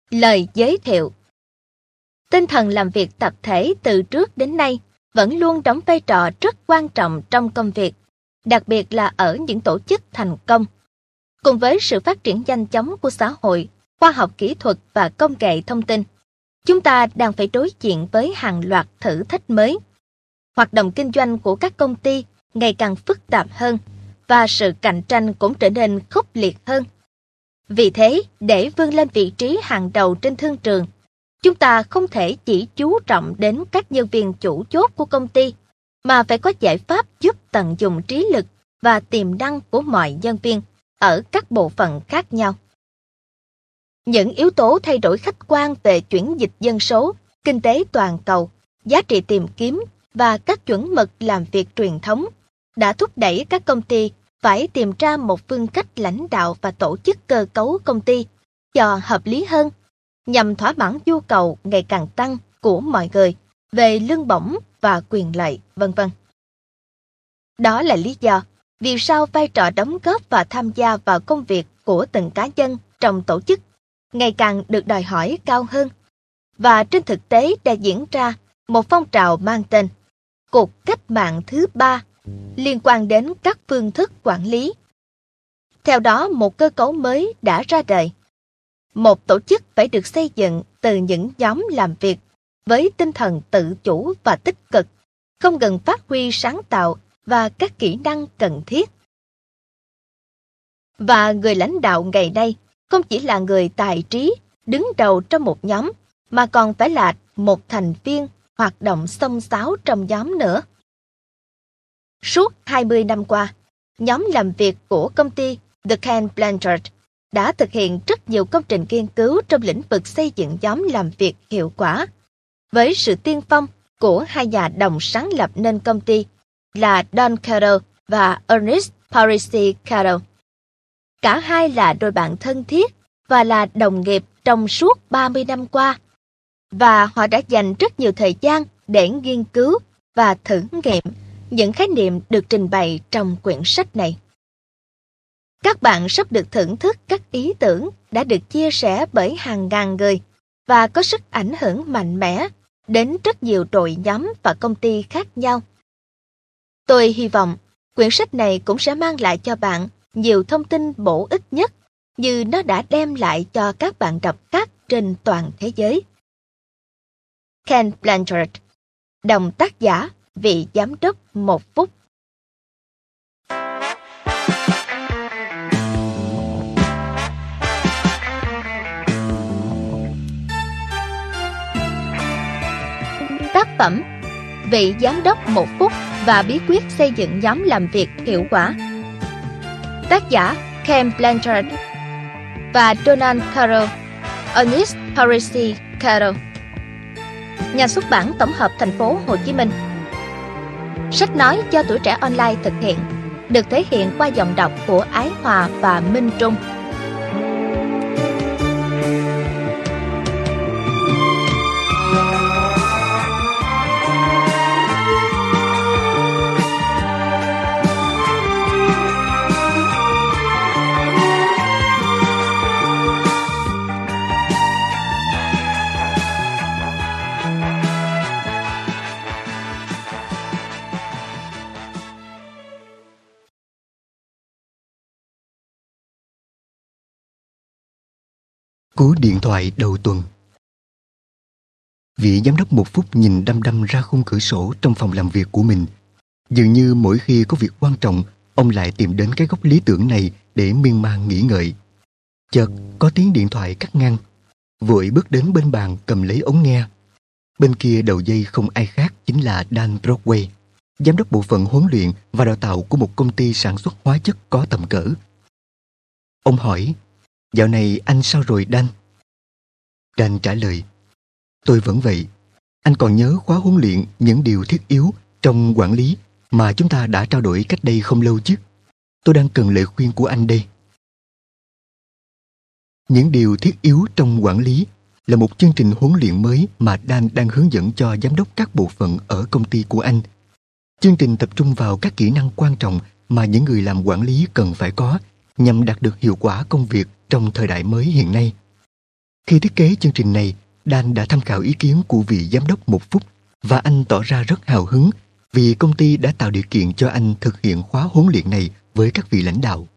Lời giới thiệu. Tinh thần làm việc tập thể từ trước đến nay vẫn luôn đóng vai trò rất quan trọng trong công việc, đặc biệt là ở những tổ chức thành công. Cùng với sự phát triển nhanh chóng của xã hội, khoa học kỹ thuật và công nghệ thông tin, chúng ta đang phải đối diện với hàng loạt thử thách mới. Hoạt động kinh doanh của các công ty ngày càng phức tạp hơn và sự cạnh tranh cũng trở nên khốc liệt hơn. Vì thế, để vươn lên vị trí hàng đầu trên thương trường, chúng ta không thể chỉ chú trọng đến các nhân viên chủ chốt của công ty, mà phải có giải pháp giúp tận dụng trí lực và tiềm năng của mọi nhân viên ở các bộ phận khác nhau. Những yếu tố thay đổi khách quan về chuyển dịch dân số, kinh tế toàn cầu, giá trị tìm kiếm và các chuẩn mực làm việc truyền thống đã thúc đẩy các công ty phải tìm ra một phương cách lãnh đạo và tổ chức cơ cấu công ty cho hợp lý hơn, nhằm thỏa mãn nhu cầu ngày càng tăng của mọi người về lương bổng và quyền lợi, v.v. Đó là lý do vì sao vai trò đóng góp và tham gia vào công việc của từng cá nhân trong tổ chức ngày càng được đòi hỏi cao hơn. Và trên thực tế đã diễn ra một phong trào mang tên Cuộc cách mạng thứ 3 liên quan đến các phương thức quản lý. Theo đó, một cơ cấu mới đã ra đời. Một tổ chức phải được xây dựng từ những nhóm làm việc với tinh thần tự chủ và tích cực, không ngừng phát huy sáng tạo và các kỹ năng cần thiết. Và người lãnh đạo ngày nay không chỉ là người tài trí đứng đầu trong một nhóm, mà còn phải là một thành viên hoạt động xông xáo trong nhóm nữa. Suốt 20 năm qua, nhóm làm việc của công ty The Ken Blanchard đã thực hiện rất nhiều công trình nghiên cứu trong lĩnh vực xây dựng nhóm làm việc hiệu quả, với sự tiên phong của hai nhà đồng sáng lập nên công ty là Don Carroll và Ernest Parisi Carroll. Cả hai là đôi bạn thân thiết và là đồng nghiệp trong suốt 30 năm qua, và họ đã dành rất nhiều thời gian để nghiên cứu và thử nghiệm những khái niệm được trình bày trong quyển sách này. Các bạn sắp được thưởng thức các ý tưởng đã được chia sẻ bởi hàng ngàn người và có sức ảnh hưởng mạnh mẽ đến rất nhiều đội nhóm và công ty khác nhau. Tôi hy vọng quyển sách này cũng sẽ mang lại cho bạn nhiều thông tin bổ ích nhất như nó đã đem lại cho các bạn đọc khác trên toàn thế giới. Ken Blanchard, đồng tác giả, vị giám đốc 1 phút. Tác phẩm Vị giám đốc 1 phút và bí quyết xây dựng nhóm làm việc hiệu quả. Tác giả Ken Blanchard và Donald Carroll, Ernest Parisi Carroll. Nhà xuất bản tổng hợp thành phố Hồ Chí Minh. Sách nói do Tuổi Trẻ Online thực hiện, được thể hiện qua giọng đọc của Ái Hòa và Minh Trung. Cú điện thoại đầu tuần. Vị giám đốc 1 phút nhìn đăm đăm ra khung cửa sổ trong phòng làm việc của mình. Dường như mỗi khi có việc quan trọng, ông lại tìm đến cái góc lý tưởng này để miên man nghĩ ngợi. Chợt có tiếng điện thoại cắt ngang. Vội bước đến bên bàn cầm lấy ống nghe. Bên kia đầu dây không ai khác chính là Dan Broadway, giám đốc bộ phận huấn luyện và đào tạo của một công ty sản xuất hóa chất có tầm cỡ. Ông hỏi: "Dạo này anh sao rồi Dan?" Dan trả lời: "Tôi vẫn vậy. Anh còn nhớ khóa huấn luyện những điều thiết yếu trong quản lý mà chúng ta đã trao đổi cách đây không lâu chứ? Tôi đang cần lời khuyên của anh đây." Những điều thiết yếu trong quản lý là một chương trình huấn luyện mới mà Dan đang hướng dẫn cho giám đốc các bộ phận ở công ty của anh. Chương trình tập trung vào các kỹ năng quan trọng mà những người làm quản lý cần phải có nhằm đạt được hiệu quả công việc trong thời đại mới hiện nay. Khi thiết kế chương trình này, Dan đã tham khảo ý kiến của vị giám đốc một phút và anh tỏ ra rất hào hứng vì công ty đã tạo điều kiện cho anh thực hiện khóa huấn luyện này với các vị lãnh đạo.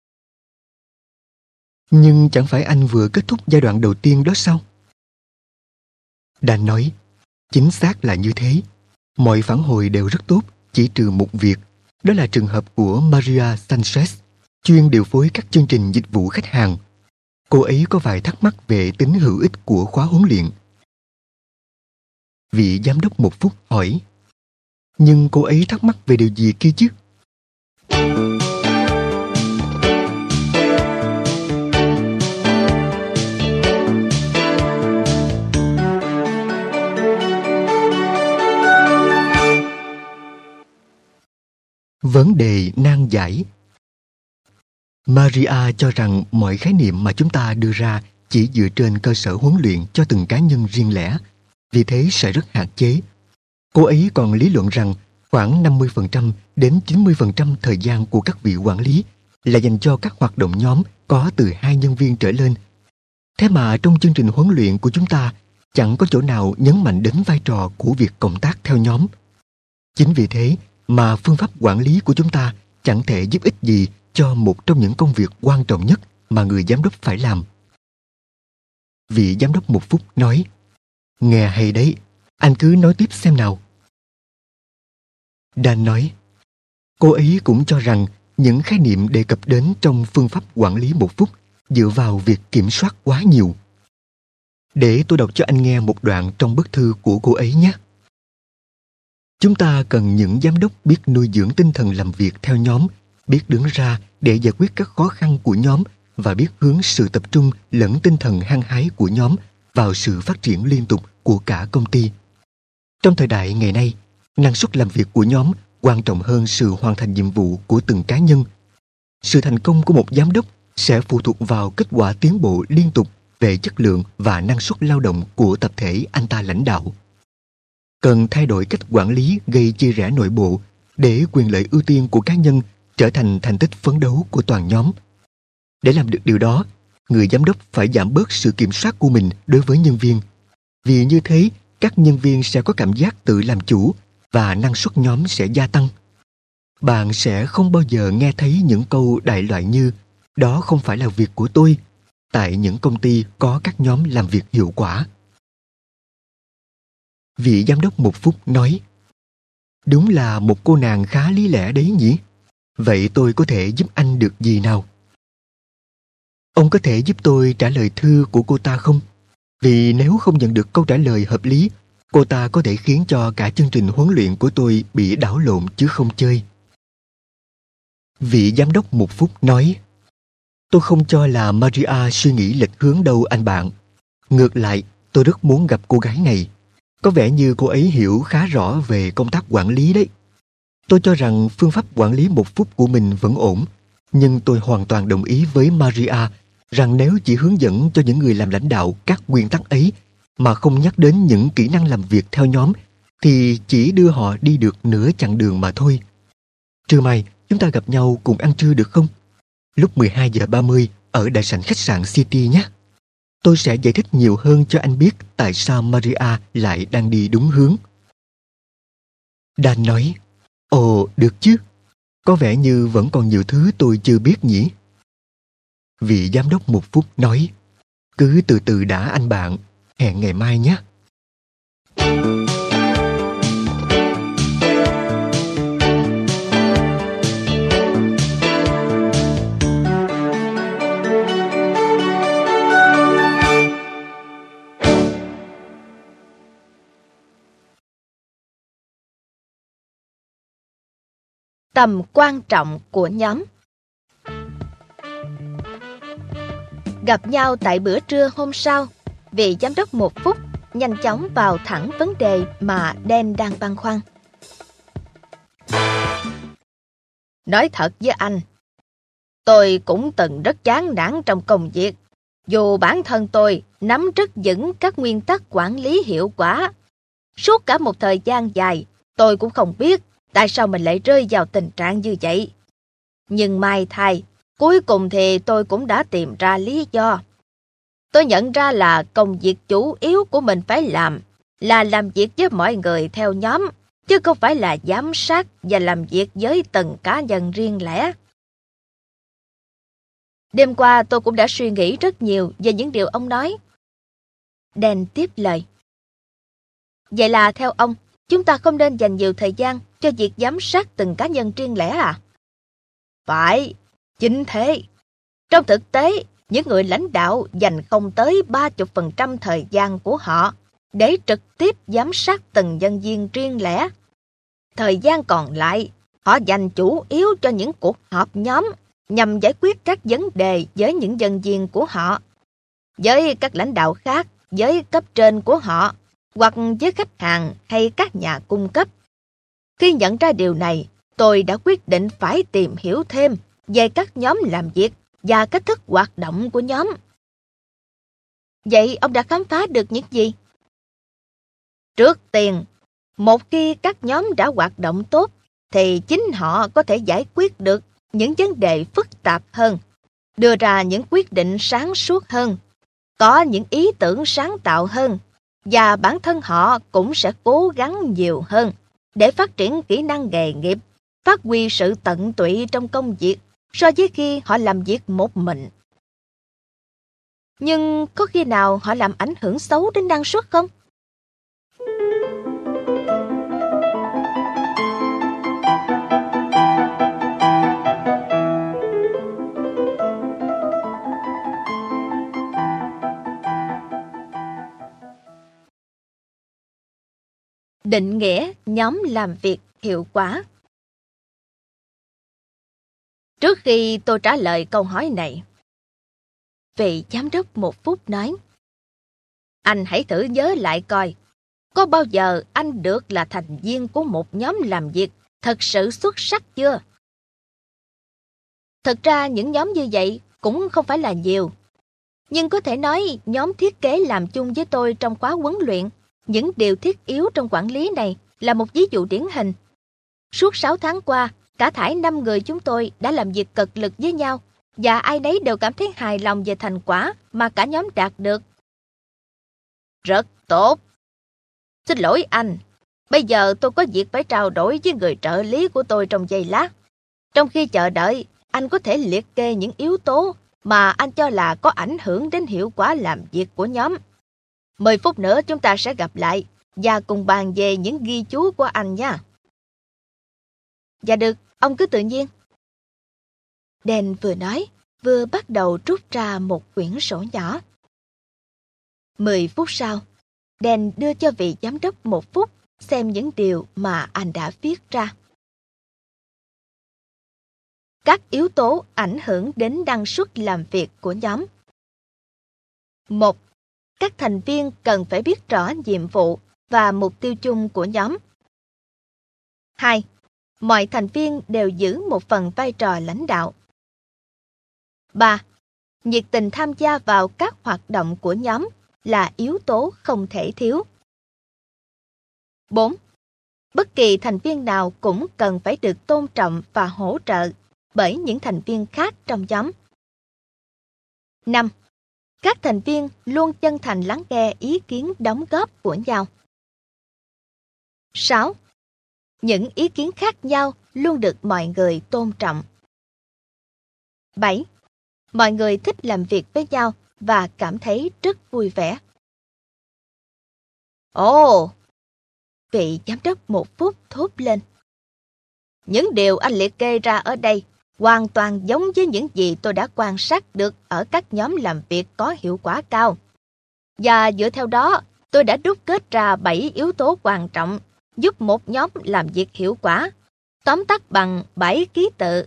Nhưng chẳng phải anh vừa kết thúc giai đoạn đầu tiên đó sao? Dan nói, chính xác là như thế. Mọi phản hồi đều rất tốt, chỉ trừ một việc. Đó là trường hợp của Maria Sanchez, chuyên điều phối các chương trình dịch vụ khách hàng. Cô ấy có vài thắc mắc về tính hữu ích của khóa huấn luyện. Vị giám đốc một phút hỏi, nhưng cô ấy thắc mắc về điều gì kia chứ? Vấn đề nan giải. Maria cho rằng mọi khái niệm mà chúng ta đưa ra chỉ dựa trên cơ sở huấn luyện cho từng cá nhân riêng lẻ, vì thế sẽ rất hạn chế. Cô ấy còn lý luận rằng khoảng 50% đến 90% thời gian của các vị quản lý là dành cho các hoạt động nhóm có từ 2 nhân viên trở lên. Thế mà trong chương trình huấn luyện của chúng ta chẳng có chỗ nào nhấn mạnh đến vai trò của việc cộng tác theo nhóm. Chính vì thế mà phương pháp quản lý của chúng ta chẳng thể giúp ích gì cho một trong những công việc quan trọng nhất mà người giám đốc phải làm. Vị giám đốc một phút nói, nghe hay đấy, anh cứ nói tiếp xem nào. Dan nói, cô ấy cũng cho rằng những khái niệm đề cập đến trong phương pháp quản lý một phút dựa vào việc kiểm soát quá nhiều. Để tôi đọc cho anh nghe một đoạn trong bức thư của cô ấy nhé. Chúng ta cần những giám đốc biết nuôi dưỡng tinh thần làm việc theo nhóm, biết đứng ra để giải quyết các khó khăn của nhóm và biết hướng sự tập trung lẫn tinh thần hăng hái của nhóm vào sự phát triển liên tục của cả công ty. Trong thời đại ngày nay, năng suất làm việc của nhóm quan trọng hơn sự hoàn thành nhiệm vụ của từng cá nhân. Sự thành công của một giám đốc sẽ phụ thuộc vào kết quả tiến bộ liên tục về chất lượng và năng suất lao động của tập thể anh ta lãnh đạo. Cần thay đổi cách quản lý gây chia rẽ nội bộ để quyền lợi ưu tiên của cá nhân trở thành thành tích phấn đấu của toàn nhóm. Để làm được điều đó, người giám đốc phải giảm bớt sự kiểm soát của mình đối với nhân viên. Vì như thế, các nhân viên sẽ có cảm giác tự làm chủ và năng suất nhóm sẽ gia tăng. Bạn sẽ không bao giờ nghe thấy những câu đại loại như đó không phải là việc của tôi tại những công ty có các nhóm làm việc hiệu quả. Vị giám đốc một phút nói, đúng là một cô nàng khá lý lẽ đấy nhỉ? Vậy tôi có thể giúp anh được gì nào? Ông có thể giúp tôi trả lời thư của cô ta không? Vì nếu không nhận được câu trả lời hợp lý, cô ta có thể khiến cho cả chương trình huấn luyện của tôi bị đảo lộn chứ không chơi. Vị giám đốc một phút nói, tôi không cho là Maria suy nghĩ lệch hướng đâu anh bạn. Ngược lại, tôi rất muốn gặp cô gái này. Có vẻ như cô ấy hiểu khá rõ về công tác quản lý đấy. Tôi cho rằng phương pháp quản lý một phút của mình vẫn ổn, nhưng tôi hoàn toàn đồng ý với Maria rằng nếu chỉ hướng dẫn cho những người làm lãnh đạo các nguyên tắc ấy mà không nhắc đến những kỹ năng làm việc theo nhóm thì chỉ đưa họ đi được nửa chặng đường mà thôi. Trưa mai chúng ta gặp nhau cùng ăn trưa được không? Lúc 12:30 ở đại sảnh khách sạn City nhé. Tôi sẽ giải thích nhiều hơn cho anh biết tại sao Maria lại đang đi đúng hướng. Dan nói, ồ, được chứ. Có vẻ như vẫn còn nhiều thứ tôi chưa biết nhỉ? Vị giám đốc một phút nói, cứ từ từ đã anh bạn, hẹn ngày mai nhé. Tầm quan trọng của nhóm. Gặp nhau tại bữa trưa hôm sau, vị giám đốc một phút nhanh chóng vào thẳng vấn đề mà Dan đang băn khoăn. Nói thật với anh, tôi cũng từng rất chán nản trong công việc. Dù bản thân tôi nắm rất vững các nguyên tắc quản lý hiệu quả, suốt cả một thời gian dài, tôi cũng không biết tại sao mình lại rơi vào tình trạng như vậy. Nhưng may thay, cuối cùng thì tôi cũng đã tìm ra lý do. Tôi nhận ra là công việc chủ yếu của mình phải làm là làm việc với mọi người theo nhóm, chứ không phải là giám sát và làm việc với từng cá nhân riêng lẻ. Đêm qua tôi cũng đã suy nghĩ rất nhiều về những điều ông nói. Dan tiếp lời. Vậy là theo ông, chúng ta không nên dành nhiều thời gian cho việc giám sát từng cá nhân riêng lẻ à? Phải, chính thế. Trong thực tế, những người lãnh đạo dành không tới 30% thời gian của họ để trực tiếp giám sát từng nhân viên riêng lẻ. Thời gian còn lại, họ dành chủ yếu cho những cuộc họp nhóm nhằm giải quyết các vấn đề với những nhân viên của họ, với các lãnh đạo khác, với cấp trên của họ, hoặc với khách hàng hay các nhà cung cấp. Khi nhận ra điều này, tôi đã quyết định phải tìm hiểu thêm về các nhóm làm việc và cách thức hoạt động của nhóm. Vậy ông đã khám phá được những gì? Trước tiên, một khi các nhóm đã hoạt động tốt, thì chính họ có thể giải quyết được những vấn đề phức tạp hơn, đưa ra những quyết định sáng suốt hơn, có những ý tưởng sáng tạo hơn, và bản thân họ cũng sẽ cố gắng nhiều hơn để phát triển kỹ năng nghề nghiệp, phát huy sự tận tụy trong công việc so với khi họ làm việc một mình. Nhưng có khi nào họ làm ảnh hưởng xấu đến năng suất không? Định nghĩa nhóm làm việc hiệu quả. Trước khi tôi trả lời câu hỏi này, vị giám đốc một phút nói, anh hãy thử nhớ lại coi, có bao giờ anh được là thành viên của một nhóm làm việc thật sự xuất sắc chưa? Thật ra những nhóm như vậy cũng không phải là nhiều. Nhưng có thể nói nhóm thiết kế làm chung với tôi trong khóa huấn luyện những điều thiết yếu trong quản lý này là một ví dụ điển hình. Suốt 6 tháng qua, cả thảy 5 người chúng tôi đã làm việc cật lực với nhau và ai nấy đều cảm thấy hài lòng về thành quả mà cả nhóm đạt được. Rất tốt. Xin lỗi anh, bây giờ tôi có việc phải trao đổi với người trợ lý của tôi trong giây lát. Trong khi chờ đợi, anh có thể liệt kê những yếu tố mà anh cho là có ảnh hưởng đến hiệu quả làm việc của nhóm. 10 phút nữa chúng ta sẽ gặp lại và cùng bàn về những ghi chú của anh nha. Dạ được, ông cứ tự nhiên. Dan vừa nói, vừa bắt đầu rút ra một quyển sổ nhỏ. 10 phút sau, Dan đưa cho vị giám đốc 1 phút xem những điều mà anh đã viết ra. Các yếu tố ảnh hưởng đến năng suất làm việc của nhóm. 1. Các thành viên cần phải biết rõ nhiệm vụ và mục tiêu chung của nhóm. 2. Mọi thành viên đều giữ một phần vai trò lãnh đạo. 3. Nhiệt tình tham gia vào các hoạt động của nhóm là yếu tố không thể thiếu. 4. Bất kỳ thành viên nào cũng cần phải được tôn trọng và hỗ trợ bởi những thành viên khác trong nhóm. 5. Các thành viên luôn chân thành lắng nghe ý kiến đóng góp của nhau. 6. Những ý kiến khác nhau luôn được mọi người tôn trọng. 7. Mọi người thích làm việc với nhau và cảm thấy rất vui vẻ. Ồ! Vị giám đốc 1 phút thốt lên. Những điều anh liệt kê ra ở đây hoàn toàn giống với những gì tôi đã quan sát được ở các nhóm làm việc có hiệu quả cao. Và dựa theo đó, tôi đã đúc kết ra 7 yếu tố quan trọng giúp một nhóm làm việc hiệu quả, tóm tắt bằng 7 ký tự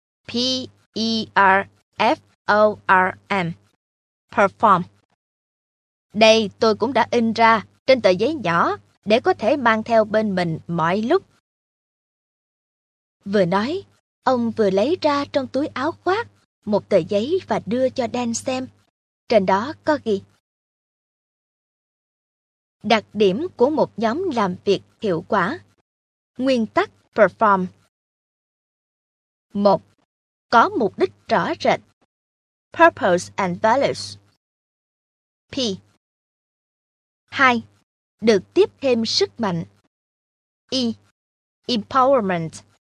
P-E-R-F-O-R-M, Perform. Đây tôi cũng đã in ra trên tờ giấy nhỏ để có thể mang theo bên mình mọi lúc. Vừa nói, ông vừa lấy ra trong túi áo khoác một tờ giấy và đưa cho Dan xem. Trên đó có ghi: đặc điểm của một nhóm làm việc hiệu quả. Nguyên tắc Perform. 1. Có mục đích rõ rệt. Purpose and values. P. 2. Được tiếp thêm sức mạnh. E. Empowerment.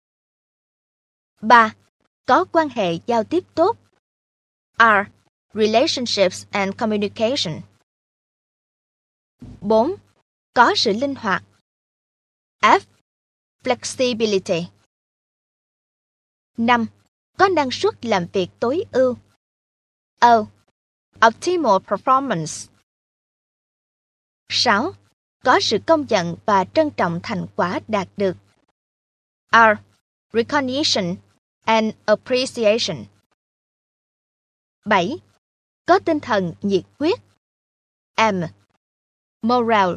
3. Có quan hệ giao tiếp tốt. R. Relationships and communication. 4. Có sự linh hoạt. F. Flexibility. 5. Có năng suất làm việc tối ưu. O. Optimal performance. 6. Có sự công nhận và trân trọng thành quả đạt được. R. Recognition and appreciation. 7. Có tinh thần nhiệt huyết. M. Morale.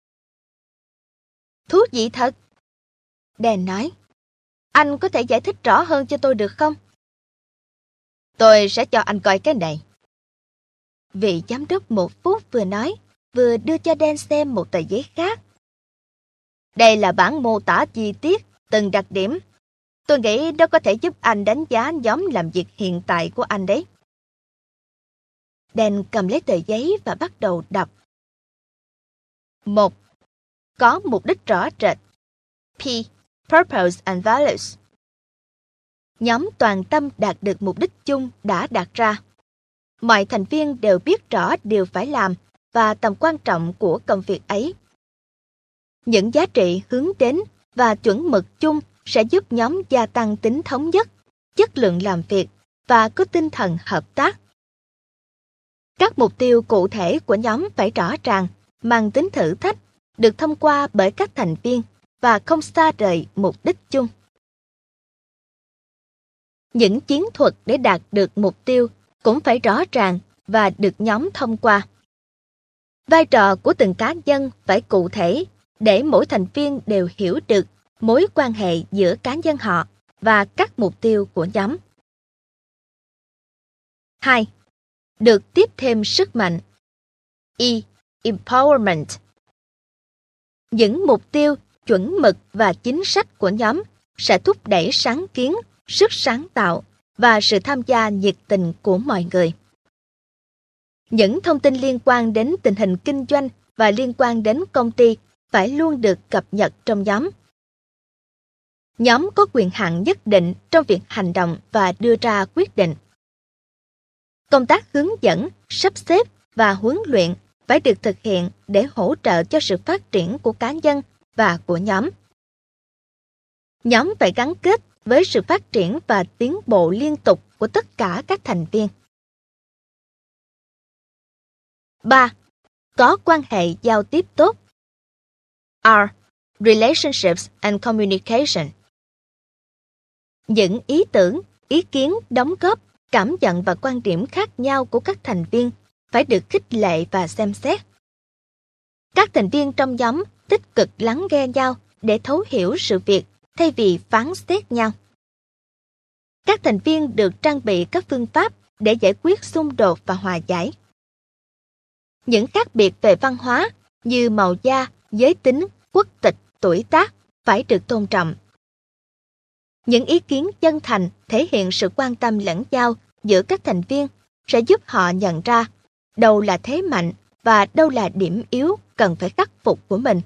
Thú vị thật. Dan nói. Anh có thể giải thích rõ hơn cho tôi được không? Tôi sẽ cho anh coi cái này. Vị giám đốc một phút vừa nói, vừa đưa cho Dan xem một tờ giấy khác. Đây là bản mô tả chi tiết, từng đặc điểm. Tôi nghĩ nó có thể giúp anh đánh giá nhóm làm việc hiện tại của anh đấy. Dan cầm lấy tờ giấy và bắt đầu đọc. 1. Có mục đích rõ rệt. P. Purpose and values. Nhóm toàn tâm đạt được mục đích chung đã đặt ra. Mọi thành viên đều biết rõ điều phải làm và tầm quan trọng của công việc ấy. Những giá trị hướng đến và chuẩn mực chung sẽ giúp nhóm gia tăng tính thống nhất, chất lượng làm việc và có tinh thần hợp tác. Các mục tiêu cụ thể của nhóm phải rõ ràng, mang tính thử thách, được thông qua bởi các thành viên và không xa rời mục đích chung. Những chiến thuật để đạt được mục tiêu cũng phải rõ ràng và được nhóm thông qua. Vai trò của từng cá nhân phải cụ thể để mỗi thành viên đều hiểu được mối quan hệ giữa cá nhân họ và các mục tiêu của nhóm. 2. Được tiếp thêm sức mạnh. E. Empowerment. Những mục tiêu, chuẩn mực và chính sách của nhóm sẽ thúc đẩy sáng kiến, sức sáng tạo và sự tham gia nhiệt tình của mọi người. Những thông tin liên quan đến tình hình kinh doanh và liên quan đến công ty phải luôn được cập nhật trong nhóm. Nhóm có quyền hạn nhất định trong việc hành động và đưa ra quyết định. Công tác hướng dẫn, sắp xếp và huấn luyện phải được thực hiện để hỗ trợ cho sự phát triển của cá nhân và của nhóm. Nhóm phải gắn kết với sự phát triển và tiến bộ liên tục của tất cả các thành viên. 3. Có quan hệ giao tiếp tốt. R. Relationships and communication. Những ý tưởng, ý kiến, đóng góp, cảm nhận và quan điểm khác nhau của các thành viên phải được khích lệ và xem xét. Các thành viên trong nhóm tích cực lắng nghe nhau để thấu hiểu sự việc thay vì phán xét nhau. Các thành viên được trang bị các phương pháp để giải quyết xung đột và hòa giải. Những khác biệt về văn hóa như màu da, giới tính, quốc tịch, tuổi tác phải được tôn trọng. Những ý kiến chân thành thể hiện sự quan tâm lẫn nhau giữa các thành viên sẽ giúp họ nhận ra đâu là thế mạnh và đâu là điểm yếu cần phải khắc phục của mình.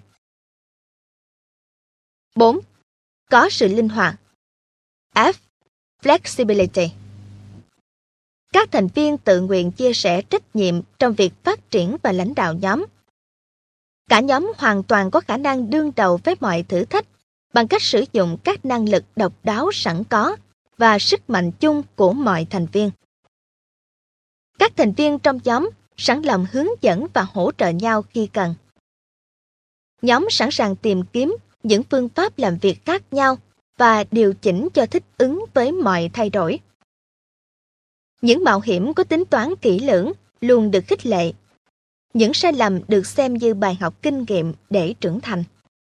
4. Có sự linh hoạt. F. Flexibility. Các thành viên tự nguyện chia sẻ trách nhiệm trong việc phát triển và lãnh đạo nhóm. Cả nhóm hoàn toàn có khả năng đương đầu với mọi thử thách bằng cách sử dụng các năng lực độc đáo sẵn có và sức mạnh chung của mọi thành viên. Các thành viên trong nhóm sẵn lòng hướng dẫn và hỗ trợ nhau khi cần. Nhóm sẵn sàng tìm kiếm những phương pháp làm việc khác nhau và điều chỉnh cho thích ứng với mọi thay đổi. Những mạo hiểm có tính toán kỹ lưỡng luôn được khích lệ. Những sai lầm được xem như bài học kinh nghiệm để trưởng thành.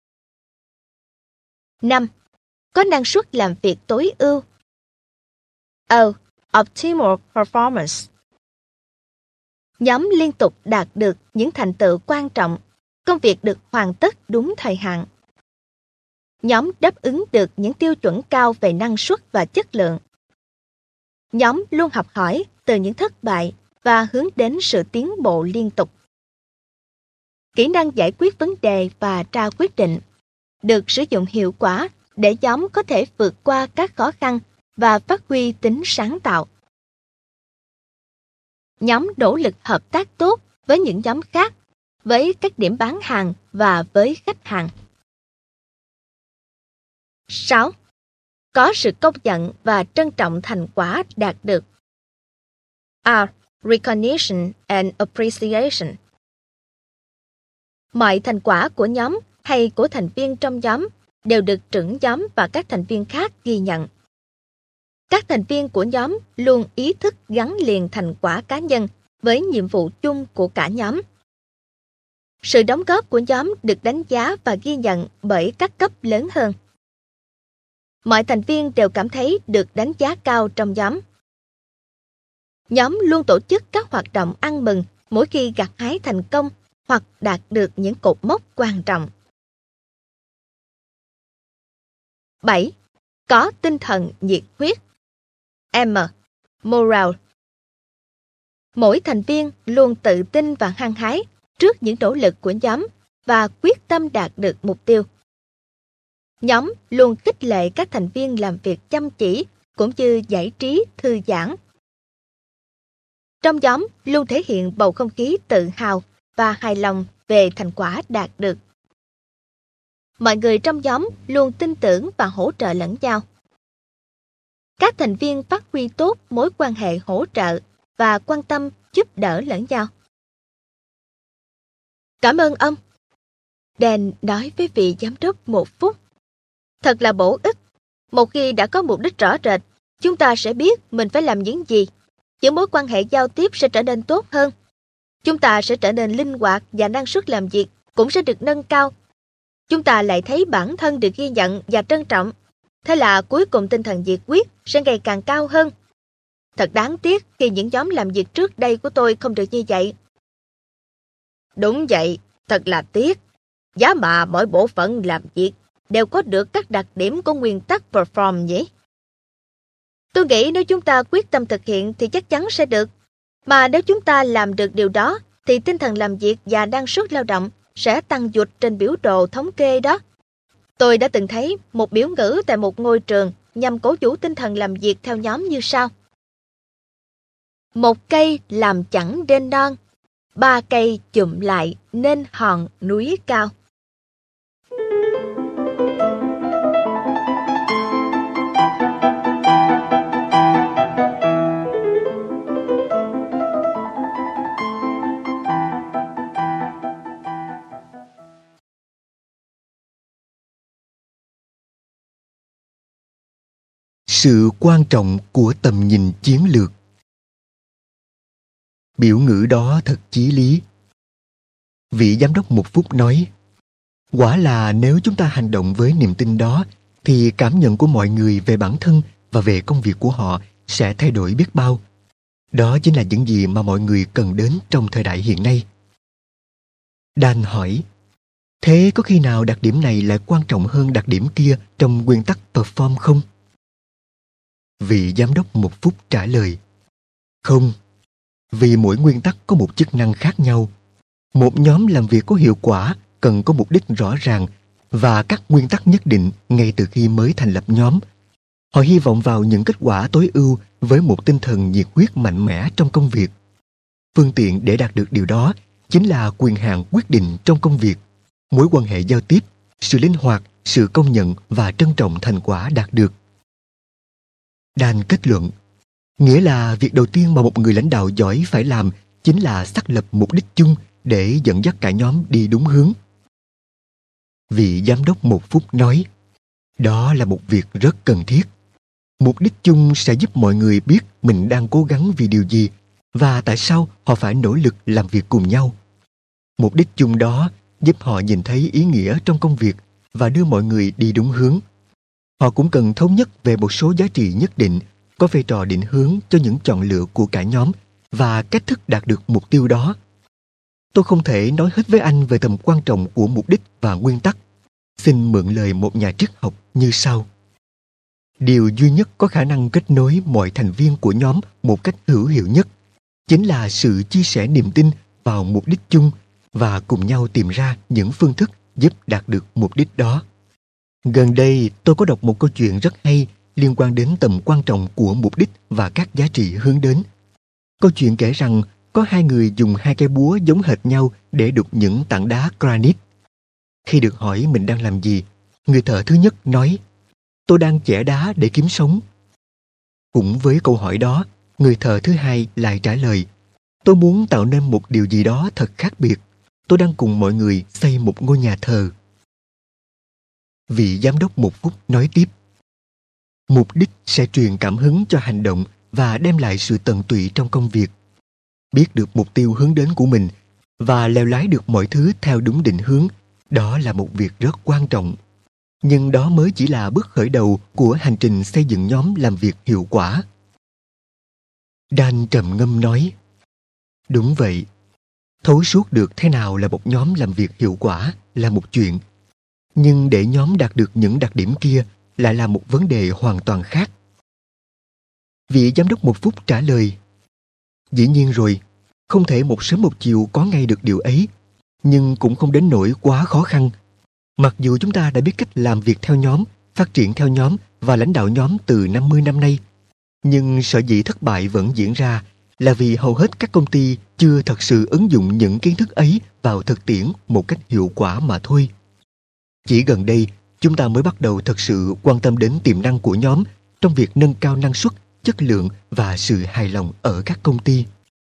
5. Có năng suất làm việc tối ưu. O. Optimal performance. Nhóm liên tục đạt được những thành tựu quan trọng, công việc được hoàn tất đúng thời hạn. Nhóm đáp ứng được những tiêu chuẩn cao về năng suất và chất lượng. Nhóm luôn học hỏi từ những thất bại và hướng đến sự tiến bộ liên tục. kỹ năng giải quyết vấn đề và ra quyết định được sử dụng hiệu quả để nhóm có thể vượt qua các khó khăn và phát huy tính sáng tạo. Nhóm nỗ lực hợp tác tốt với những nhóm khác, với các điểm bán hàng và với khách hàng. 6. Có sự công nhận và trân trọng thành quả đạt được. R. Recognition and appreciation. Mọi thành quả của nhóm hay của thành viên trong nhóm đều được trưởng nhóm và các thành viên khác ghi nhận. Các thành viên của nhóm luôn ý thức gắn liền thành quả cá nhân với nhiệm vụ chung của cả nhóm. Sự đóng góp của nhóm được đánh giá và ghi nhận bởi các cấp lớn hơn. Mọi thành viên đều cảm thấy được đánh giá cao trong nhóm. Nhóm luôn tổ chức các hoạt động ăn mừng mỗi khi gặt hái thành công hoặc đạt được những cột mốc quan trọng. 7. Có tinh thần nhiệt huyết. M. Morale. Mỗi thành viên luôn tự tin và hăng hái trước những nỗ lực của nhóm và quyết tâm đạt được mục tiêu. Nhóm luôn khích lệ các thành viên làm việc chăm chỉ cũng như giải trí thư giãn. Trong nhóm luôn thể hiện bầu không khí tự hào và hài lòng về thành quả đạt được. Mọi người trong nhóm luôn tin tưởng và hỗ trợ lẫn nhau. Các thành viên phát huy tốt mối quan hệ hỗ trợ và quan tâm giúp đỡ lẫn nhau. Cảm ơn ông. Dan nói với vị giám đốc 1 phút. Thật là bổ ích. Một khi đã có mục đích rõ rệt, chúng ta sẽ biết mình phải làm những gì. Những mối quan hệ giao tiếp sẽ trở nên tốt hơn. Chúng ta sẽ trở nên linh hoạt và năng suất làm việc cũng sẽ được nâng cao. Chúng ta lại thấy bản thân được ghi nhận và trân trọng. Thế là cuối cùng tinh thần nhiệt huyết sẽ ngày càng cao hơn. Thật đáng tiếc khi những nhóm làm việc trước đây của tôi không được như vậy. Đúng vậy, thật là tiếc. Giá mà mỗi bộ phận làm việc đều có được các đặc điểm của nguyên tắc perform nhỉ? Tôi nghĩ nếu chúng ta quyết tâm thực hiện thì chắc chắn sẽ được. Mà nếu chúng ta làm được điều đó, thì tinh thần làm việc và năng suất lao động sẽ tăng vụt trên biểu đồ thống kê đó. Tôi đã từng thấy một biểu ngữ tại một ngôi trường nhằm cổ vũ tinh thần làm việc theo nhóm như sau. 1 cây làm chẳng nên non, 3 cây chụm lại nên hòn núi cao. Sự quan trọng của tầm nhìn chiến lược. Biểu ngữ đó thật chí lý. Vị giám đốc 1 phút nói, quả là nếu chúng ta hành động với niềm tin đó, thì cảm nhận của mọi người về bản thân và về công việc của họ sẽ thay đổi biết bao. Đó chính là những gì mà mọi người cần đến trong thời đại hiện nay. Dan hỏi, thế có khi nào đặc điểm này lại quan trọng hơn đặc điểm kia trong nguyên tắc perform không? Vị giám đốc 1 phút trả lời, không, vì mỗi nguyên tắc có một chức năng khác nhau. Một nhóm làm việc có hiệu quả cần có mục đích rõ ràng và các nguyên tắc nhất định ngay từ khi mới thành lập nhóm. Họ hy vọng vào những kết quả tối ưu với một tinh thần nhiệt huyết mạnh mẽ trong công việc. Phương tiện để đạt được điều đó chính là quyền hạn quyết định trong công việc, mối quan hệ giao tiếp, sự linh hoạt, sự công nhận và trân trọng thành quả đạt được. Dan kết luận, nghĩa là việc đầu tiên mà một người lãnh đạo giỏi phải làm chính là xác lập mục đích chung để dẫn dắt cả nhóm đi đúng hướng. Vị giám đốc 1 phút nói, đó là một việc rất cần thiết. Mục đích chung sẽ giúp mọi người biết mình đang cố gắng vì điều gì và tại sao họ phải nỗ lực làm việc cùng nhau. Mục đích chung đó giúp họ nhìn thấy ý nghĩa trong công việc và đưa mọi người đi đúng hướng. Họ cũng cần thống nhất về một số giá trị nhất định có vai trò định hướng cho những chọn lựa của cả nhóm và cách thức đạt được mục tiêu đó. Tôi không thể nói hết với anh về tầm quan trọng của mục đích và nguyên tắc. Xin mượn lời một nhà triết học như sau. Điều duy nhất có khả năng kết nối mọi thành viên của nhóm một cách hữu hiệu nhất chính là sự chia sẻ niềm tin vào mục đích chung và cùng nhau tìm ra những phương thức giúp đạt được mục đích đó. Gần đây, tôi có đọc một câu chuyện rất hay liên quan đến tầm quan trọng của mục đích và các giá trị hướng đến. Câu chuyện kể rằng có hai người dùng hai cây búa giống hệt nhau để đục những tảng đá granite. Khi được hỏi mình đang làm gì, người thợ thứ nhất nói, tôi đang chẻ đá để kiếm sống. Cũng với câu hỏi đó, người thợ thứ hai lại trả lời, tôi muốn tạo nên một điều gì đó thật khác biệt. Tôi đang cùng mọi người xây một ngôi nhà thờ. Vị giám đốc một phút nói tiếp, mục đích sẽ truyền cảm hứng cho hành động và đem lại sự tận tụy trong công việc. Biết được mục tiêu hướng đến của mình và lèo lái được mọi thứ theo đúng định hướng, đó là một việc rất quan trọng. Nhưng đó mới chỉ là bước khởi đầu của hành trình xây dựng nhóm làm việc hiệu quả. Dan trầm ngâm nói, đúng vậy. Thấu suốt được thế nào là một nhóm làm việc hiệu quả là một chuyện, nhưng để nhóm đạt được những đặc điểm kia lại là một vấn đề hoàn toàn khác. Vị giám đốc một phút trả lời, dĩ nhiên rồi, không thể một sớm một chiều có ngay được điều ấy, nhưng cũng không đến nỗi quá khó khăn. Mặc dù chúng ta đã biết cách làm việc theo nhóm, phát triển theo nhóm và lãnh đạo nhóm từ 50 năm nay, nhưng sở dĩ thất bại vẫn diễn ra là vì hầu hết các công ty chưa thật sự ứng dụng những kiến thức ấy vào thực tiễn một cách hiệu quả mà thôi. Chỉ gần đây, chúng ta mới bắt đầu thật sự quan tâm đến tiềm năng của nhóm trong việc nâng cao năng suất, chất lượng và sự hài lòng ở các công ty.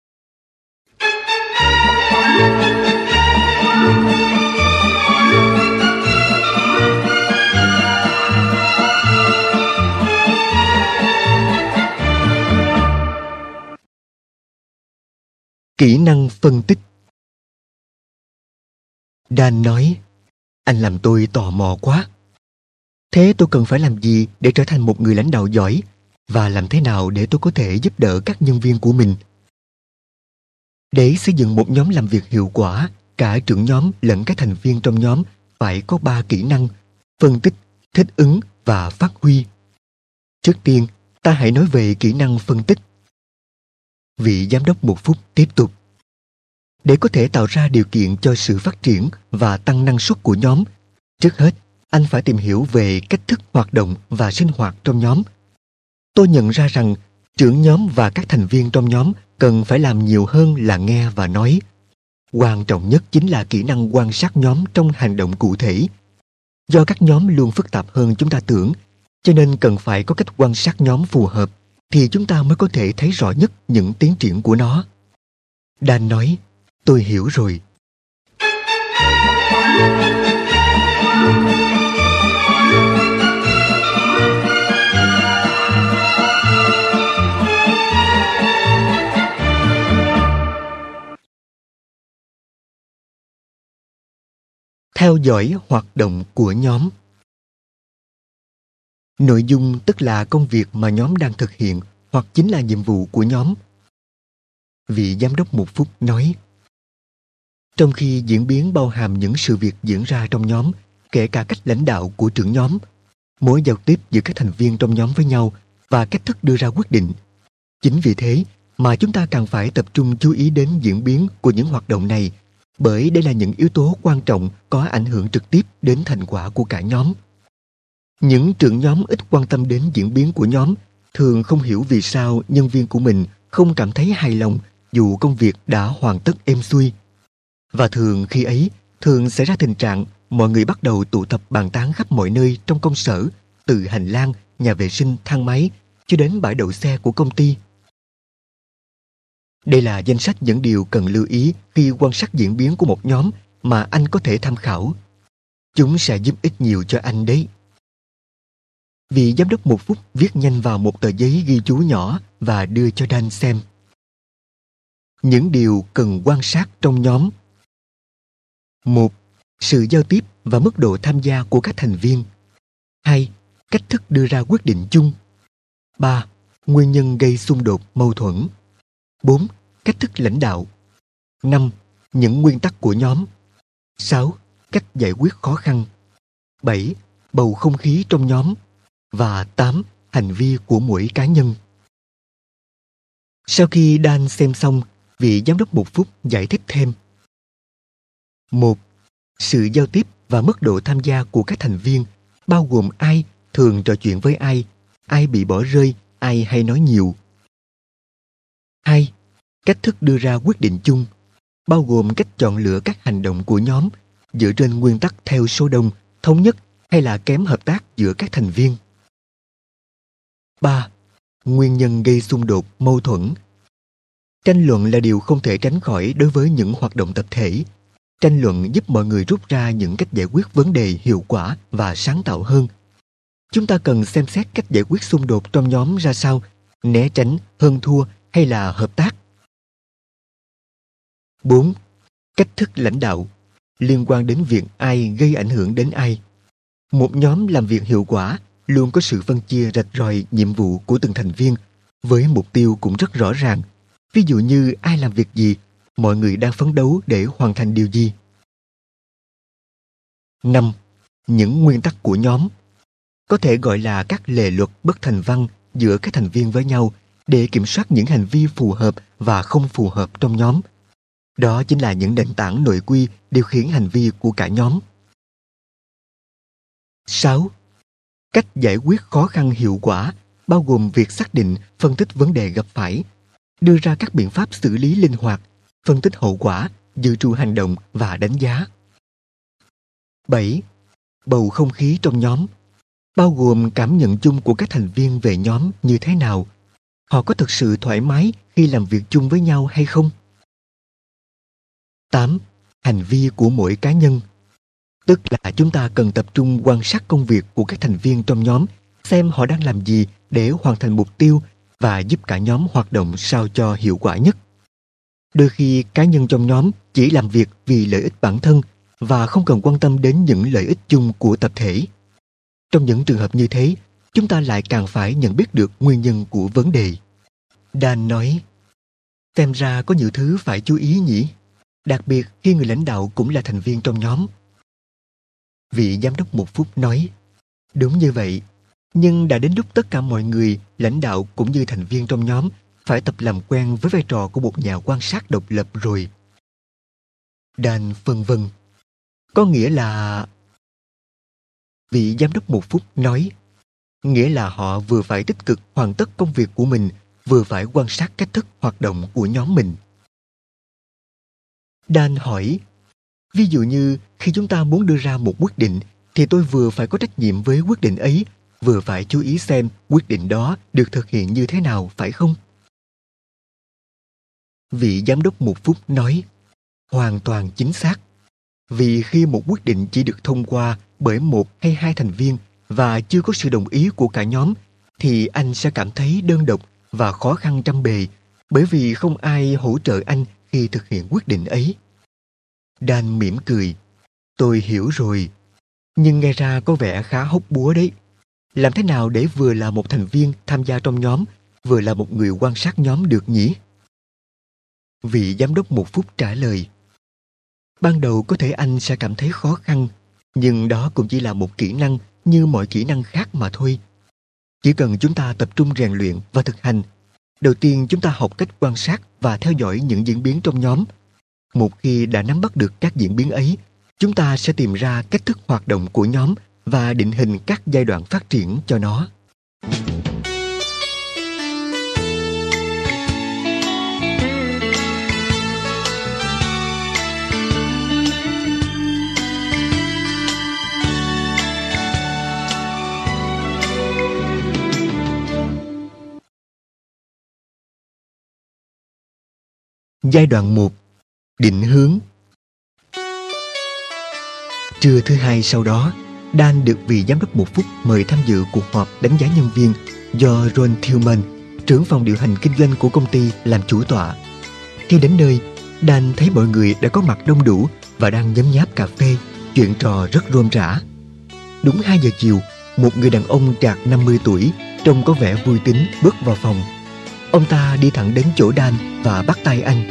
Kỹ năng phân tích. Dan nói, anh làm tôi tò mò quá. Thế tôi cần phải làm gì để trở thành một người lãnh đạo giỏi? Và làm thế nào để tôi có thể giúp đỡ các nhân viên của mình? Để xây dựng một nhóm làm việc hiệu quả, cả trưởng nhóm lẫn các thành viên trong nhóm phải có 3 kỹ năng: phân tích, thích ứng và phát huy. Trước tiên, ta hãy nói về kỹ năng phân tích. Vị giám đốc một phút tiếp tục. Để có thể tạo ra điều kiện cho sự phát triển và tăng năng suất của nhóm, trước hết, anh phải tìm hiểu về cách thức hoạt động và sinh hoạt trong nhóm. Tôi nhận ra rằng trưởng nhóm và các thành viên trong nhóm cần phải làm nhiều hơn là nghe và nói. Quan trọng nhất chính là kỹ năng quan sát nhóm trong hành động cụ thể. Do các nhóm luôn phức tạp hơn chúng ta tưởng, cho nên cần phải có cách quan sát nhóm phù hợp, thì chúng ta mới có thể thấy rõ nhất những tiến triển của nó. Dan nói, tôi hiểu rồi. Theo dõi hoạt động của nhóm. Nội dung tức là công việc mà nhóm đang thực hiện hoặc chính là nhiệm vụ của nhóm. Vị giám đốc một phút nói, trong khi diễn biến bao hàm những sự việc diễn ra trong nhóm, kể cả cách lãnh đạo của trưởng nhóm, mối giao tiếp giữa các thành viên trong nhóm với nhau và cách thức đưa ra quyết định. Chính vì thế mà chúng ta càng phải tập trung chú ý đến diễn biến của những hoạt động này, bởi đây là những yếu tố quan trọng có ảnh hưởng trực tiếp đến thành quả của cả nhóm. Những trưởng nhóm ít quan tâm đến diễn biến của nhóm thường không hiểu vì sao nhân viên của mình không cảm thấy hài lòng dù công việc đã hoàn tất êm xuôi. Và thường khi ấy, thường xảy ra tình trạng mọi người bắt đầu tụ tập bàn tán khắp mọi nơi trong công sở, từ hành lang, nhà vệ sinh, thang máy, cho đến bãi đậu xe của công ty. Đây là danh sách những điều cần lưu ý khi quan sát diễn biến của một nhóm mà anh có thể tham khảo. Chúng sẽ giúp ích nhiều cho anh đấy. Vị giám đốc một phút viết nhanh vào một tờ giấy ghi chú nhỏ và đưa cho Dan xem. Những điều cần quan sát trong nhóm. 1. Sự giao tiếp và mức độ tham gia của các thành viên. 2. Cách thức đưa ra quyết định chung. 3. Nguyên nhân gây xung đột mâu thuẫn. 4. Cách thức lãnh đạo. 5. Những nguyên tắc của nhóm. 6. Cách giải quyết khó khăn. 7. Bầu không khí trong nhóm. Và 8. Hành vi của mỗi cá nhân. Sau khi Dan xem xong, vị giám đốc một phút giải thích thêm. 1. Sự giao tiếp và mức độ tham gia của các thành viên, bao gồm ai thường trò chuyện với ai bị bỏ rơi, ai hay nói nhiều. 2. Cách thức đưa ra quyết định chung, bao gồm cách chọn lựa các hành động của nhóm dựa trên nguyên tắc theo số đông, thống nhất hay là kém hợp tác giữa các thành viên. 3. Nguyên nhân gây xung đột, mâu thuẫn. Tranh luận là điều không thể tránh khỏi đối với những hoạt động tập thể. Tranh luận giúp mọi người rút ra những cách giải quyết vấn đề hiệu quả và sáng tạo hơn. Chúng ta cần xem xét cách giải quyết xung đột trong nhóm ra sao, né tránh, hơn thua hay là hợp tác. 4. Cách thức lãnh đạo liên quan đến việc ai gây ảnh hưởng đến ai. Một nhóm làm việc hiệu quả luôn có sự phân chia rạch ròi nhiệm vụ của từng thành viên, với mục tiêu cũng rất rõ ràng. Ví dụ như ai làm việc gì, mọi người đang phấn đấu để hoàn thành điều gì. 5. Những nguyên tắc của nhóm, có thể gọi là các lề luật bất thành văn giữa các thành viên với nhau để kiểm soát những hành vi phù hợp và không phù hợp trong nhóm. Đó chính là những nền tảng nội quy điều khiển hành vi của cả nhóm. 6. Cách giải quyết khó khăn hiệu quả, bao gồm việc xác định, phân tích vấn đề gặp phải, đưa ra các biện pháp xử lý linh hoạt, phân tích hậu quả, dự trù hành động và đánh giá. 7. Bầu không khí trong nhóm, bao gồm cảm nhận chung của các thành viên về nhóm như thế nào. Họ có thực sự thoải mái khi làm việc chung với nhau hay không? 8. Hành vi của mỗi cá nhân, tức là chúng ta cần tập trung quan sát công việc của các thành viên trong nhóm, xem họ đang làm gì để hoàn thành mục tiêu và giúp cả nhóm hoạt động sao cho hiệu quả nhất. Đôi khi cá nhân trong nhóm chỉ làm việc vì lợi ích bản thân và không cần quan tâm đến những lợi ích chung của tập thể. Trong những trường hợp như thế, chúng ta lại càng phải nhận biết được nguyên nhân của vấn đề. Dan nói, xem ra có nhiều thứ phải chú ý nhỉ, đặc biệt khi người lãnh đạo cũng là thành viên trong nhóm. Vị giám đốc một phút nói, đúng như vậy, nhưng đã đến lúc tất cả mọi người, lãnh đạo cũng như thành viên trong nhóm, phải tập làm quen với vai trò của một nhà quan sát độc lập rồi. Dan phân vân, có nghĩa là... Vị giám đốc một phút nói, nghĩa là họ vừa phải tích cực hoàn tất công việc của mình, vừa phải quan sát cách thức hoạt động của nhóm mình. Dan hỏi, ví dụ như khi chúng ta muốn đưa ra một quyết định, thì tôi vừa phải có trách nhiệm với quyết định ấy, vừa phải chú ý xem quyết định đó được thực hiện như thế nào, phải không? Vị giám đốc một phút nói, hoàn toàn chính xác. Vì khi một quyết định chỉ được thông qua bởi một hay hai thành viên và chưa có sự đồng ý của cả nhóm, thì anh sẽ cảm thấy đơn độc và khó khăn trăm bề, bởi vì không ai hỗ trợ anh khi thực hiện quyết định ấy. Dan mỉm cười, tôi hiểu rồi, nhưng nghe ra có vẻ khá hóc búa đấy. Làm thế nào để vừa là một thành viên tham gia trong nhóm, vừa là một người quan sát nhóm được nhỉ? Vị giám đốc một phút trả lời, ban đầu có thể anh sẽ cảm thấy khó khăn, nhưng đó cũng chỉ là một kỹ năng như mọi kỹ năng khác mà thôi. Chỉ cần chúng ta tập trung rèn luyện và thực hành, đầu tiên chúng ta học cách quan sát và theo dõi những diễn biến trong nhóm. Một khi đã nắm bắt được các diễn biến ấy, chúng ta sẽ tìm ra cách thức hoạt động của nhóm và định hình các giai đoạn phát triển cho nó. Giai đoạn 1. Định hướng. Trưa thứ hai sau đó, Dan được vị giám đốc một phút mời tham dự cuộc họp đánh giá nhân viên do Ron Tillman, trưởng phòng điều hành kinh doanh của công ty, làm chủ tọa. Khi đến nơi, Dan thấy mọi người đã có mặt đông đủ và đang nhấm nháp cà phê, chuyện trò rất rôm rả. Đúng 2 giờ chiều, một người đàn ông trạc 50 tuổi, trông có vẻ vui tính, bước vào phòng. Ông ta đi thẳng đến chỗ Dan và bắt tay anh.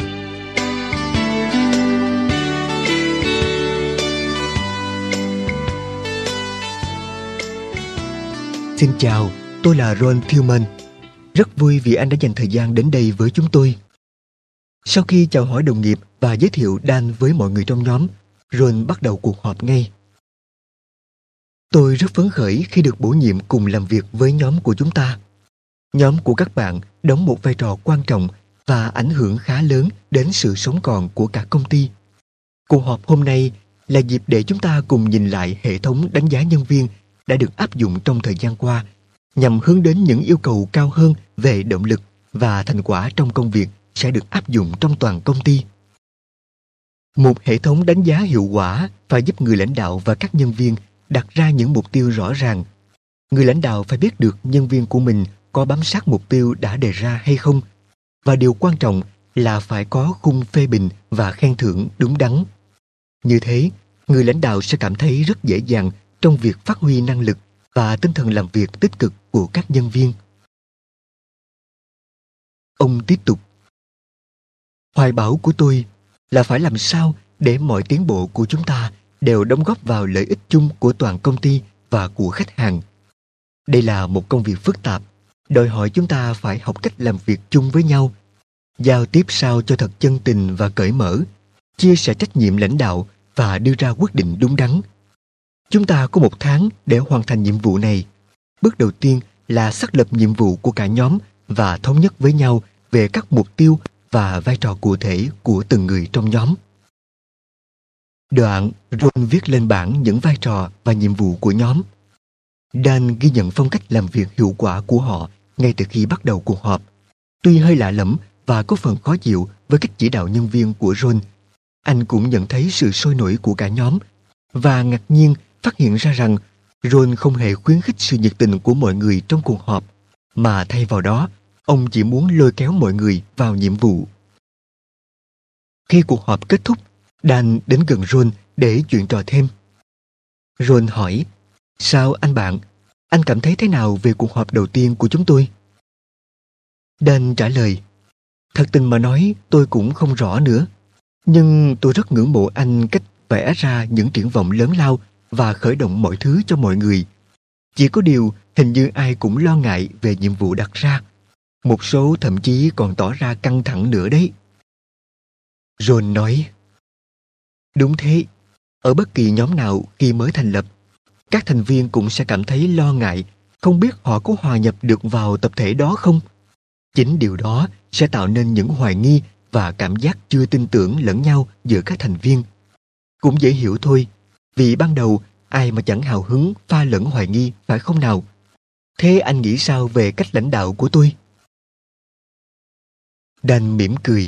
Xin chào, tôi là Ron Tillman. Rất vui vì anh đã dành thời gian đến đây với chúng tôi. Sau khi chào hỏi đồng nghiệp và giới thiệu Dan với mọi người trong nhóm, Ron bắt đầu cuộc họp ngay. Tôi rất phấn khởi khi được bổ nhiệm cùng làm việc với nhóm của chúng ta. Nhóm của các bạn đóng một vai trò quan trọng và ảnh hưởng khá lớn đến sự sống còn của cả công ty. Cuộc họp hôm nay là dịp để chúng ta cùng nhìn lại hệ thống đánh giá nhân viên đã được áp dụng trong thời gian qua, nhằm hướng đến những yêu cầu cao hơn về động lực và thành quả trong công việc sẽ được áp dụng trong toàn công ty. Một hệ thống đánh giá hiệu quả phải giúp người lãnh đạo và các nhân viên đặt ra những mục tiêu rõ ràng. Người lãnh đạo phải biết được nhân viên của mình có bám sát mục tiêu đã đề ra hay không, và điều quan trọng là phải có khung phê bình và khen thưởng đúng đắn. Như thế, người lãnh đạo sẽ cảm thấy rất dễ dàng trong việc phát huy năng lực và tinh thần làm việc tích cực của các nhân viên. Ông tiếp tục. Hoài bão của tôi là phải làm sao để mọi tiến bộ của chúng ta đều đóng góp vào lợi ích chung của toàn công ty và của khách hàng. Đây là một công việc phức tạp, đòi hỏi chúng ta phải học cách làm việc chung với nhau, giao tiếp sao cho thật chân tình và cởi mở, chia sẻ trách nhiệm lãnh đạo và đưa ra quyết định đúng đắn. Chúng ta có 1 tháng để hoàn thành nhiệm vụ này. Bước đầu tiên là xác lập nhiệm vụ của cả nhóm và thống nhất với nhau về các mục tiêu và vai trò cụ thể của từng người trong nhóm. Đoạn, Ron viết lên bảng những vai trò và nhiệm vụ của nhóm. Dan ghi nhận phong cách làm việc hiệu quả của họ ngay từ khi bắt đầu cuộc họp. Tuy hơi lạ lẫm và có phần khó chịu với cách chỉ đạo nhân viên của Ron, anh cũng nhận thấy sự sôi nổi của cả nhóm và ngạc nhiên phát hiện ra rằng Ron không hề khuyến khích sự nhiệt tình của mọi người trong cuộc họp, mà thay vào đó, ông chỉ muốn lôi kéo mọi người vào nhiệm vụ. Khi cuộc họp kết thúc, Dan đến gần Ron để chuyện trò thêm. Ron hỏi, sao anh bạn? Anh cảm thấy thế nào về cuộc họp đầu tiên của chúng tôi? Dan trả lời, thật tình mà nói tôi cũng không rõ nữa. Nhưng tôi rất ngưỡng mộ anh cách vẽ ra những triển vọng lớn lao và khởi động mọi thứ cho mọi người. Chỉ có điều hình như ai cũng lo ngại về nhiệm vụ đặt ra. Một số thậm chí còn tỏ ra căng thẳng nữa đấy. Ron nói, đúng thế, ở bất kỳ nhóm nào khi mới thành lập, các thành viên cũng sẽ cảm thấy lo ngại, không biết họ có hòa nhập được vào tập thể đó không. Chính điều đó sẽ tạo nên những hoài nghi và cảm giác chưa tin tưởng lẫn nhau giữa các thành viên. Cũng dễ hiểu thôi, vì ban đầu ai mà chẳng hào hứng pha lẫn hoài nghi, phải không nào? Thế anh nghĩ sao về cách lãnh đạo của tôi? Dan mỉm cười.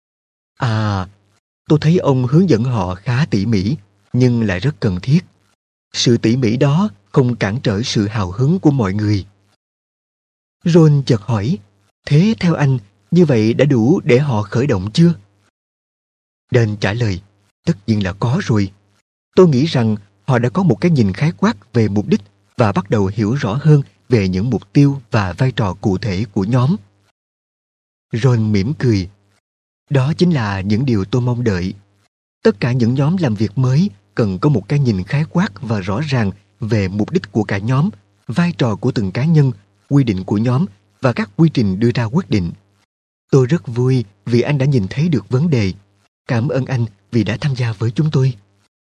Tôi thấy ông hướng dẫn họ khá tỉ mỉ, nhưng lại rất cần thiết. Sự tỉ mỉ đó không cản trở sự hào hứng của mọi người. Ron chợt hỏi, thế theo anh, như vậy đã đủ để họ khởi động chưa? Dan trả lời, tất nhiên là có rồi. Tôi nghĩ rằng họ đã có một cái nhìn khái quát về mục đích và bắt đầu hiểu rõ hơn về những mục tiêu và vai trò cụ thể của nhóm. Ron mỉm cười. Đó chính là những điều tôi mong đợi. Tất cả những nhóm làm việc mới cần có một cái nhìn khái quát và rõ ràng về mục đích của cả nhóm, vai trò của từng cá nhân, quy định của nhóm và các quy trình đưa ra quyết định. Tôi rất vui vì anh đã nhìn thấy được vấn đề. Cảm ơn anh vì đã tham gia với chúng tôi.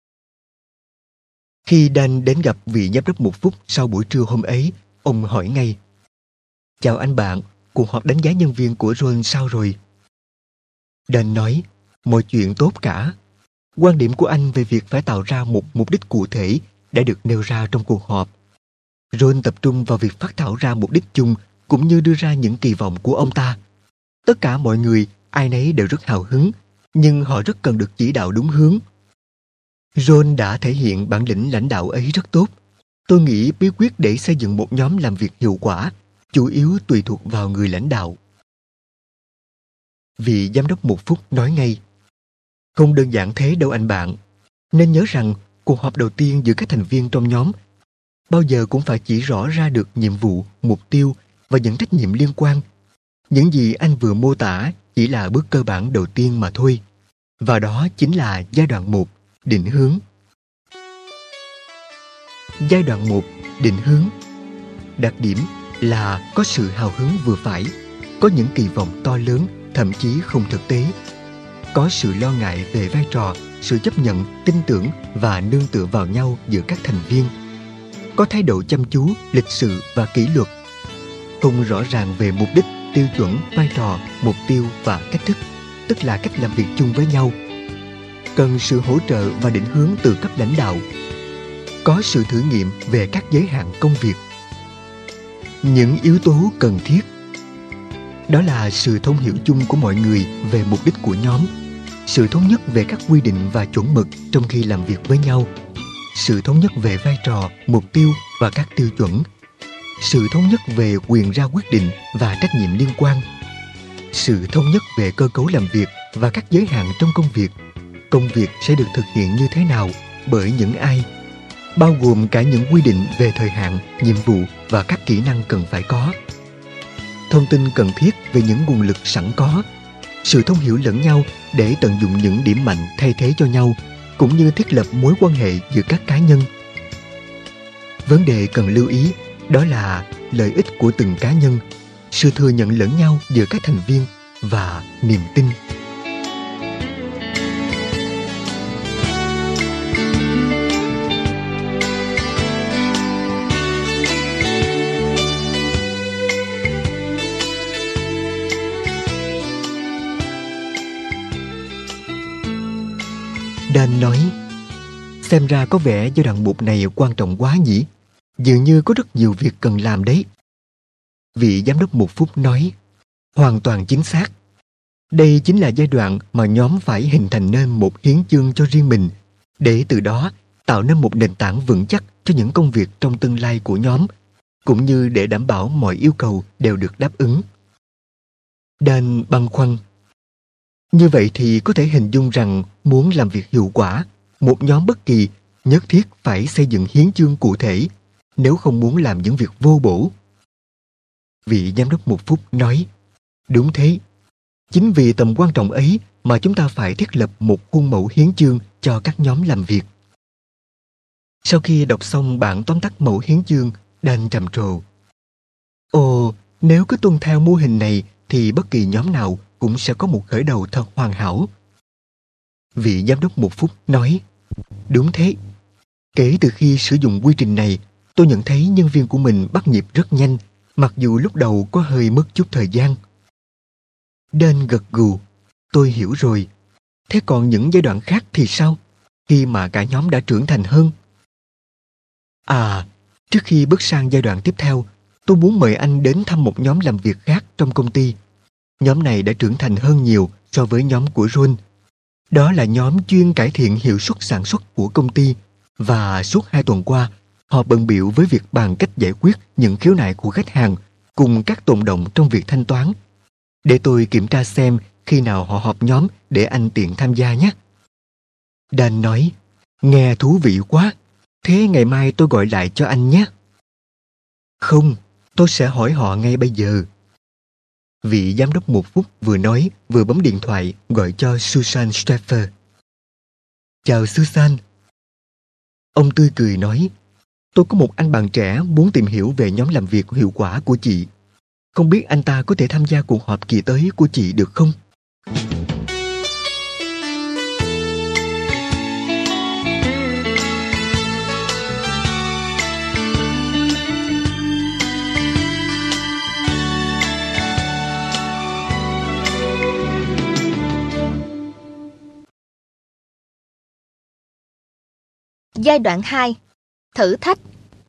Khi Dan đến gặp vị giám đốc 1 phút sau buổi trưa hôm ấy, ông hỏi ngay, chào anh bạn, cuộc họp đánh giá nhân viên của Ron sao rồi? Dan nói, mọi chuyện tốt cả. Quan điểm của anh về việc phải tạo ra một mục đích cụ thể đã được nêu ra trong cuộc họp. Ron tập trung vào việc phát thảo ra mục đích chung cũng như đưa ra những kỳ vọng của ông ta. Tất cả mọi người, ai nấy đều rất hào hứng, nhưng họ rất cần được chỉ đạo đúng hướng. Ron đã thể hiện bản lĩnh lãnh đạo ấy rất tốt. Tôi nghĩ bí quyết để xây dựng một nhóm làm việc hiệu quả chủ yếu tùy thuộc vào người lãnh đạo. Vị giám đốc 1 phút nói ngay, không đơn giản thế đâu anh bạn. Nên nhớ rằng cuộc họp đầu tiên giữa các thành viên trong nhóm bao giờ cũng phải chỉ rõ ra được nhiệm vụ, mục tiêu và những trách nhiệm liên quan. Những gì anh vừa mô tả chỉ là bước cơ bản đầu tiên mà thôi. Và đó chính là giai đoạn 1, định hướng. Giai đoạn 1, định hướng. Đặc điểm là có sự hào hứng vừa phải, có những kỳ vọng to lớn, thậm chí không thực tế. có sự lo ngại về vai trò, sự chấp nhận, tin tưởng và nương tựa vào nhau giữa các thành viên. Có thái độ chăm chú, lịch sự và kỷ luật. Không rõ ràng về mục đích, tiêu chuẩn, vai trò, mục tiêu và cách thức, tức là cách làm việc chung với nhau. Cần sự hỗ trợ và định hướng từ cấp lãnh đạo. Có sự thử nghiệm về các giới hạn công việc. Những yếu tố cần thiết đó là sự thông hiểu chung của mọi người về mục đích của nhóm, sự thống nhất về các quy định và chuẩn mực trong khi làm việc với nhau, sự thống nhất về vai trò, mục tiêu và các tiêu chuẩn, sự thống nhất về quyền ra quyết định và trách nhiệm liên quan, sự thống nhất về cơ cấu làm việc và các giới hạn trong công việc sẽ được thực hiện như thế nào, bởi những ai, bao gồm cả những quy định về thời hạn, nhiệm vụ và các kỹ năng cần phải có. Thông tin cần thiết về những nguồn lực sẵn có, sự thông hiểu lẫn nhau để tận dụng những điểm mạnh thay thế cho nhau, cũng như thiết lập mối quan hệ giữa các cá nhân. Vấn đề cần lưu ý đó là lợi ích của từng cá nhân, sự thừa nhận lẫn nhau giữa các thành viên và niềm tin. Dan nói, xem ra có vẻ giai đoạn 1 này quan trọng quá nhỉ? Dường như có rất nhiều việc cần làm đấy. Vị giám đốc 1 phút nói, hoàn toàn chính xác. Đây chính là giai đoạn mà nhóm phải hình thành nên một hiến chương cho riêng mình, để từ đó tạo nên một nền tảng vững chắc cho những công việc trong tương lai của nhóm, cũng như để đảm bảo mọi yêu cầu đều được đáp ứng. Dan băn khoăn. Như vậy thì có thể hình dung rằng muốn làm việc hiệu quả, một nhóm bất kỳ nhất thiết phải xây dựng hiến chương cụ thể, nếu không muốn làm những việc vô bổ. Vị giám đốc 1 phút nói, đúng thế. Chính vì tầm quan trọng ấy mà chúng ta phải thiết lập một khuôn mẫu hiến chương cho các nhóm làm việc. Sau khi đọc xong bản tóm tắt mẫu hiến chương, Dan trầm trồ. Ồ, nếu cứ tuân theo mô hình này thì bất kỳ nhóm nào cũng sẽ có một khởi đầu thật hoàn hảo. Vị giám đốc 1 phút nói, đúng thế. Kể từ khi sử dụng quy trình này, tôi nhận thấy nhân viên của mình bắt nhịp rất nhanh, mặc dù lúc đầu có hơi mất chút thời gian. Dan gật gù, tôi hiểu rồi. Thế còn những giai đoạn khác thì sao? Khi mà cả nhóm đã trưởng thành hơn. À, trước khi bước sang giai đoạn tiếp theo, tôi muốn mời anh đến thăm một nhóm làm việc khác trong công ty. Nhóm này đã trưởng thành hơn nhiều so với nhóm của Ron. Đó là nhóm chuyên cải thiện hiệu suất sản xuất của công ty, và suốt 2 tuần qua, họ bận bịu với việc bàn cách giải quyết những khiếu nại của khách hàng cùng các tồn động trong việc thanh toán. Để tôi kiểm tra xem khi nào họ họp nhóm để anh tiện tham gia nhé. Dan nói, nghe thú vị quá. Thế ngày mai tôi gọi lại cho anh nhé. Không, tôi sẽ hỏi họ ngay bây giờ. Vị giám đốc 1 phút vừa nói vừa bấm điện thoại gọi cho Susan Steffer. Chào Susan. Ông tươi cười nói, tôi có một anh bạn trẻ muốn tìm hiểu về nhóm làm việc hiệu quả của chị. Không biết anh ta có thể tham gia cuộc họp kỳ tới của chị được không? Giai đoạn 2. Thử thách.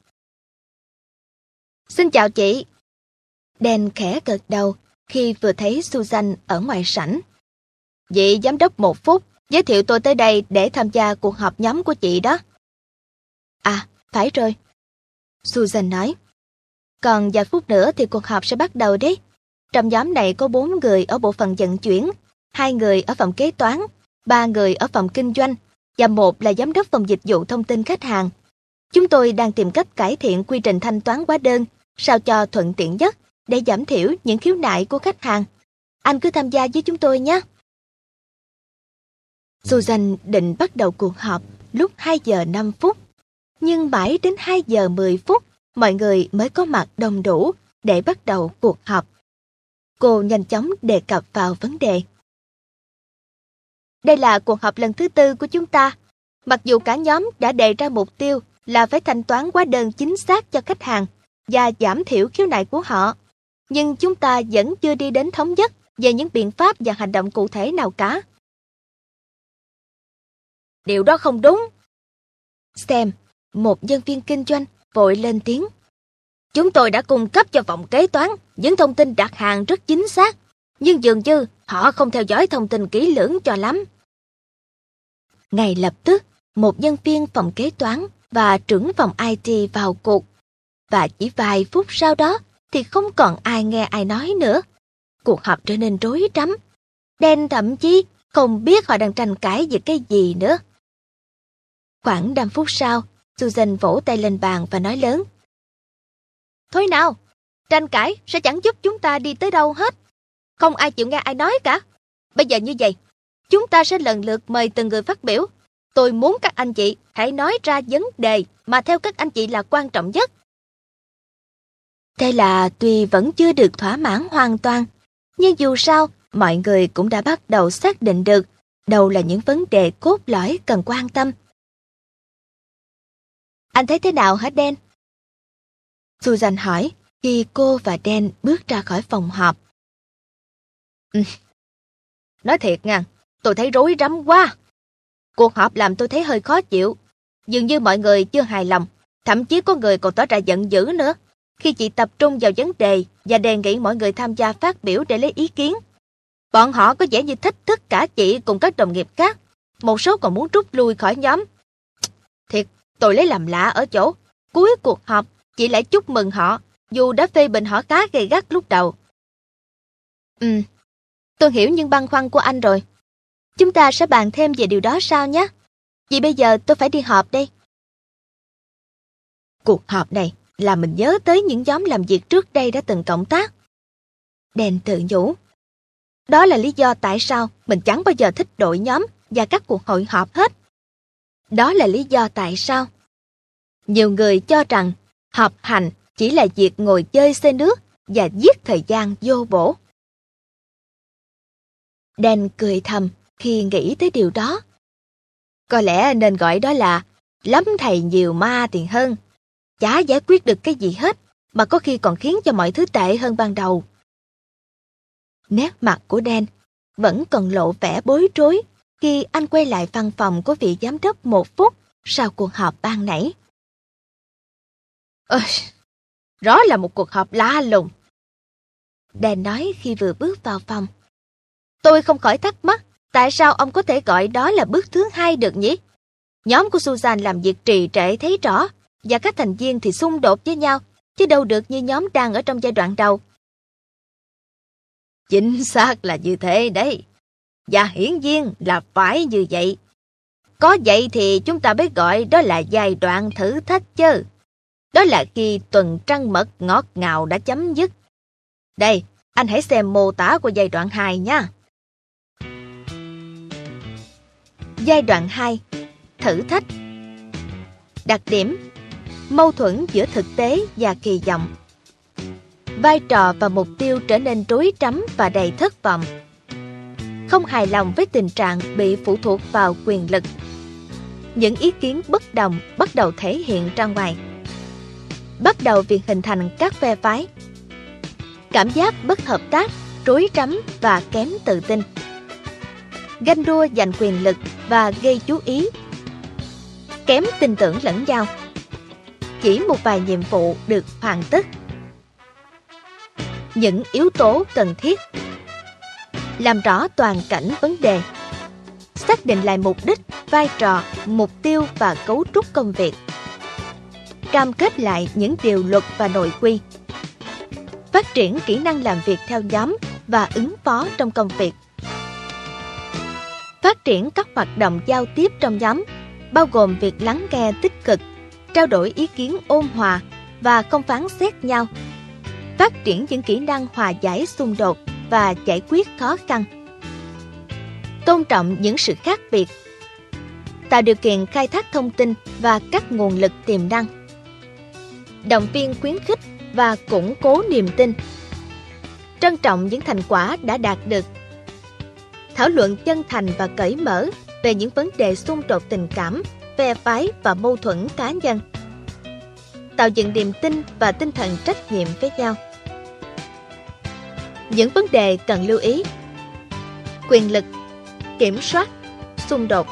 Xin chào chị. Dan khẽ gật đầu khi vừa thấy Susan ở ngoài sảnh. Vị giám đốc 1 phút giới thiệu tôi tới đây để tham gia cuộc họp nhóm của chị đó. À, phải rồi. Susan nói. Còn vài phút nữa thì cuộc họp sẽ bắt đầu đấy. Trong nhóm này có 4 người ở bộ phận vận chuyển, 2 người ở phòng kế toán, 3 người ở phòng kinh doanh, và 1 là giám đốc phòng dịch vụ thông tin khách hàng. Chúng tôi đang tìm cách cải thiện quy trình thanh toán hóa đơn sao cho thuận tiện nhất để giảm thiểu những khiếu nại của khách hàng. Anh cứ tham gia với chúng tôi nhé. Susan định bắt đầu cuộc họp lúc 2 giờ 5 phút, nhưng mãi đến 2 giờ 10 phút mọi người mới có mặt đông đủ để bắt đầu cuộc họp. Cô nhanh chóng đề cập vào vấn đề. Đây là cuộc họp lần thứ 4 của chúng ta. Mặc dù cả nhóm đã đề ra mục tiêu là phải thanh toán hóa đơn chính xác cho khách hàng và giảm thiểu khiếu nại của họ, nhưng chúng ta vẫn chưa đi đến thống nhất về những biện pháp và hành động cụ thể nào cả. Điều đó không đúng. Sam, một nhân viên kinh doanh, vội lên tiếng. Chúng tôi đã cung cấp cho phòng kế toán những thông tin đặt hàng rất chính xác, nhưng dường như họ không theo dõi thông tin kỹ lưỡng cho lắm. Ngay lập tức, một nhân viên phòng kế toán và trưởng phòng IT vào cuộc, và chỉ vài phút sau đó thì không còn ai nghe ai nói nữa. Cuộc họp trở nên rối rắm. Dan thậm chí không biết họ đang tranh cãi về cái gì nữa. Khoảng 5 phút sau, Susan vỗ tay lên bàn và nói lớn. Thôi nào, tranh cãi sẽ chẳng giúp chúng ta đi tới đâu hết. Không ai chịu nghe ai nói cả. Bây giờ như vậy, chúng ta sẽ lần lượt mời từng người phát biểu. Tôi muốn các anh chị hãy nói ra vấn đề mà theo các anh chị là quan trọng nhất. Thế là tuy vẫn chưa được thỏa mãn hoàn toàn, nhưng dù sao, mọi người cũng đã bắt đầu xác định được đâu là những vấn đề cốt lõi cần quan tâm. Anh thấy thế nào hả Dan? Susan hỏi khi cô và Dan bước ra khỏi phòng họp. Nói thiệt nha, tôi thấy rối rắm quá. Cuộc họp làm tôi thấy hơi khó chịu. Dường như mọi người chưa hài lòng, thậm chí có người còn tỏ ra giận dữ nữa khi chị tập trung vào vấn đề và đề nghị mọi người tham gia phát biểu để lấy ý kiến. Bọn họ có vẻ như thích tất cả chị cùng các đồng nghiệp khác. Một số còn muốn rút lui khỏi nhóm. Thiệt, tôi lấy làm lạ ở chỗ cuối cuộc họp chị lại chúc mừng họ, dù đã phê bình họ khá gay gắt lúc đầu. Tôi hiểu những băn khoăn của anh rồi. Chúng ta sẽ bàn thêm về điều đó sau nhé. Vì bây giờ tôi phải đi họp đây. Cuộc họp này làm mình nhớ tới những nhóm làm việc trước đây đã từng cộng tác. Dan tự nhủ. Đó là lý do tại sao mình chẳng bao giờ thích đội nhóm và các cuộc hội họp hết. Đó là lý do tại sao nhiều người cho rằng họp hành chỉ là việc ngồi chơi xe nước và giết thời gian vô bổ. Dan cười thầm khi nghĩ tới điều đó. Có lẽ nên gọi đó là lắm thầy nhiều ma tiền hơn. Chả giải quyết được cái gì hết, mà có khi còn khiến cho mọi thứ tệ hơn ban đầu. Nét mặt của Dan vẫn còn lộ vẻ bối rối khi anh quay lại văn phòng của vị giám đốc 1 phút sau cuộc họp ban nãy. Rõ là một cuộc họp lạ lùng. Dan nói khi vừa bước vào phòng. Tôi không khỏi thắc mắc tại sao ông có thể gọi đó là bước thứ 2 được nhỉ? Nhóm của Susan làm việc trì trệ thấy rõ, và các thành viên thì xung đột với nhau, chứ đâu được như nhóm đang ở trong giai đoạn đầu. Chính xác là như thế đấy. Và hiển nhiên là phải như vậy. Có vậy thì chúng ta mới gọi đó là giai đoạn thử thách chứ. Đó là khi tuần trăng mật ngọt ngào đã chấm dứt. Đây, anh hãy xem mô tả của giai đoạn 2 nha. Giai đoạn 2. Thử thách. Đặc điểm: mâu thuẫn giữa thực tế và kỳ vọng. Vai trò và mục tiêu trở nên rối rắm và đầy thất vọng. Không hài lòng với tình trạng bị phụ thuộc vào quyền lực. Những ý kiến bất đồng bắt đầu thể hiện ra ngoài. Bắt đầu việc hình thành các phe phái. Cảm giác bất hợp tác, rối rắm và kém tự tin. Ganh đua giành quyền lực và gây chú ý. Kém tin tưởng lẫn nhau. Chỉ một vài nhiệm vụ được hoàn tất. Những yếu tố cần thiết: làm rõ toàn cảnh vấn đề, xác định lại mục đích, vai trò, mục tiêu và cấu trúc công việc, cam kết lại những điều luật và nội quy, phát triển kỹ năng làm việc theo nhóm và ứng phó trong công việc, phát triển các hoạt động giao tiếp trong nhóm, bao gồm việc lắng nghe tích cực, trao đổi ý kiến ôn hòa và không phán xét nhau, phát triển những kỹ năng hòa giải xung đột và giải quyết khó khăn, tôn trọng những sự khác biệt, tạo điều kiện khai thác thông tin và các nguồn lực tiềm năng, động viên khuyến khích và củng cố niềm tin, trân trọng những thành quả đã đạt được, thảo luận chân thành và cởi mở về những vấn đề xung đột tình cảm, phe phái và mâu thuẫn cá nhân, tạo dựng niềm tin và tinh thần trách nhiệm với nhau. Những vấn đề cần lưu ý: quyền lực, kiểm soát, xung đột.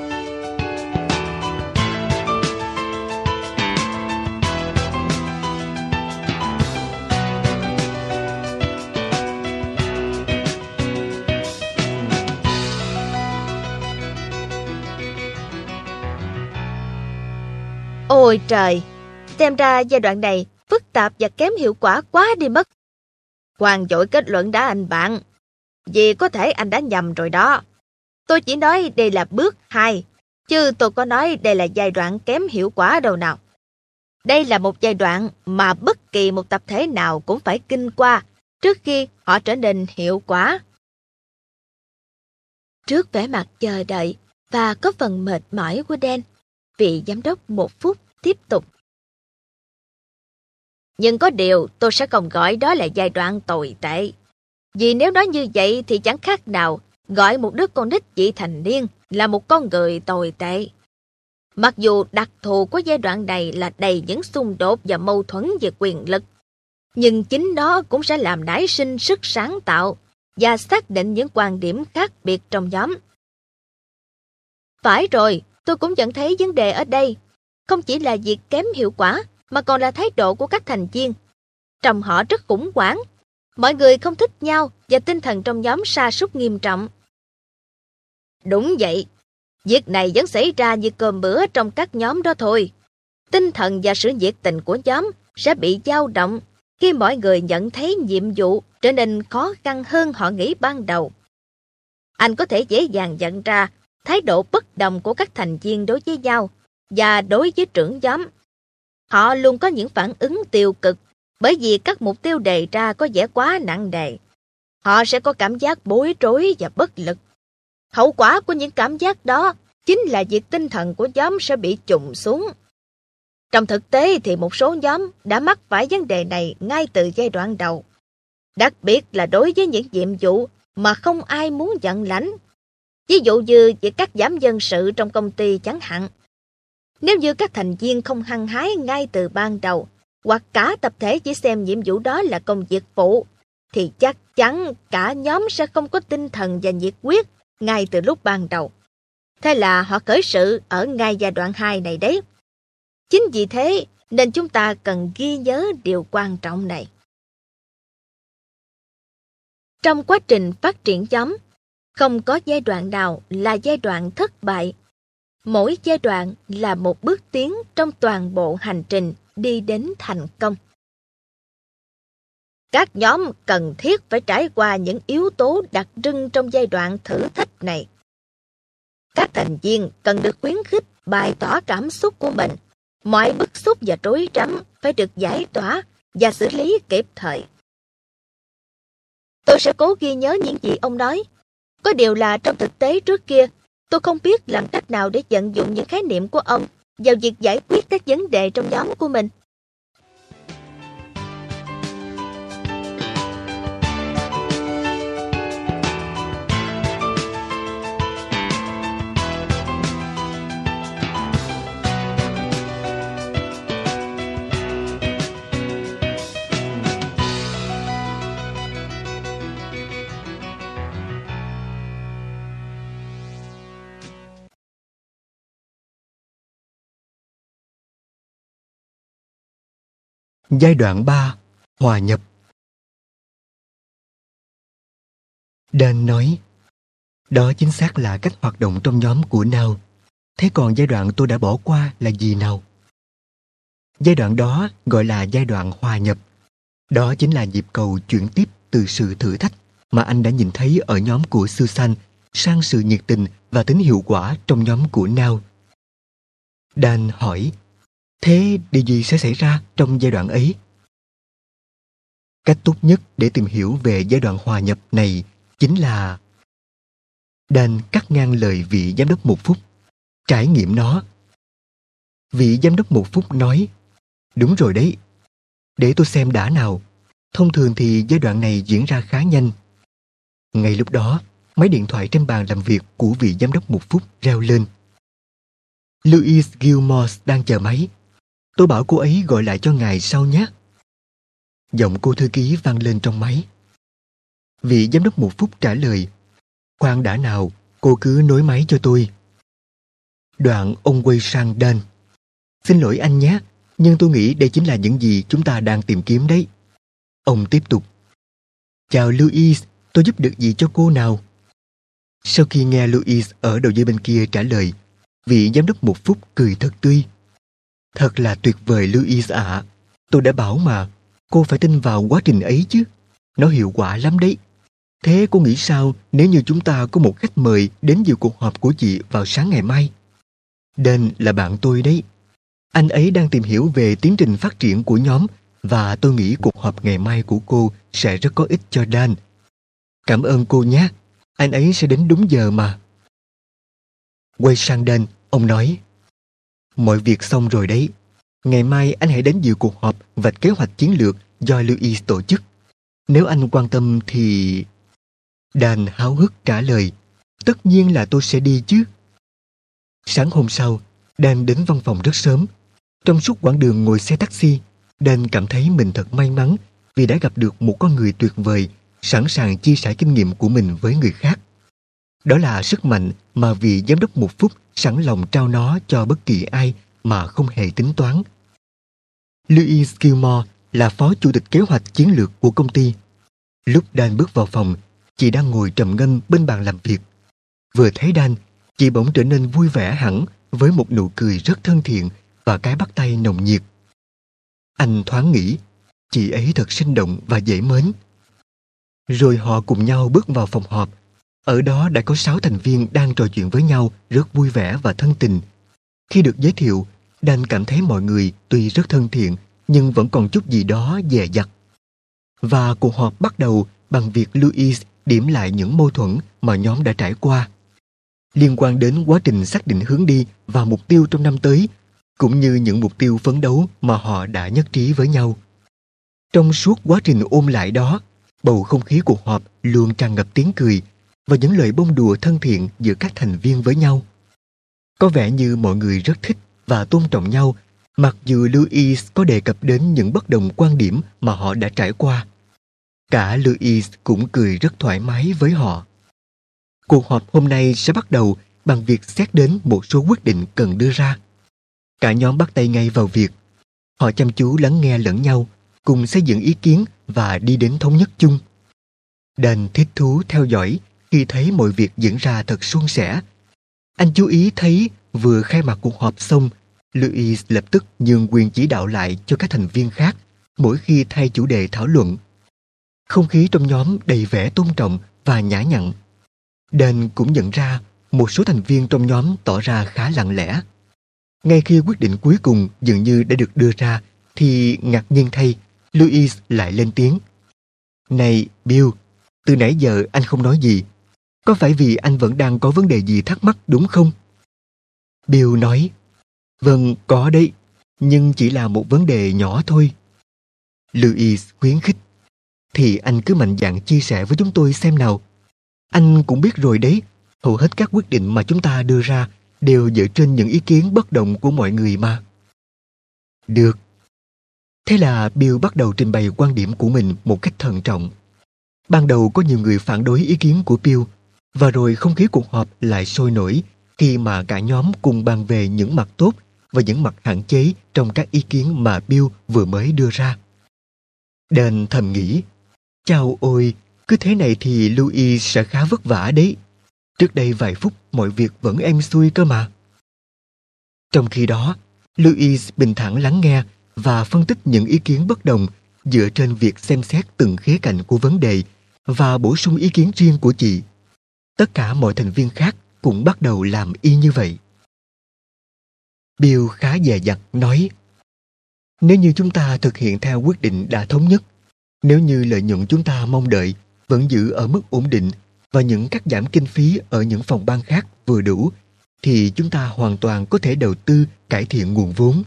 Ôi trời, xem ra giai đoạn này phức tạp và kém hiệu quả quá đi mất. Khoan vội kết luận đã anh bạn. Vì có thể anh đã nhầm rồi đó. Tôi chỉ nói đây là bước 2, chứ tôi có nói đây là giai đoạn kém hiệu quả đâu nào. Đây là một giai đoạn mà bất kỳ một tập thể nào cũng phải kinh qua trước khi họ trở nên hiệu quả. Trước vẻ mặt chờ đợi và có phần mệt mỏi của Dan, vị giám đốc 1 phút tiếp tục. Nhưng có điều tôi sẽ không gọi đó là giai đoạn tồi tệ. Vì nếu nói như vậy thì chẳng khác nào gọi một đứa con nít vị thành niên là một con người tồi tệ. Mặc dù đặc thù của giai đoạn này là đầy những xung đột và mâu thuẫn về quyền lực, nhưng chính nó cũng sẽ làm nảy sinh sức sáng tạo và xác định những quan điểm khác biệt trong nhóm. Phải rồi, tôi cũng nhận thấy vấn đề ở đây không chỉ là việc kém hiệu quả, mà còn là thái độ của các thành viên. Trong họ rất khủng hoảng, mọi người không thích nhau và tinh thần trong nhóm sa sút nghiêm trọng. Đúng vậy, việc này vẫn xảy ra như cơm bữa trong các nhóm đó thôi. Tinh thần và sự nhiệt tình của nhóm sẽ bị dao động khi mọi người nhận thấy nhiệm vụ trở nên khó khăn hơn họ nghĩ ban đầu. Anh có thể dễ dàng nhận ra thái độ bất đồng của các thành viên đối với nhau và đối với trưởng nhóm. Họ luôn có những phản ứng tiêu cực bởi vì các mục tiêu đề ra có vẻ quá nặng nề. Họ sẽ có cảm giác bối rối và bất lực. Hậu quả của những cảm giác đó chính là việc tinh thần của nhóm sẽ bị chùng xuống. Trong thực tế thì một số nhóm đã mắc phải vấn đề này ngay từ giai đoạn đầu. Đặc biệt là đối với những nhiệm vụ mà không ai muốn nhận lãnh. Ví dụ như việc cắt giảm nhân sự trong công ty chẳng hạn. Nếu như các thành viên không hăng hái ngay từ ban đầu, hoặc cả tập thể chỉ xem nhiệm vụ đó là công việc phụ, thì chắc chắn cả nhóm sẽ không có tinh thần và nhiệt huyết ngay từ lúc ban đầu. Thế là họ khởi sự ở ngay giai đoạn 2 này đấy. Chính vì thế nên chúng ta cần ghi nhớ điều quan trọng này. Trong quá trình phát triển nhóm, không có giai đoạn nào là giai đoạn thất bại. Mỗi giai đoạn là một bước tiến trong toàn bộ hành trình đi đến thành công. Các nhóm cần thiết phải trải qua những yếu tố đặc trưng trong giai đoạn thử thách này. Các thành viên cần được khuyến khích bày tỏ cảm xúc của mình. Mọi bức xúc và rối rắm phải được giải tỏa và xử lý kịp thời. Tôi sẽ cố ghi nhớ những gì ông nói. Có điều là trong thực tế trước kia, tôi không biết làm cách nào để vận dụng những khái niệm của ông vào việc giải quyết các vấn đề trong nhóm của mình. Giai đoạn 3. Hòa nhập. Dan nói, đó chính xác là cách hoạt động trong nhóm của Now. Thế còn giai đoạn tôi đã bỏ qua là gì nào? Giai đoạn đó gọi là giai đoạn hòa nhập. Đó chính là nhịp cầu chuyển tiếp từ sự thử thách mà anh đã nhìn thấy ở nhóm của Susan sang sự nhiệt tình và tính hiệu quả trong nhóm của Now. Dan hỏi, thế điều gì sẽ xảy ra trong giai đoạn ấy? Cách tốt nhất để tìm hiểu về giai đoạn hòa nhập này chính là... Dan cắt ngang lời vị giám đốc 1 phút, trải nghiệm nó. Vị giám đốc 1 phút nói, đúng rồi đấy, để tôi xem đã nào. Thông thường thì giai đoạn này diễn ra khá nhanh. Ngay lúc đó, máy điện thoại trên bàn làm việc của vị giám đốc một phút reo lên. Louise Gilmore đang chờ máy. Tôi bảo cô ấy gọi lại cho ngài sau nhé. Giọng cô thư ký vang lên trong máy. Vị giám đốc một phút trả lời. Khoan đã nào, cô cứ nối máy cho tôi. Đoạn ông quay sang Dan. Xin lỗi anh nhé, nhưng tôi nghĩ đây chính là những gì chúng ta đang tìm kiếm đấy. Ông tiếp tục. Chào Louise, tôi giúp được gì cho cô nào? Sau khi nghe Louise ở đầu dây bên kia trả lời, vị giám đốc một phút cười thật tươi. Thật là tuyệt vời Louise ạ. Tôi đã bảo mà, cô phải tin vào quá trình ấy chứ. Nó hiệu quả lắm đấy. Thế cô nghĩ sao nếu như chúng ta có một khách mời đến dự cuộc họp của chị vào sáng ngày mai? Dan là bạn tôi đấy. Anh ấy đang tìm hiểu về tiến trình phát triển của nhóm và tôi nghĩ cuộc họp ngày mai của cô sẽ rất có ích cho Dan. Cảm ơn cô nhé. Anh ấy sẽ đến đúng giờ mà. Quay sang Dan, ông nói. Mọi việc xong rồi đấy. Ngày mai anh hãy đến dự cuộc họp vạch kế hoạch chiến lược do Louise tổ chức. Nếu anh quan tâm thì... Dan háo hức trả lời. Tất nhiên là tôi sẽ đi chứ. Sáng hôm sau, Dan đến văn phòng rất sớm. Trong suốt quãng đường ngồi xe taxi, Dan cảm thấy mình thật may mắn vì đã gặp được một con người tuyệt vời, sẵn sàng chia sẻ kinh nghiệm của mình với người khác. Đó là sức mạnh mà vị giám đốc một phút sẵn lòng trao nó cho bất kỳ ai mà không hề tính toán. Louise Gilmore là phó chủ tịch kế hoạch chiến lược của công ty. Lúc Dan bước vào phòng, chị đang ngồi trầm ngâm bên bàn làm việc. Vừa thấy Dan, chị bỗng trở nên vui vẻ hẳn với một nụ cười rất thân thiện và cái bắt tay nồng nhiệt. Anh thoáng nghĩ, chị ấy thật sinh động và dễ mến. Rồi họ cùng nhau bước vào phòng họp. Ở đó đã có 6 thành viên đang trò chuyện với nhau rất vui vẻ và thân tình. Khi được giới thiệu, Dan cảm thấy mọi người tuy rất thân thiện nhưng vẫn còn chút gì đó dè dặt. Và cuộc họp bắt đầu bằng việc Louise điểm lại những mâu thuẫn mà nhóm đã trải qua, liên quan đến quá trình xác định hướng đi và mục tiêu trong năm tới, cũng như những mục tiêu phấn đấu mà họ đã nhất trí với nhau. Trong suốt quá trình ôn lại đó, bầu không khí cuộc họp luôn tràn ngập tiếng cười và những lời bông đùa thân thiện giữa các thành viên với nhau. Có vẻ như mọi người rất thích và tôn trọng nhau, mặc dù Louise có đề cập đến những bất đồng quan điểm mà họ đã trải qua. Cả Louise cũng cười rất thoải mái với họ. Cuộc họp hôm nay sẽ bắt đầu bằng việc xét đến một số quyết định cần đưa ra. Cả nhóm bắt tay ngay vào việc. Họ chăm chú lắng nghe lẫn nhau, cùng xây dựng ý kiến và đi đến thống nhất chung. Dan thích thú theo dõi khi thấy mọi việc diễn ra thật suôn sẻ. Anh chú ý thấy vừa khai mạc cuộc họp xong, Louise lập tức nhường quyền chỉ đạo lại cho các thành viên khác mỗi khi thay chủ đề thảo luận. Không khí trong nhóm đầy vẻ tôn trọng và nhã nhặn. Dan cũng nhận ra một số thành viên trong nhóm tỏ ra khá lặng lẽ. Ngay khi quyết định cuối cùng dường như đã được đưa ra, thì ngạc nhiên thay, Louise lại lên tiếng. Này Bill, từ nãy giờ anh không nói gì. Có phải vì anh vẫn đang có vấn đề gì thắc mắc đúng không? Bill nói, vâng, có đấy, nhưng chỉ là một vấn đề nhỏ thôi. Louise khuyến khích, thì anh cứ mạnh dạn chia sẻ với chúng tôi xem nào. Anh cũng biết rồi đấy, hầu hết các quyết định mà chúng ta đưa ra đều dựa trên những ý kiến bất đồng của mọi người mà. Được. Thế là Bill bắt đầu trình bày quan điểm của mình một cách thận trọng. Ban đầu có nhiều người phản đối ý kiến của Bill, và rồi không khí cuộc họp lại sôi nổi khi mà cả nhóm cùng bàn về những mặt tốt và những mặt hạn chế trong các ý kiến mà Bill vừa mới đưa ra. Dan thầm nghĩ, chao ôi, cứ thế này thì Louise sẽ khá vất vả đấy. Trước đây vài phút mọi việc vẫn êm xuôi cơ mà. Trong khi đó, Louise bình thản lắng nghe và phân tích những ý kiến bất đồng dựa trên việc xem xét từng khía cạnh của vấn đề và bổ sung ý kiến riêng của chị. Tất cả mọi thành viên khác cũng bắt đầu làm y như vậy. Bill khá dè dặt nói, nếu như chúng ta thực hiện theo quyết định đã thống nhất, nếu như lợi nhuận chúng ta mong đợi vẫn giữ ở mức ổn định và những cắt giảm kinh phí ở những phòng ban khác vừa đủ, thì chúng ta hoàn toàn có thể đầu tư cải thiện nguồn vốn.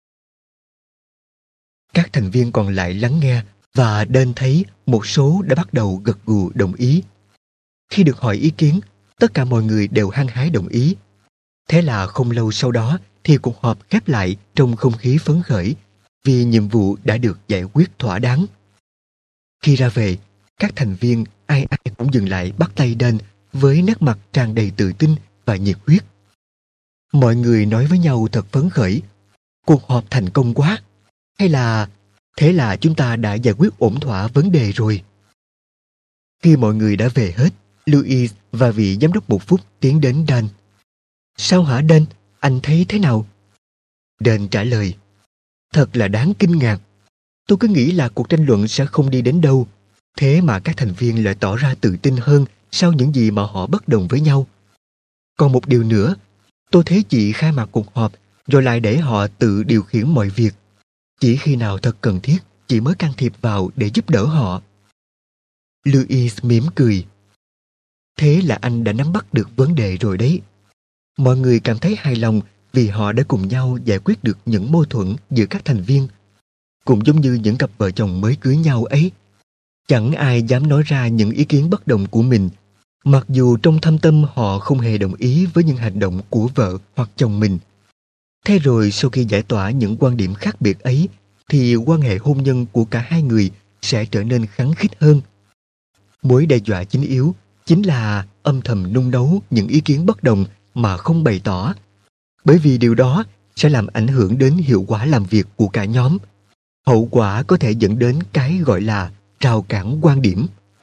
Các thành viên còn lại lắng nghe và Dan thấy một số đã bắt đầu gật gù đồng ý. Khi được hỏi ý kiến, tất cả mọi người đều hăng hái đồng ý. Thế là không lâu sau đó thì cuộc họp khép lại trong không khí phấn khởi vì nhiệm vụ đã được giải quyết thỏa đáng. Khi ra về, các thành viên ai ai cũng dừng lại bắt tay Dan với nét mặt tràn đầy tự tin và nhiệt huyết. Mọi người nói với nhau thật phấn khởi. Cuộc họp thành công quá. Hay là thế là chúng ta đã giải quyết ổn thỏa vấn đề rồi. Khi mọi người đã về hết, Louis và vị giám đốc một phút tiến đến Dan. Sao hả Dan? Anh thấy thế nào? Dan trả lời. Thật là đáng kinh ngạc. Tôi cứ nghĩ là cuộc tranh luận sẽ không đi đến đâu. Thế mà các thành viên lại tỏ ra tự tin hơn sau những gì mà họ bất đồng với nhau. Còn một điều nữa, tôi thấy chị khai mạc cuộc họp rồi lại để họ tự điều khiển mọi việc. Chỉ khi nào thật cần thiết, chị mới can thiệp vào để giúp đỡ họ. Louis mỉm cười. Thế là anh đã nắm bắt được vấn đề rồi đấy. Mọi người cảm thấy hài lòng vì họ đã cùng nhau giải quyết được những mâu thuẫn giữa các thành viên. Cũng giống như những cặp vợ chồng mới cưới nhau ấy. Chẳng ai dám nói ra những ý kiến bất đồng của mình, mặc dù trong thâm tâm họ không hề đồng ý với những hành động của vợ hoặc chồng mình. Thế rồi sau khi giải tỏa những quan điểm khác biệt ấy, thì quan hệ hôn nhân của cả hai người sẽ trở nên khăng khít hơn. Mối đe dọa chính yếu chính là âm thầm nung nấu những ý kiến bất đồng mà không bày tỏ, bởi vì điều đó sẽ làm ảnh hưởng đến hiệu quả làm việc của cả nhóm. Hậu quả có thể dẫn đến cái gọi là rào cản quan điểm.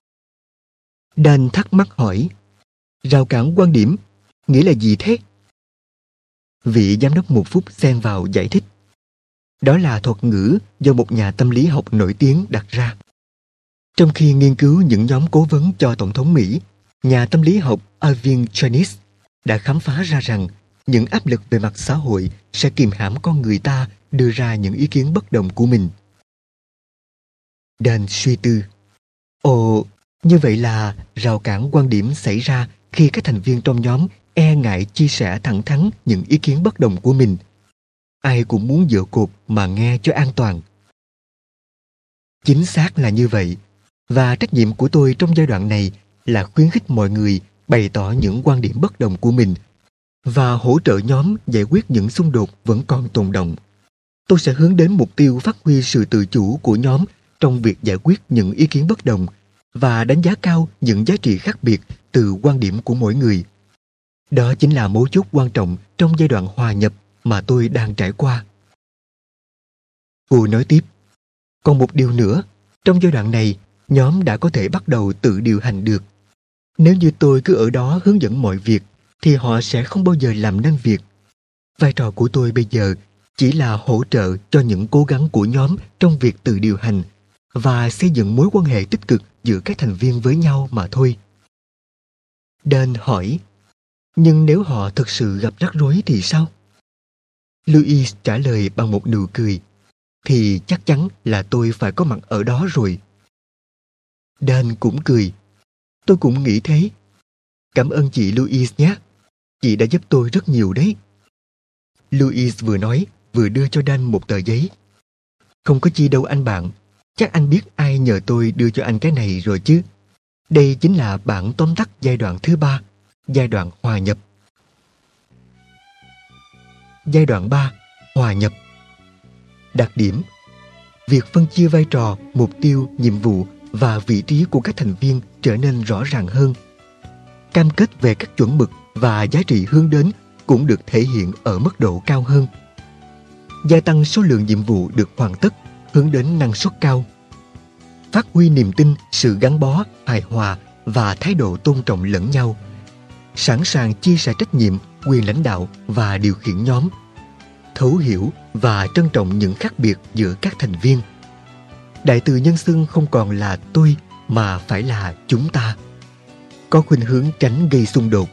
Dan thắc mắc hỏi, rào cản quan điểm nghĩa là gì thế? Vị giám đốc một phút xen vào giải thích. Đó là thuật ngữ do một nhà tâm lý học nổi tiếng đặt ra. Trong khi nghiên cứu những nhóm cố vấn cho Tổng thống Mỹ, nhà tâm lý học Irving Janis đã khám phá ra rằng những áp lực về mặt xã hội sẽ kìm hãm con người ta đưa ra những ý kiến bất đồng của mình. Dan suy tư. Ồ, như vậy là rào cản quan điểm xảy ra khi các thành viên trong nhóm e ngại chia sẻ thẳng thắn những ý kiến bất đồng của mình. Ai cũng muốn dựa cột mà nghe cho an toàn. Chính xác là như vậy. Và trách nhiệm của tôi trong giai đoạn này là khuyến khích mọi người bày tỏ những quan điểm bất đồng của mình và hỗ trợ nhóm giải quyết những xung đột vẫn còn tồn đọng. Tôi sẽ hướng đến mục tiêu phát huy sự tự chủ của nhóm trong việc giải quyết những ý kiến bất đồng và đánh giá cao những giá trị khác biệt từ quan điểm của mỗi người. Đó chính là mấu chốt quan trọng trong giai đoạn hòa nhập mà tôi đang trải qua. Cô nói tiếp, còn một điều nữa, trong giai đoạn này, nhóm đã có thể bắt đầu tự điều hành được. Nếu như tôi cứ ở đó hướng dẫn mọi việc, thì họ sẽ không bao giờ làm nên việc. Vai trò của tôi bây giờ chỉ là hỗ trợ cho những cố gắng của nhóm trong việc tự điều hành và xây dựng mối quan hệ tích cực giữa các thành viên với nhau mà thôi. Dan hỏi, nhưng nếu họ thực sự gặp rắc rối thì sao? Louis trả lời bằng một nụ cười, thì chắc chắn là tôi phải có mặt ở đó rồi. Dan cũng cười, tôi cũng nghĩ thế. Cảm ơn chị Louis nhé, chị đã giúp tôi rất nhiều đấy. Louis vừa nói, vừa đưa cho Dan một tờ giấy. Không có chi đâu anh bạn, chắc anh biết ai nhờ tôi đưa cho anh cái này rồi chứ. Đây chính là bản tóm tắt giai đoạn thứ 3, giai đoạn hòa nhập. Giai đoạn 3, hòa nhập. Đặc điểm: việc phân chia vai trò, mục tiêu, nhiệm vụ và vị trí của các thành viên trở nên rõ ràng hơn. Cam kết về các chuẩn mực và giá trị hướng đến cũng được thể hiện ở mức độ cao hơn. Gia tăng số lượng nhiệm vụ được hoàn tất, hướng đến năng suất cao. Phát huy niềm tin, sự gắn bó, hài hòa và thái độ tôn trọng lẫn nhau. Sẵn sàng chia sẻ trách nhiệm, quyền lãnh đạo và điều khiển nhóm. Thấu hiểu và trân trọng những khác biệt giữa các thành viên. Đại từ nhân xưng không còn là tôi mà phải là chúng ta. Có khuynh hướng tránh gây xung đột.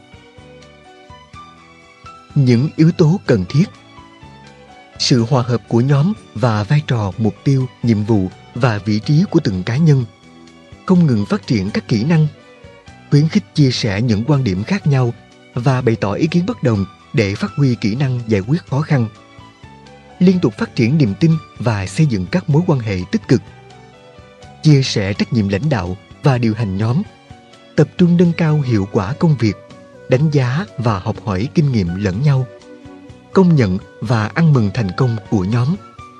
Những yếu tố cần thiết: sự hòa hợp của nhóm và vai trò, mục tiêu, nhiệm vụ và vị trí của từng cá nhân. Không ngừng phát triển các kỹ năng. Khuyến khích chia sẻ những quan điểm khác nhau và bày tỏ ý kiến bất đồng để phát huy kỹ năng giải quyết khó khăn. Liên tục phát triển niềm tin và xây dựng các mối quan hệ tích cực. Chia sẻ trách nhiệm lãnh đạo và điều hành nhóm. tập trung nâng cao hiệu quả công việc, đánh giá và học hỏi kinh nghiệm lẫn nhau, công nhận và ăn mừng thành công của nhóm.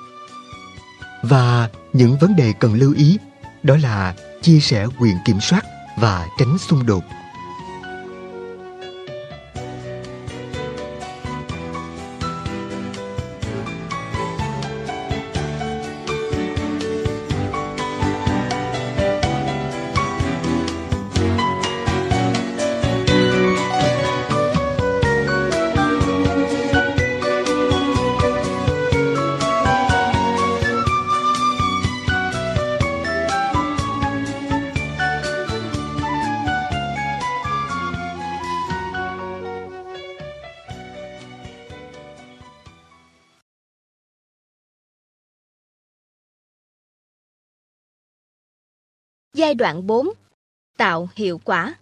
Và những vấn đề cần lưu ý đó là chia sẻ quyền kiểm soát và tránh xung đột. Giai đoạn 4. Tạo hiệu quả.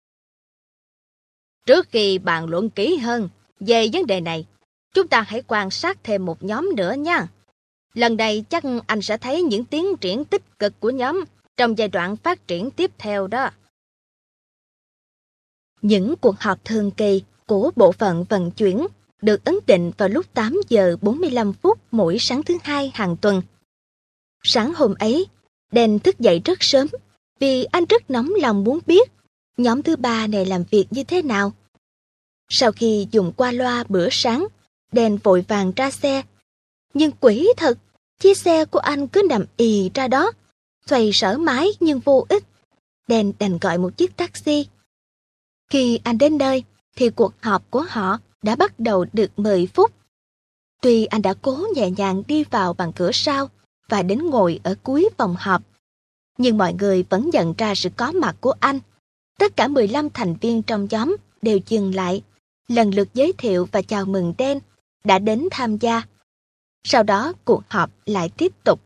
Trước khi bàn luận kỹ hơn về vấn đề này, chúng ta hãy quan sát thêm một nhóm nữa nha. Lần này chắc anh sẽ thấy những tiến triển tích cực của nhóm trong giai đoạn phát triển tiếp theo đó. Những cuộc họp thường kỳ của bộ phận vận chuyển được ấn định vào lúc 8 giờ 45 phút mỗi sáng thứ Hai hàng tuần. Sáng hôm ấy, Dan thức dậy rất sớm vì anh rất nóng lòng muốn biết nhóm thứ ba này làm việc như thế nào. Sau khi dùng qua loa bữa sáng, Dan vội vàng ra xe. Nhưng quỷ thật, chiếc xe của anh cứ nằm ì ra đó, xoay sở mái nhưng vô ích. Dan đành gọi một chiếc taxi. Khi anh đến nơi, thì cuộc họp của họ đã bắt đầu được 10 phút. Tuy anh đã cố nhẹ nhàng đi vào bằng cửa sau và đến ngồi ở cuối phòng họp, nhưng mọi người vẫn nhận ra sự có mặt của anh. Tất cả 15 thành viên trong nhóm đều dừng lại, lần lượt giới thiệu và chào mừng Dan đã đến tham gia. Sau đó cuộc họp lại tiếp tục.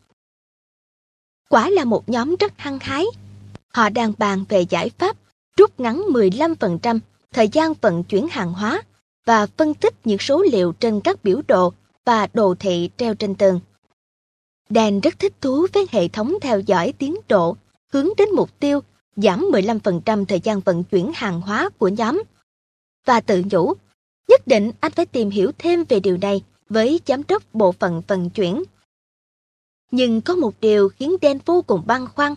Quả là một nhóm rất hăng hái. Họ đang bàn về giải pháp rút ngắn 15% thời gian vận chuyển hàng hóa và phân tích những số liệu trên các biểu đồ và đồ thị treo trên tường. Dan rất thích thú với hệ thống theo dõi tiến độ hướng đến mục tiêu giảm 15% thời gian vận chuyển hàng hóa của nhóm. Và tự nhủ, nhất định anh phải tìm hiểu thêm về điều này với giám đốc bộ phận vận chuyển. Nhưng có một điều khiến Dan vô cùng băn khoăn.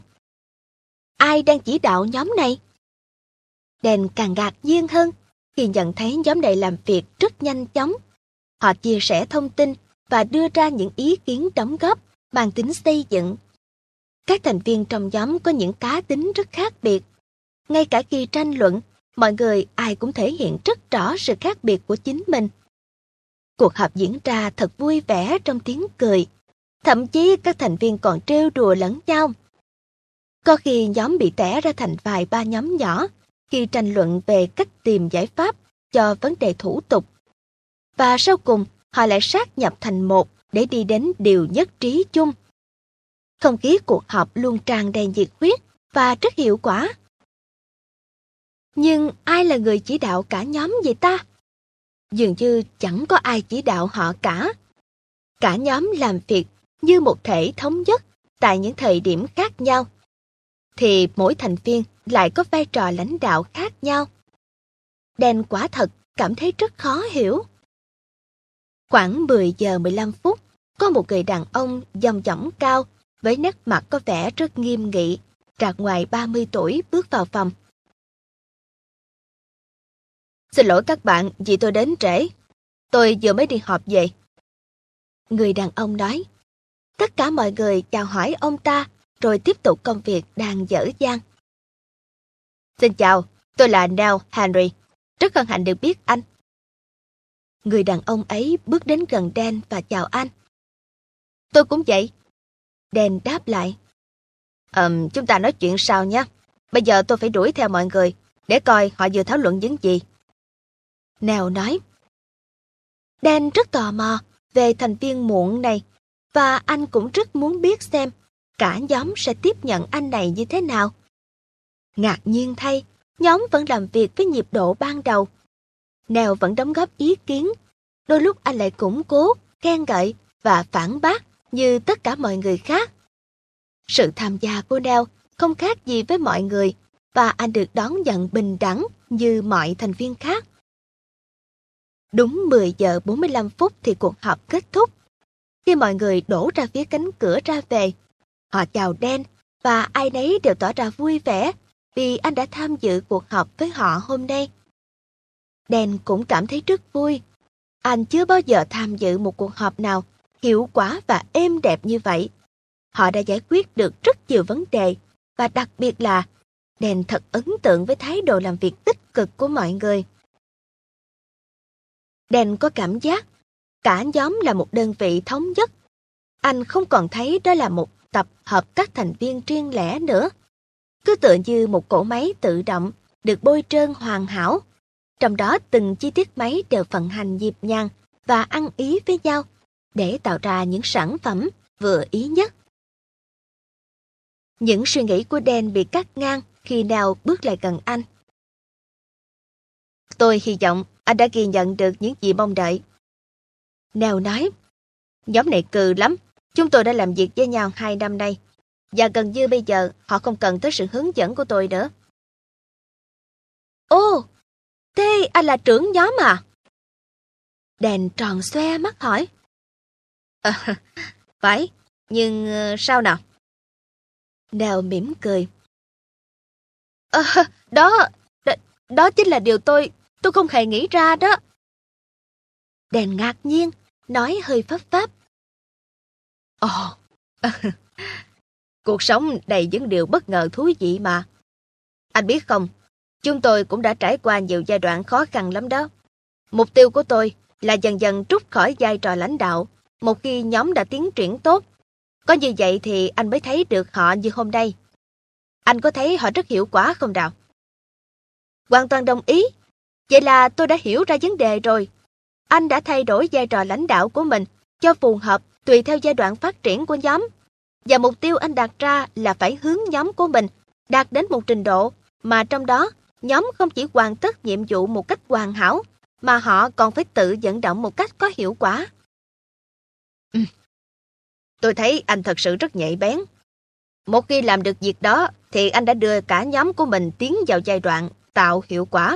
Ai đang chỉ đạo nhóm này? Dan càng ngạc nhiên hơn khi nhận thấy nhóm này làm việc rất nhanh chóng. Họ chia sẻ thông tin và đưa ra những ý kiến đóng góp mang tính xây dựng. Các thành viên trong nhóm có những cá tính rất khác biệt. Ngay cả khi tranh luận, mọi người ai cũng thể hiện rất rõ sự khác biệt của chính mình. Cuộc họp diễn ra thật vui vẻ trong tiếng cười. Thậm chí các thành viên còn trêu đùa lẫn nhau. Có khi nhóm bị tẻ ra thành vài ba nhóm nhỏ khi tranh luận về cách tìm giải pháp cho vấn đề thủ tục. Và sau cùng, họ lại sát nhập thành một để đi đến điều nhất trí chung. Không khí cuộc họp luôn tràn đầy nhiệt huyết và rất hiệu quả. Nhưng ai là người chỉ đạo cả nhóm vậy ta? Dường như chẳng có ai chỉ đạo họ cả. Cả nhóm làm việc như một thể thống nhất tại những thời điểm khác nhau. Thì mỗi thành viên lại có vai trò lãnh đạo khác nhau. Dan quả thật cảm thấy rất khó hiểu. Khoảng 10 giờ 15 phút, có một người đàn ông dòng dỏng cao với nét mặt có vẻ rất nghiêm nghị, trạc ngoài 30 tuổi bước vào phòng. Xin lỗi các bạn vì tôi đến trễ. Tôi vừa mới đi họp về. Người đàn ông nói. Tất cả mọi người chào hỏi ông ta rồi tiếp tục công việc đang dở dang. Xin chào, tôi là Neil Henry. Rất hân hạnh được biết anh. Người đàn ông ấy bước đến gần Dan và chào anh. Tôi cũng vậy. Dan đáp lại. Chúng ta nói chuyện sau nhé. Bây giờ tôi phải đuổi theo mọi người để coi họ vừa thảo luận những gì. Neil nói. Dan rất tò mò về thành viên muộn này và anh cũng rất muốn biết xem cả nhóm sẽ tiếp nhận anh này như thế nào. Ngạc nhiên thay, nhóm vẫn làm việc với nhịp độ ban đầu. Neil vẫn đóng góp ý kiến, đôi lúc anh lại củng cố, khen ngợi và phản bác như tất cả mọi người khác. Sự tham gia của Neil không khác gì với mọi người và anh được đón nhận bình đẳng như mọi thành viên khác. Đúng 10 giờ 45 phút thì cuộc họp kết thúc. Khi mọi người đổ ra phía cánh cửa ra về, họ chào Dan và ai nấy đều tỏ ra vui vẻ vì anh đã tham dự cuộc họp với họ hôm nay. Dan cũng cảm thấy rất vui. Anh chưa bao giờ tham dự một cuộc họp nào hiệu quả và êm đẹp như vậy. Họ đã giải quyết được rất nhiều vấn đề và đặc biệt là Dan thật ấn tượng với thái độ làm việc tích cực của mọi người. Dan có cảm giác cả nhóm là một đơn vị thống nhất. Anh không còn thấy đó là một tập hợp các thành viên riêng lẻ nữa. Cứ tựa như một cỗ máy tự động được bôi trơn hoàn hảo. Trong đó từng chi tiết máy đều vận hành nhịp nhàng và ăn ý với nhau để tạo ra những sản phẩm vừa ý nhất. Những suy nghĩ của Dan bị cắt ngang khi Neil bước lại gần anh. Tôi hy vọng anh đã ghi nhận được những gì mong đợi. Neil nói, nhóm này cừ lắm. Chúng tôi đã làm việc với nhau 2 năm nay. Và gần như bây giờ họ không cần tới sự hướng dẫn của tôi nữa. Ồ, thế anh là trưởng nhóm à? Dan tròn xoe mắt hỏi. Phải, nhưng sao nào? Neil mỉm cười. Đó chính là điều tôi không hề nghĩ ra đó. Dan ngạc nhiên, nói hơi phấp pháp. Ồ, cuộc sống đầy những điều bất ngờ thú vị mà. Anh biết không, chúng tôi cũng đã trải qua nhiều giai đoạn khó khăn lắm đó. Mục tiêu của tôi là dần dần trút khỏi vai trò lãnh đạo một khi nhóm đã tiến triển tốt. Có như vậy thì anh mới thấy được họ như hôm nay. Anh có thấy họ rất hiệu quả không Đào? Hoàn toàn đồng ý. Vậy là tôi đã hiểu ra vấn đề rồi. Anh đã thay đổi vai trò lãnh đạo của mình cho phù hợp tùy theo giai đoạn phát triển của nhóm. Và mục tiêu anh đặt ra là phải hướng nhóm của mình đạt đến một trình độ mà trong đó nhóm không chỉ hoàn tất nhiệm vụ một cách hoàn hảo, mà họ còn phải tự vận động một cách có hiệu quả. Tôi thấy anh thật sự rất nhạy bén. Một khi làm được việc đó, thì anh đã đưa cả nhóm của mình tiến vào giai đoạn tạo hiệu quả.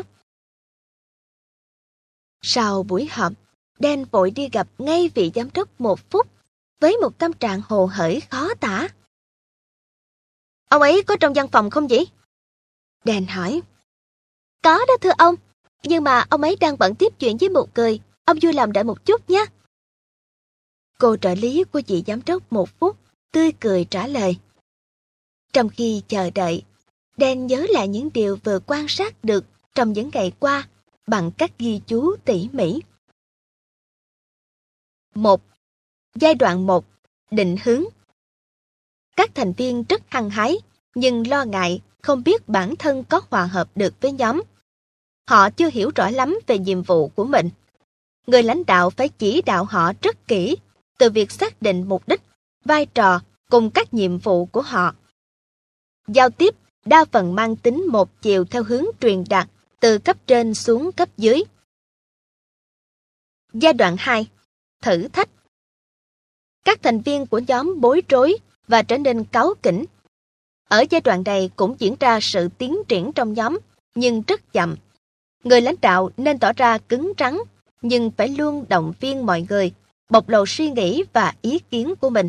Sau buổi họp, Dan vội đi gặp ngay vị giám đốc 1 phút, với một tâm trạng hồ hởi khó tả. Ông ấy có trong văn phòng không vậy? Dan hỏi. Có đó thưa ông, nhưng mà ông ấy đang bận tiếp chuyện với một người. Ông vui lòng đợi một chút nhé. Cô trợ lý của vị giám đốc 1 phút tươi cười trả lời. Trong khi chờ đợi, Dan nhớ lại những điều vừa quan sát được trong những ngày qua bằng các ghi chú tỉ mỉ. 1. Giai đoạn 1. Định hướng. Các thành viên rất hăng hái, nhưng lo ngại không biết bản thân có hòa hợp được với nhóm. Họ chưa hiểu rõ lắm về nhiệm vụ của mình. Người lãnh đạo phải chỉ đạo họ rất kỹ, từ việc xác định mục đích, vai trò cùng các nhiệm vụ của họ. Giao tiếp đa phần mang tính một chiều theo hướng truyền đạt từ cấp trên xuống cấp dưới. Giai đoạn 2. Thử thách. Các thành viên của nhóm bối rối và trở nên cáu kỉnh. Ở giai đoạn này cũng diễn ra sự tiến triển trong nhóm, nhưng rất chậm. Người lãnh đạo nên tỏ ra cứng rắn, nhưng phải luôn động viên mọi người, bộc lộ suy nghĩ và ý kiến của mình.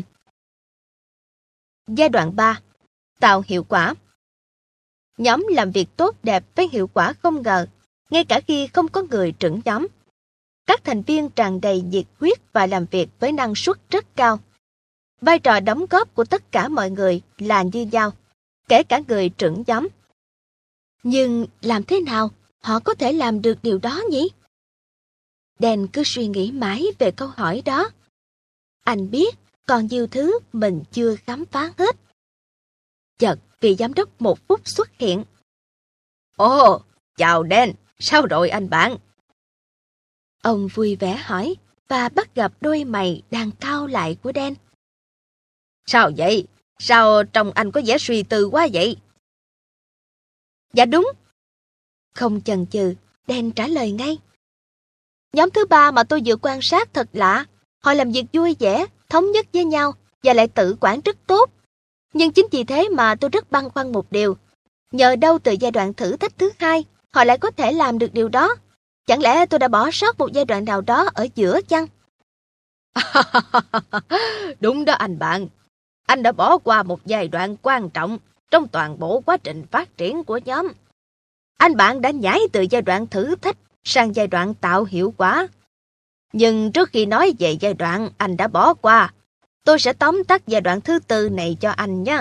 Giai đoạn 3. Tạo hiệu quả. Nhóm làm việc tốt đẹp với hiệu quả không ngờ, ngay cả khi không có người trưởng nhóm. Các thành viên tràn đầy nhiệt huyết và làm việc với năng suất rất cao. Vai trò đóng góp của tất cả mọi người là như nhau, kể cả người trưởng nhóm. Nhưng làm thế nào họ có thể làm được điều đó nhỉ? Dan cứ suy nghĩ mãi về câu hỏi đó. Anh biết còn nhiều thứ mình chưa khám phá hết. Chợt vị giám đốc 1 phút xuất hiện. Ồ, chào Dan, sao rồi anh bạn? Ông vui vẻ hỏi và bắt gặp đôi mày đang cau lại của Dan. Sao vậy? Sao trông anh có vẻ suy tư quá vậy? Dạ đúng. Không chần chừ, Dan trả lời ngay. Nhóm thứ 3 mà tôi vừa quan sát thật lạ. Họ làm việc vui vẻ, thống nhất với nhau và lại tự quản rất tốt. Nhưng chính vì thế mà tôi rất băn khoăn một điều. Nhờ đâu từ giai đoạn thử thách thứ hai, họ lại có thể làm được điều đó? Chẳng lẽ tôi đã bỏ sót một giai đoạn nào đó ở giữa chăng? Đúng đó anh bạn. Anh đã bỏ qua một giai đoạn quan trọng trong toàn bộ quá trình phát triển của nhóm. Anh bạn đã nhảy từ giai đoạn thử thách sang giai đoạn tạo hiệu quả. Nhưng trước khi nói về giai đoạn anh đã bỏ qua, tôi sẽ tóm tắt giai đoạn thứ tư này cho anh nhé.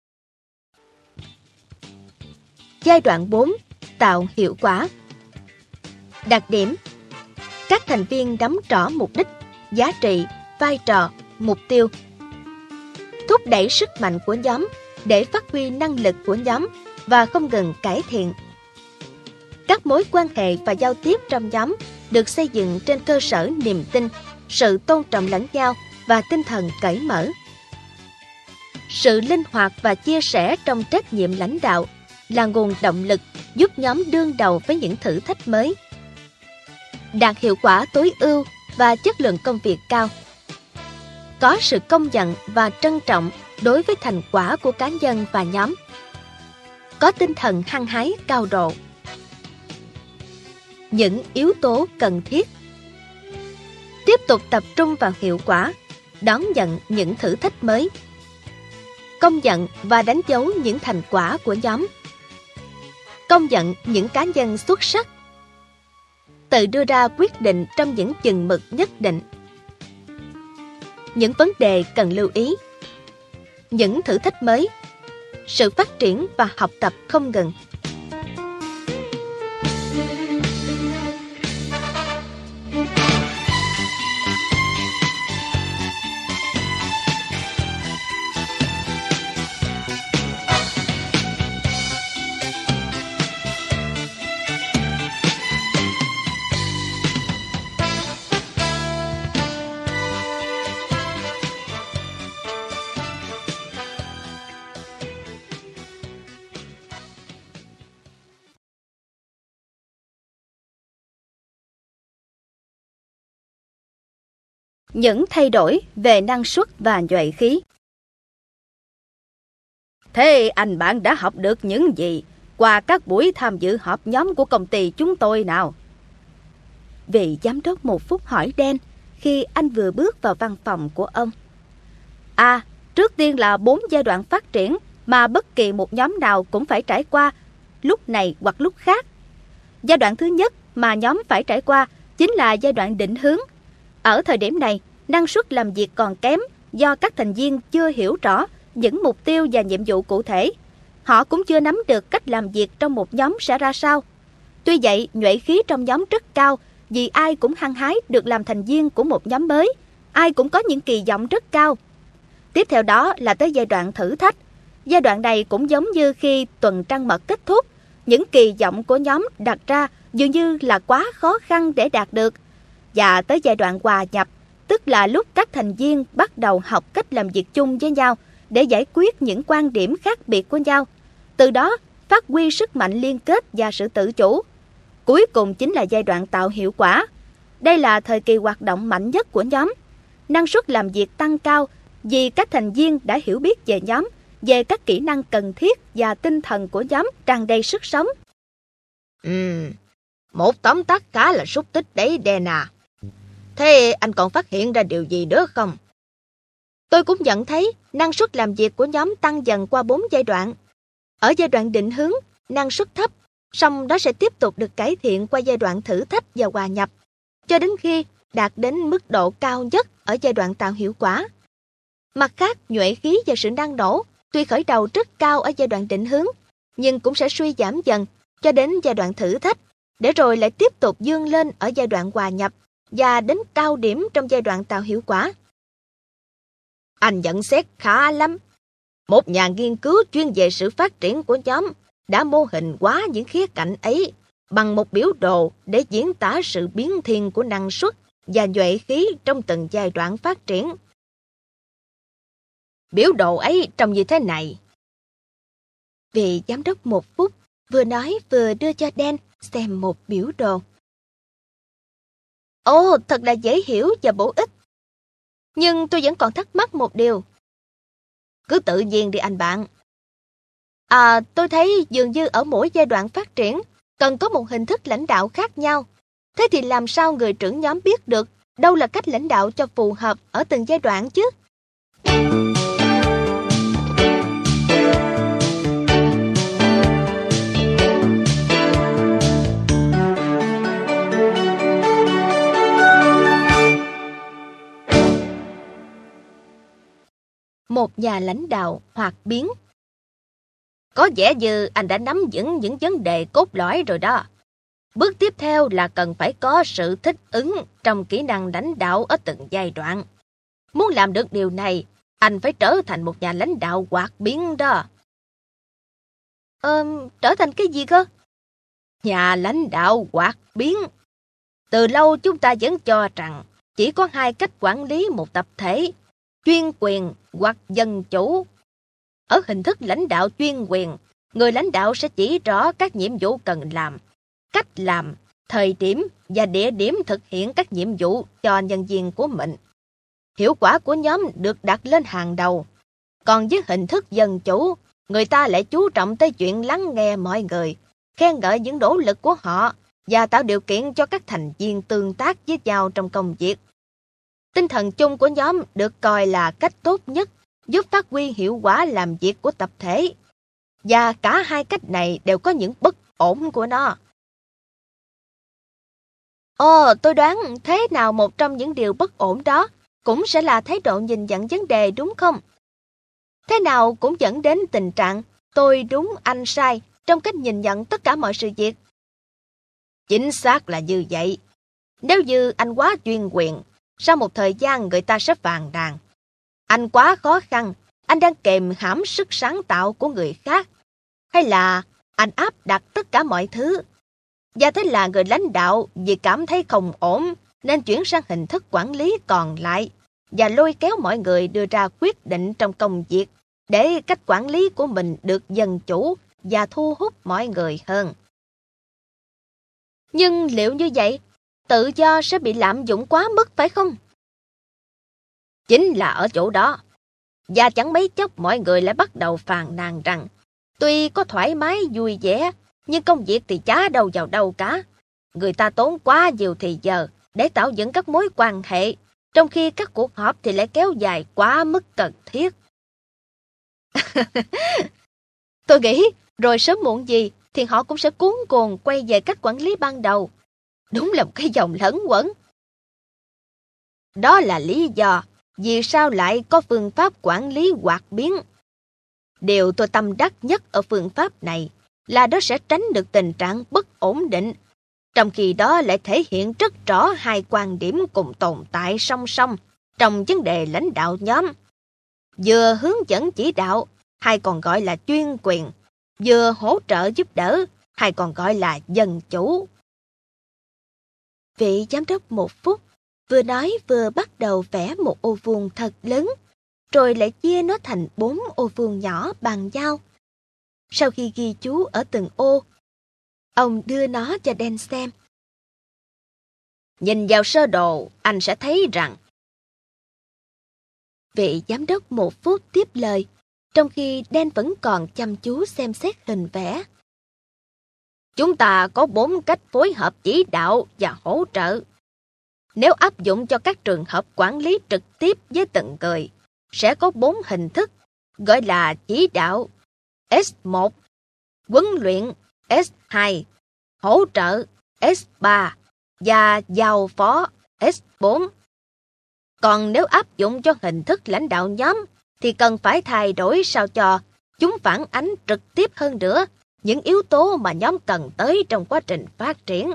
Giai đoạn 4. Tạo hiệu quả. Đặc điểm: các thành viên nắm rõ mục đích, giá trị, vai trò, mục tiêu. Thúc đẩy sức mạnh của nhóm để phát huy năng lực của nhóm và không ngừng cải thiện. Các mối quan hệ và giao tiếp trong nhóm được xây dựng trên cơ sở niềm tin, sự tôn trọng lẫn nhau và tinh thần cởi mở. Sự linh hoạt và chia sẻ trong trách nhiệm lãnh đạo là nguồn động lực giúp nhóm đương đầu với những thử thách mới. Đạt hiệu quả tối ưu và chất lượng công việc cao. Có sự công nhận và trân trọng đối với thành quả của cá nhân và nhóm. Có tinh thần hăng hái cao độ. Những yếu tố cần thiết: tiếp tục tập trung vào hiệu quả, đón nhận những thử thách mới, công nhận và đánh dấu những thành quả của nhóm, công nhận những cá nhân xuất sắc, tự đưa ra quyết định trong những chừng mực nhất định. Những vấn đề cần lưu ý: những thử thách mới, sự phát triển và học tập không ngừng. Những thay đổi về năng suất và nhuệ khí. Thế anh bạn đã học được những gì qua các buổi tham dự họp nhóm của công ty chúng tôi nào? Vị giám đốc một phút hỏi Dan khi anh vừa bước vào văn phòng của ông. Trước tiên là 4 giai đoạn phát triển mà bất kỳ một nhóm nào cũng phải trải qua lúc này hoặc lúc khác. Giai đoạn thứ nhất mà nhóm phải trải qua chính là giai đoạn định hướng. Ở thời điểm này, năng suất làm việc còn kém do các thành viên chưa hiểu rõ những mục tiêu và nhiệm vụ cụ thể. Họ cũng chưa nắm được cách làm việc trong một nhóm sẽ ra sao. Tuy vậy, nhuệ khí trong nhóm rất cao vì ai cũng hăng hái được làm thành viên của một nhóm mới. Ai cũng có những kỳ vọng rất cao. Tiếp theo đó là tới giai đoạn thử thách. Giai đoạn này cũng giống như khi tuần trăng mật kết thúc. Những kỳ vọng của nhóm đặt ra dường như là quá khó khăn để đạt được. Và tới giai đoạn hòa nhập, tức là lúc các thành viên bắt đầu học cách làm việc chung với nhau để giải quyết những quan điểm khác biệt của nhau. Từ đó, phát huy sức mạnh liên kết và sự tự chủ. Cuối cùng chính là giai đoạn tạo hiệu quả. Đây là thời kỳ hoạt động mạnh nhất của nhóm. Năng suất làm việc tăng cao vì các thành viên đã hiểu biết về nhóm, về các kỹ năng cần thiết và tinh thần của nhóm tràn đầy sức sống. Một tóm tắt khá là xúc tích đấy Dana. Thế anh còn phát hiện ra điều gì nữa không? Tôi cũng nhận thấy năng suất làm việc của nhóm tăng dần qua 4 giai đoạn. Ở giai đoạn định hướng, năng suất thấp, song đó sẽ tiếp tục được cải thiện qua giai đoạn thử thách và hòa nhập, cho đến khi đạt đến mức độ cao nhất ở giai đoạn tạo hiệu quả. Mặt khác, nhuệ khí và sự năng nổ tuy khởi đầu rất cao ở giai đoạn định hướng, nhưng cũng sẽ suy giảm dần cho đến giai đoạn thử thách, để rồi lại tiếp tục vươn lên ở giai đoạn hòa nhập và đến cao điểm trong giai đoạn tạo hiệu quả. Anh nhận xét khá lắm. Một nhà nghiên cứu chuyên về sự phát triển của nhóm đã mô hình hóa những khía cạnh ấy bằng một biểu đồ để diễn tả sự biến thiên của năng suất và nhuệ khí trong từng giai đoạn phát triển. Biểu đồ ấy trông như thế này. Vị giám đốc một phút vừa nói vừa đưa cho Dan xem một biểu đồ. Ồ, thật là dễ hiểu và bổ ích. Nhưng tôi vẫn còn thắc mắc một điều. Cứ tự nhiên đi anh bạn. Tôi thấy dường như ở mỗi giai đoạn phát triển cần có một hình thức lãnh đạo khác nhau. Thế thì làm sao người trưởng nhóm biết được đâu là cách lãnh đạo cho phù hợp ở từng giai đoạn chứ? Một nhà lãnh đạo hoạt biến. Có vẻ như anh đã nắm vững những vấn đề cốt lõi rồi đó. Bước tiếp theo là cần phải có sự thích ứng trong kỹ năng lãnh đạo ở từng giai đoạn. Muốn làm được điều này, anh phải trở thành một nhà lãnh đạo hoạt biến đó. Trở thành cái gì cơ? Nhà lãnh đạo hoạt biến. Từ lâu chúng ta vẫn cho rằng chỉ có hai cách quản lý một tập thể, chuyên quyền hoặc dân chủ. Ở hình thức lãnh đạo chuyên quyền, người lãnh đạo sẽ chỉ rõ các nhiệm vụ cần làm, cách làm, thời điểm và địa điểm thực hiện các nhiệm vụ cho nhân viên của mình. Hiệu quả của nhóm được đặt lên hàng đầu. Còn với hình thức dân chủ, người ta lại chú trọng tới chuyện lắng nghe mọi người, khen ngợi những nỗ lực của họ và tạo điều kiện cho các thành viên tương tác với nhau trong công việc. Tinh thần chung của nhóm được coi là cách tốt nhất giúp phát huy hiệu quả làm việc của tập thể. Và cả hai cách này đều có những bất ổn của nó. Tôi đoán thế nào một trong những điều bất ổn đó cũng sẽ là thái độ nhìn nhận vấn đề, đúng không? Thế nào cũng dẫn đến tình trạng tôi đúng anh sai trong cách nhìn nhận tất cả mọi sự việc. Chính xác là như vậy. Nếu như anh quá chuyên quyền, sau một thời gian người ta sẽ phàn nàn. Anh quá khó khăn, anh đang kìm hãm sức sáng tạo của người khác. Hay là anh áp đặt tất cả mọi thứ. Và thế là người lãnh đạo vì cảm thấy không ổn nên chuyển sang hình thức quản lý còn lại và lôi kéo mọi người đưa ra quyết định trong công việc để cách quản lý của mình được dân chủ và thu hút mọi người hơn. Nhưng liệu như vậy, tự do sẽ bị lạm dụng quá mức phải không? Chính là ở chỗ đó. Và chẳng mấy chốc mọi người lại bắt đầu phàn nàn rằng tuy có thoải mái vui vẻ, nhưng công việc thì chả đâu vào đâu cả. Người ta tốn quá nhiều thời giờ để tạo dựng các mối quan hệ, trong khi các cuộc họp thì lại kéo dài quá mức cần thiết. Tôi nghĩ rồi sớm muộn gì thì họ cũng sẽ cuống cuồng quay về cách quản lý ban đầu. Đúng là một cái dòng lẫn quẩn. Đó là lý do vì sao lại có phương pháp quản lý hoạt biến. Điều tôi tâm đắc nhất ở phương pháp này là nó sẽ tránh được tình trạng bất ổn định, trong khi đó lại thể hiện rất rõ hai quan điểm cùng tồn tại song song trong vấn đề lãnh đạo nhóm. Vừa hướng dẫn chỉ đạo, hay còn gọi là chuyên quyền, vừa hỗ trợ giúp đỡ, hay còn gọi là dân chủ. Vị giám đốc một phút, vừa nói vừa bắt đầu vẽ một ô vuông thật lớn, rồi lại chia nó thành 4 ô vuông nhỏ bằng nhau. Sau khi ghi chú ở từng ô, ông đưa nó cho Dan xem. Nhìn vào sơ đồ, anh sẽ thấy rằng. Vị giám đốc một phút tiếp lời, trong khi Dan vẫn còn chăm chú xem xét hình vẽ. Chúng ta có 4 cách phối hợp chỉ đạo và hỗ trợ. Nếu áp dụng cho các trường hợp quản lý trực tiếp với từng người, sẽ có 4 hình thức, gọi là chỉ đạo S1, huấn luyện S2, hỗ trợ S3 và giao phó S4. Còn nếu áp dụng cho hình thức lãnh đạo nhóm, thì cần phải thay đổi sao cho chúng phản ánh trực tiếp hơn nữa những yếu tố mà nhóm cần tới trong quá trình phát triển.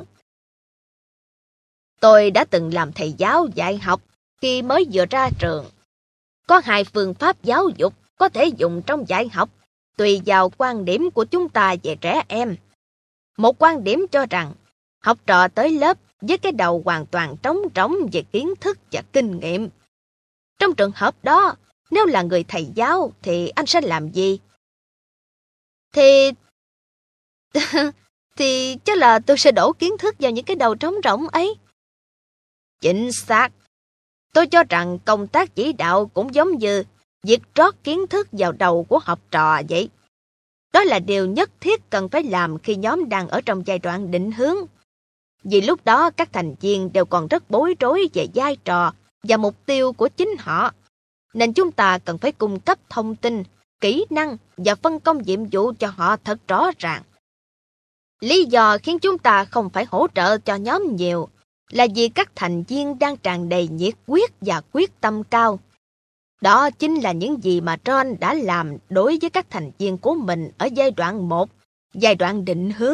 Tôi đã từng làm thầy giáo dạy học khi mới vừa ra trường. Có 2 phương pháp giáo dục có thể dùng trong dạy học, tùy vào quan điểm của chúng ta về trẻ em. Một quan điểm cho rằng, học trò tới lớp với cái đầu hoàn toàn trống rỗng về kiến thức và kinh nghiệm. Trong trường hợp đó, nếu là người thầy giáo thì anh sẽ làm gì? Thì chắc là tôi sẽ đổ kiến thức vào những cái đầu trống rỗng ấy. Chính xác. Tôi cho rằng công tác chỉ đạo cũng giống như việc trót kiến thức vào đầu của học trò vậy. Đó là điều nhất thiết cần phải làm khi nhóm đang ở trong giai đoạn định hướng. Vì lúc đó các thành viên đều còn rất bối rối về vai trò và mục tiêu của chính họ. Nên chúng ta cần phải cung cấp thông tin, kỹ năng và phân công nhiệm vụ cho họ thật rõ ràng. Lý do khiến chúng ta không phải hỗ trợ cho nhóm nhiều là vì các thành viên đang tràn đầy nhiệt huyết và quyết tâm cao. Đó chính là những gì mà John đã làm đối với các thành viên của mình ở giai đoạn 1, giai đoạn định hướng.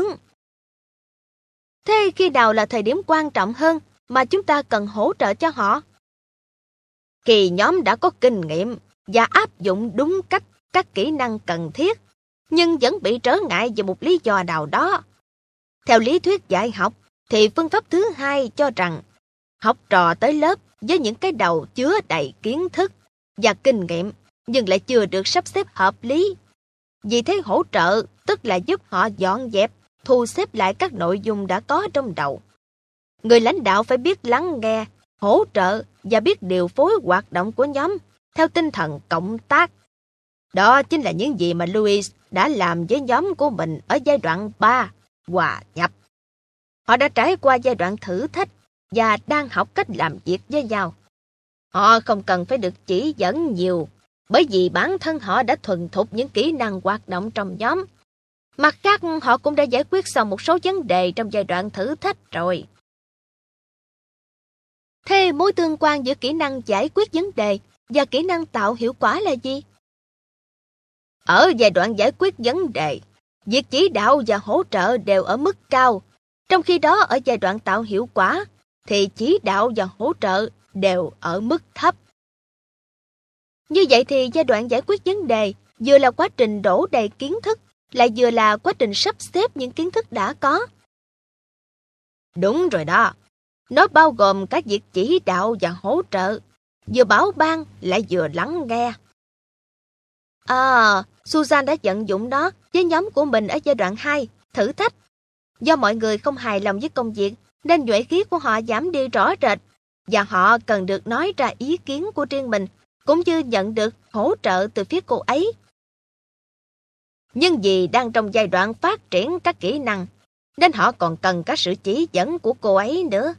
Thế khi nào là thời điểm quan trọng hơn mà chúng ta cần hỗ trợ cho họ? Khi nhóm đã có kinh nghiệm và áp dụng đúng cách các kỹ năng cần thiết, nhưng vẫn bị trở ngại vì một lý do nào đó. Theo lý thuyết dạy học, thì phương pháp thứ hai cho rằng học trò tới lớp với những cái đầu chứa đầy kiến thức và kinh nghiệm nhưng lại chưa được sắp xếp hợp lý. Vì thế hỗ trợ tức là giúp họ dọn dẹp, thu xếp lại các nội dung đã có trong đầu. Người lãnh đạo phải biết lắng nghe, hỗ trợ và biết điều phối hoạt động của nhóm theo tinh thần cộng tác. Đó chính là những gì mà Louis đã làm với nhóm của mình ở giai đoạn 3, hòa nhập. Họ đã trải qua giai đoạn thử thách và đang học cách làm việc với nhau. Họ không cần phải được chỉ dẫn nhiều, bởi vì bản thân họ đã thuần thục những kỹ năng hoạt động trong nhóm. Mặt khác, họ cũng đã giải quyết xong một số vấn đề trong giai đoạn thử thách rồi. Thế mối tương quan giữa kỹ năng giải quyết vấn đề và kỹ năng tạo hiệu quả là gì? Ở giai đoạn giải quyết vấn đề, việc chỉ đạo và hỗ trợ đều ở mức cao, trong khi đó ở giai đoạn tạo hiệu quả thì chỉ đạo và hỗ trợ đều ở mức thấp. Như vậy thì giai đoạn giải quyết vấn đề vừa là quá trình đổ đầy kiến thức, lại vừa là quá trình sắp xếp những kiến thức đã có. Đúng rồi đó, nó bao gồm các việc chỉ đạo và hỗ trợ, vừa bảo ban lại vừa lắng nghe. Susan đã vận dụng đó với nhóm của mình ở giai đoạn 2, thử thách. Do mọi người không hài lòng với công việc nên nhuệ khí của họ giảm đi rõ rệt và họ cần được nói ra ý kiến của riêng mình cũng như nhận được hỗ trợ từ phía cô ấy. Nhưng vì đang trong giai đoạn phát triển các kỹ năng nên họ còn cần các sự chỉ dẫn của cô ấy nữa.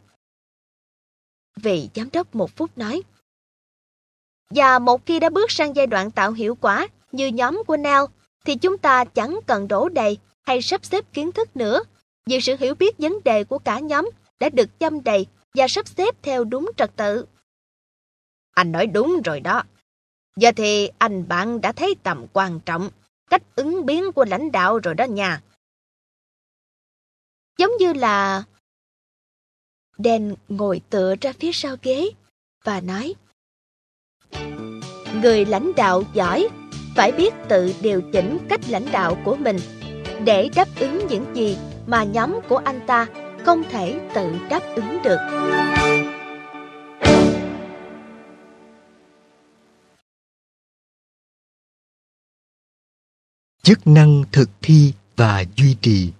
Vị giám đốc một phút nói. Và một khi đã bước sang giai đoạn tạo hiệu quả như nhóm của Nell thì chúng ta chẳng cần đổ đầy hay sắp xếp kiến thức nữa, vì sự hiểu biết vấn đề của cả nhóm đã được châm đầy và sắp xếp theo đúng trật tự. Anh nói đúng rồi đó. Giờ thì anh bạn đã thấy tầm quan trọng, cách ứng biến của lãnh đạo rồi đó nha. Giống như là... Dan ngồi tựa ra phía sau ghế và nói: người lãnh đạo giỏi phải biết tự điều chỉnh cách lãnh đạo của mình để đáp ứng những gì mà nhóm của anh ta không thể tự đáp ứng được. Chức năng thực thi và duy trì.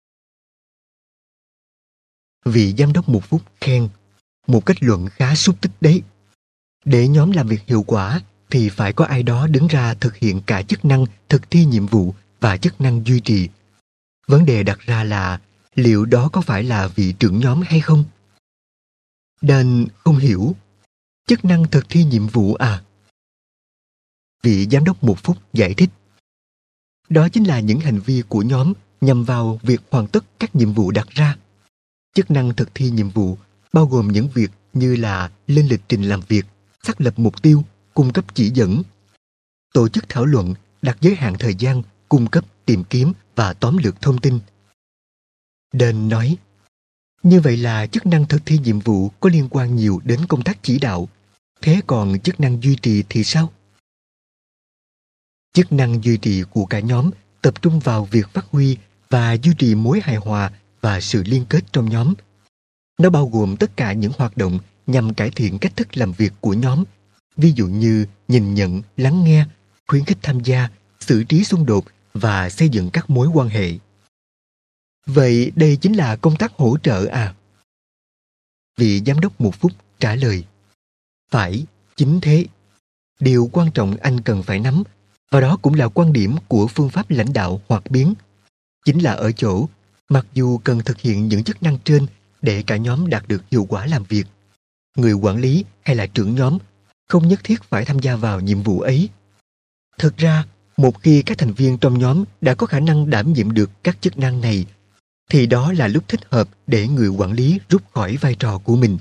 Vị giám đốc một phút khen: một kết luận khá xúc tích đấy. Để nhóm làm việc hiệu quả thì phải có ai đó đứng ra thực hiện cả chức năng thực thi nhiệm vụ và chức năng duy trì. Vấn đề đặt ra là liệu đó có phải là vị trưởng nhóm hay không? Dan không hiểu. Chức năng thực thi nhiệm vụ à? Vị giám đốc một phút giải thích. Đó chính là những hành vi của nhóm nhằm vào việc hoàn tất các nhiệm vụ đặt ra. Chức năng thực thi nhiệm vụ bao gồm những việc như là lên lịch trình làm việc, xác lập mục tiêu, cung cấp chỉ dẫn, tổ chức thảo luận, đặt giới hạn thời gian, cung cấp, tìm kiếm và tóm lược thông tin. Dan nói, như vậy là chức năng thực thi nhiệm vụ có liên quan nhiều đến công tác chỉ đạo. Thế còn chức năng duy trì thì sao? Chức năng duy trì của cả nhóm tập trung vào việc phát huy và duy trì mối hài hòa và sự liên kết trong nhóm. Nó bao gồm tất cả những hoạt động nhằm cải thiện cách thức làm việc của nhóm, ví dụ như nhìn nhận, lắng nghe, khuyến khích tham gia, xử trí xung đột và xây dựng các mối quan hệ. Vậy đây chính là công tác hỗ trợ à? Vị giám đốc một phút trả lời. Phải, chính thế. Điều quan trọng anh cần phải nắm Và đó cũng là quan điểm của phương pháp lãnh đạo hoặc biến. Chính là ở chỗ, mặc dù cần thực hiện những chức năng trên để cả nhóm đạt được hiệu quả làm việc, người quản lý hay là trưởng nhóm không nhất thiết phải tham gia vào nhiệm vụ ấy. Thực ra, một khi các thành viên trong nhóm đã có khả năng đảm nhiệm được các chức năng này, thì đó là lúc thích hợp để người quản lý rút khỏi vai trò của mình.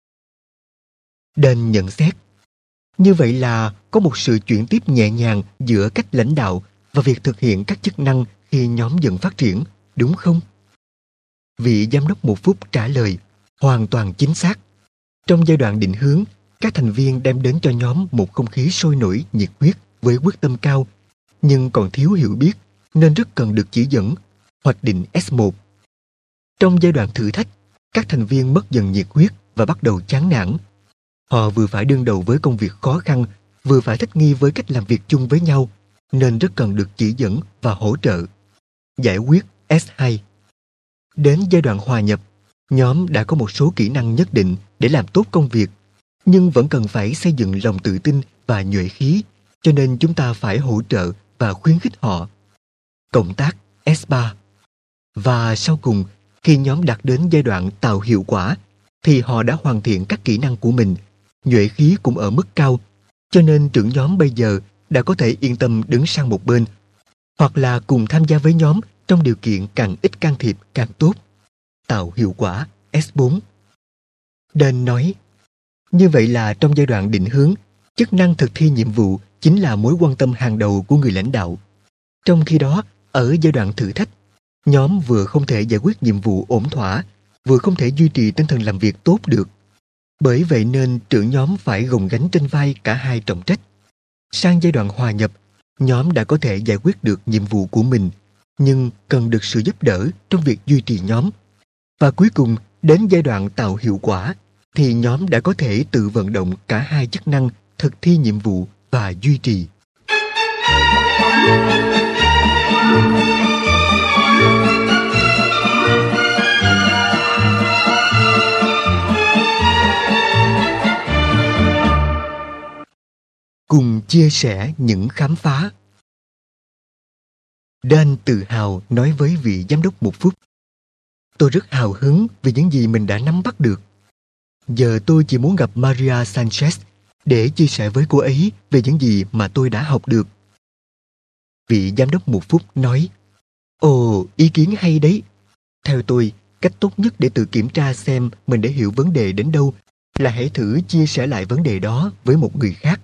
Đền nhận xét, như vậy là có một sự chuyển tiếp nhẹ nhàng giữa cách lãnh đạo và việc thực hiện các chức năng khi nhóm dần phát triển, đúng không? Vị giám đốc một phút trả lời, hoàn toàn chính xác. Trong giai đoạn định hướng, các thành viên đem đến cho nhóm một không khí sôi nổi, nhiệt huyết với quyết tâm cao, nhưng còn thiếu hiểu biết nên rất cần được chỉ dẫn, hoạch định S1. Trong giai đoạn thử thách, các thành viên mất dần nhiệt huyết và bắt đầu chán nản. Họ vừa phải đương đầu với công việc khó khăn, vừa phải thích nghi với cách làm việc chung với nhau, nên rất cần được chỉ dẫn và hỗ trợ. Giải quyết S2. Đến giai đoạn hòa nhập, nhóm đã có một số kỹ năng nhất định để làm tốt công việc, nhưng vẫn cần phải xây dựng lòng tự tin và nhuệ khí, cho nên chúng ta phải hỗ trợ và khuyến khích họ. Cộng tác S3. Và sau cùng, khi nhóm đạt đến giai đoạn tạo hiệu quả, thì họ đã hoàn thiện các kỹ năng của mình, nhuệ khí cũng ở mức cao, cho nên trưởng nhóm bây giờ đã có thể yên tâm đứng sang một bên, hoặc là cùng tham gia với nhóm trong điều kiện càng ít can thiệp càng tốt. Tạo hiệu quả S4. Đền nói, như vậy là trong giai đoạn định hướng, chức năng thực thi nhiệm vụ chính là mối quan tâm hàng đầu của người lãnh đạo. Trong khi đó, ở giai đoạn thử thách, nhóm vừa không thể giải quyết nhiệm vụ ổn thỏa, vừa không thể duy trì tinh thần làm việc tốt được. Bởi vậy nên trưởng nhóm phải gồng gánh trên vai cả hai trọng trách. Sang giai đoạn hòa nhập, nhóm đã có thể giải quyết được nhiệm vụ của mình, nhưng cần được sự giúp đỡ trong việc duy trì nhóm. Và cuối cùng, đến giai đoạn tạo hiệu quả, thì nhóm đã có thể tự vận động cả hai chức năng thực thi nhiệm vụ và duy trì. Cùng chia sẻ những khám phá. Dan tự hào nói với vị giám đốc một phút. Tôi rất hào hứng vì những gì mình đã nắm bắt được. Giờ tôi chỉ muốn gặp Maria Sanchez để chia sẻ với cô ấy về những gì mà tôi đã học được. Vị giám đốc một phút nói, ồ, ý kiến hay đấy. Theo tôi, cách tốt nhất để tự kiểm tra xem mình đã hiểu vấn đề đến đâu là hãy thử chia sẻ lại vấn đề đó với một người khác.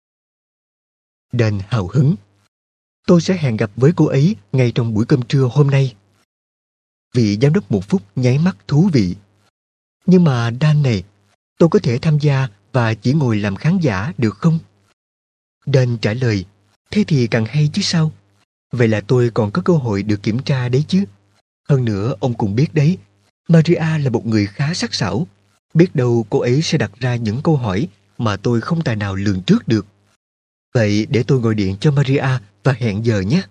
Dan hào hứng. Tôi sẽ hẹn gặp với cô ấy ngay trong buổi cơm trưa hôm nay. Vị giám đốc một phút nháy mắt thú vị. Nhưng mà Dan này, tôi có thể tham gia và chỉ ngồi làm khán giả được không? Dan trả lời, thế thì càng hay chứ sao? Vậy là tôi còn có cơ hội được kiểm tra đấy chứ. Hơn nữa, ông cũng biết đấy, Maria là một người khá sắc sảo. Biết đâu cô ấy sẽ đặt ra những câu hỏi mà tôi không tài nào lường trước được. Vậy để tôi gọi điện cho Maria và hẹn giờ nhé.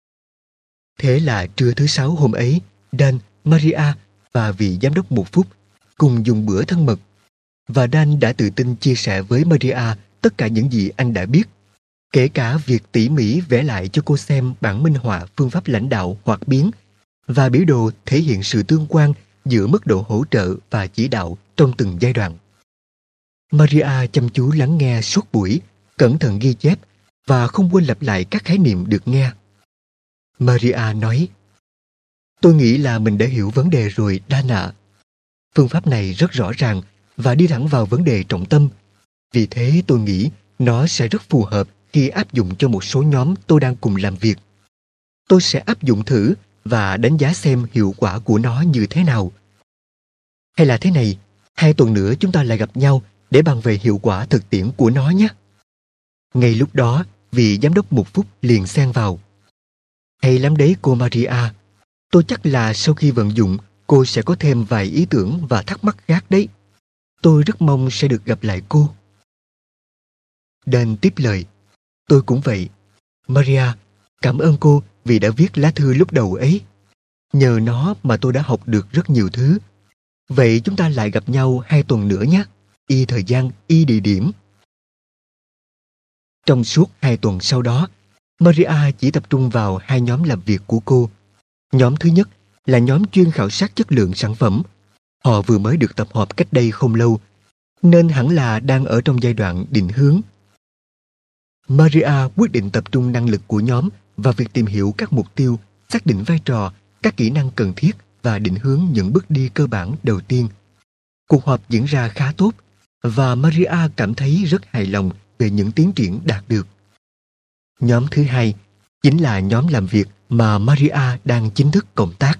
Thế là trưa thứ Sáu hôm ấy, Dan, Maria và vị giám đốc một phút cùng dùng bữa thân mật. Và Dan đã tự tin chia sẻ với Maria tất cả những gì anh đã biết, kể cả việc tỉ mỉ vẽ lại cho cô xem bản minh họa phương pháp lãnh đạo hoặc biến và biểu đồ thể hiện sự tương quan giữa mức độ hỗ trợ và chỉ đạo trong từng giai đoạn. Maria chăm chú lắng nghe suốt buổi, cẩn thận ghi chép và không quên lặp lại các khái niệm được nghe. Maria nói, tôi nghĩ là mình đã hiểu vấn đề rồi, Dan ạ. Phương pháp này rất rõ ràng và đi thẳng vào vấn đề trọng tâm. Vì thế tôi nghĩ nó sẽ rất phù hợp khi áp dụng cho một số nhóm tôi đang cùng làm việc. Tôi sẽ áp dụng thử và đánh giá xem hiệu quả của nó như thế nào. Hay là thế này, 2 tuần nữa chúng ta lại gặp nhau để bàn về hiệu quả thực tiễn của nó nhé. Ngay lúc đó, vị giám đốc một phút liền xen vào. Hay lắm đấy cô Maria. Tôi chắc là sau khi vận dụng, cô sẽ có thêm vài ý tưởng và thắc mắc khác đấy. Tôi rất mong sẽ được gặp lại cô. Dan tiếp lời. Tôi cũng vậy. Maria, cảm ơn cô vì đã viết lá thư lúc đầu ấy. Nhờ nó mà tôi đã học được rất nhiều thứ. Vậy chúng ta lại gặp nhau 2 tuần nữa nhé. Y thời gian, y địa điểm. Trong suốt 2 tuần sau đó, Maria chỉ tập trung vào hai nhóm làm việc của cô. Nhóm thứ nhất là nhóm chuyên khảo sát chất lượng sản phẩm. Họ vừa mới được tập hợp cách đây không lâu, nên hẳn là đang ở trong giai đoạn định hướng. Maria quyết định tập trung năng lực của nhóm vào việc tìm hiểu các mục tiêu, xác định vai trò, các kỹ năng cần thiết và định hướng những bước đi cơ bản đầu tiên. Cuộc họp diễn ra khá tốt và Maria cảm thấy rất hài lòng về những tiến triển đạt được. Nhóm thứ hai chính là nhóm làm việc mà Maria đang chính thức cộng tác.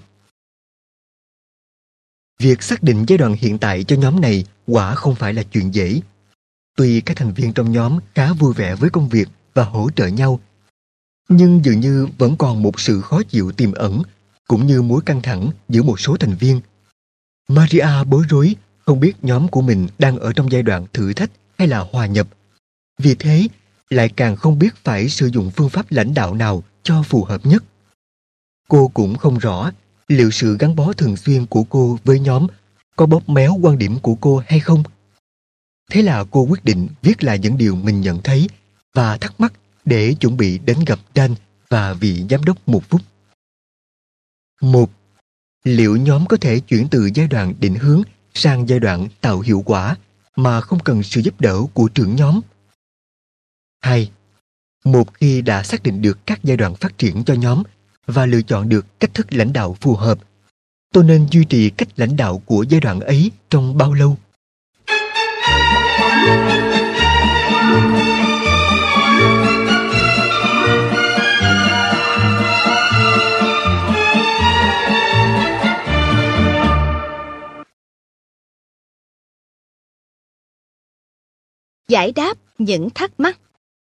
Việc xác định giai đoạn hiện tại cho nhóm này quả không phải là chuyện dễ. Tuy các thành viên trong nhóm khá vui vẻ với công việc và hỗ trợ nhau, nhưng dường như vẫn còn một sự khó chịu tiềm ẩn, cũng như mối căng thẳng giữa một số thành viên. Maria bối rối, không biết nhóm của mình đang ở trong giai đoạn thử thách hay là hòa nhập. Vì thế, lại càng không biết phải sử dụng phương pháp lãnh đạo nào cho phù hợp nhất. Cô cũng không rõ liệu sự gắn bó thường xuyên của cô với nhóm có bóp méo quan điểm của cô hay không. Thế là cô quyết định viết lại những điều mình nhận thấy và thắc mắc để chuẩn bị đến gặp Dan và vị giám đốc một phút. 1. Liệu nhóm có thể chuyển từ giai đoạn định hướng sang giai đoạn tạo hiệu quả mà không cần sự giúp đỡ của trưởng nhóm? 2. Một khi đã xác định được các giai đoạn phát triển cho nhóm và lựa chọn được cách thức lãnh đạo phù hợp, tôi nên duy trì cách lãnh đạo của giai đoạn ấy trong bao lâu? Giải đáp những thắc mắc.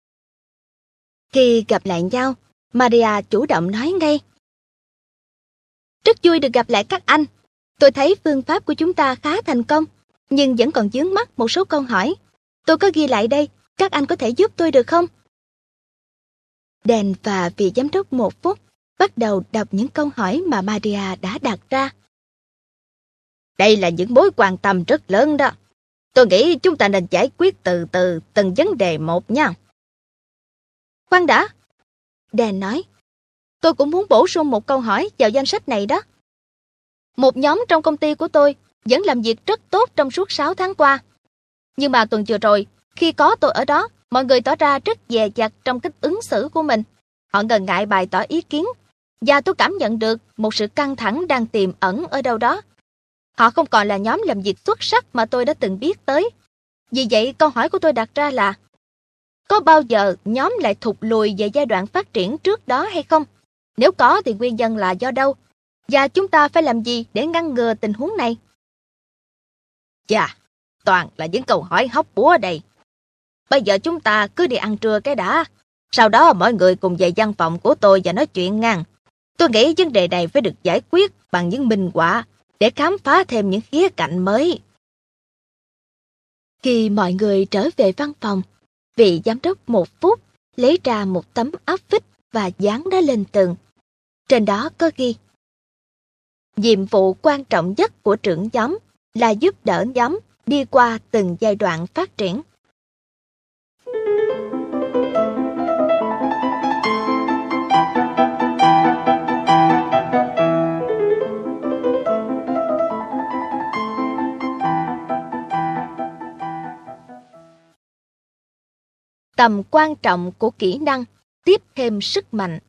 Khi gặp lại nhau, Maria chủ động nói ngay: Rất vui được gặp lại các anh. Tôi thấy phương pháp của chúng ta khá thành công, nhưng vẫn còn vướng mắc một số câu hỏi. Tôi có ghi lại đây, các anh có thể giúp tôi được không? Dan và vị giám đốc một phút bắt đầu đọc những câu hỏi mà Maria đã đặt ra. Đây là những mối quan tâm rất lớn đó. Tôi nghĩ chúng ta nên giải quyết từ từ từng vấn đề một nha. Khoan đã, Dan nói. Tôi cũng muốn bổ sung một câu hỏi vào danh sách này đó. Một nhóm trong công ty của tôi vẫn làm việc rất tốt trong suốt 6 tháng qua. Nhưng mà tuần vừa rồi, khi có tôi ở đó, mọi người tỏ ra rất dè dặt trong cách ứng xử của mình. Họ ngần ngại bày tỏ ý kiến, và tôi cảm nhận được một sự căng thẳng đang tiềm ẩn ở đâu đó. Họ không còn là nhóm làm việc xuất sắc mà tôi đã từng biết tới. Vì vậy, câu hỏi của tôi đặt ra là: có bao giờ nhóm lại thụt lùi về giai đoạn phát triển trước đó hay không? Nếu có thì nguyên nhân là do đâu? Và chúng ta phải làm gì để ngăn ngừa tình huống này? Chà, toàn là những câu hỏi hóc búa đây. Bây giờ chúng ta cứ đi ăn trưa cái đã. Sau đó mọi người cùng về văn phòng của tôi và nói chuyện ngang. Tôi nghĩ vấn đề này phải được giải quyết bằng những minh họa để khám phá thêm những khía cạnh mới. Khi mọi người trở về văn phòng, vị giám đốc một phút lấy ra một tấm áp phích và dán nó lên tường. Trên đó có ghi: nhiệm vụ quan trọng nhất của trưởng nhóm là giúp đỡ nhóm đi qua từng giai đoạn phát triển. Tầm quan trọng của kỹ năng tiếp thêm sức mạnh.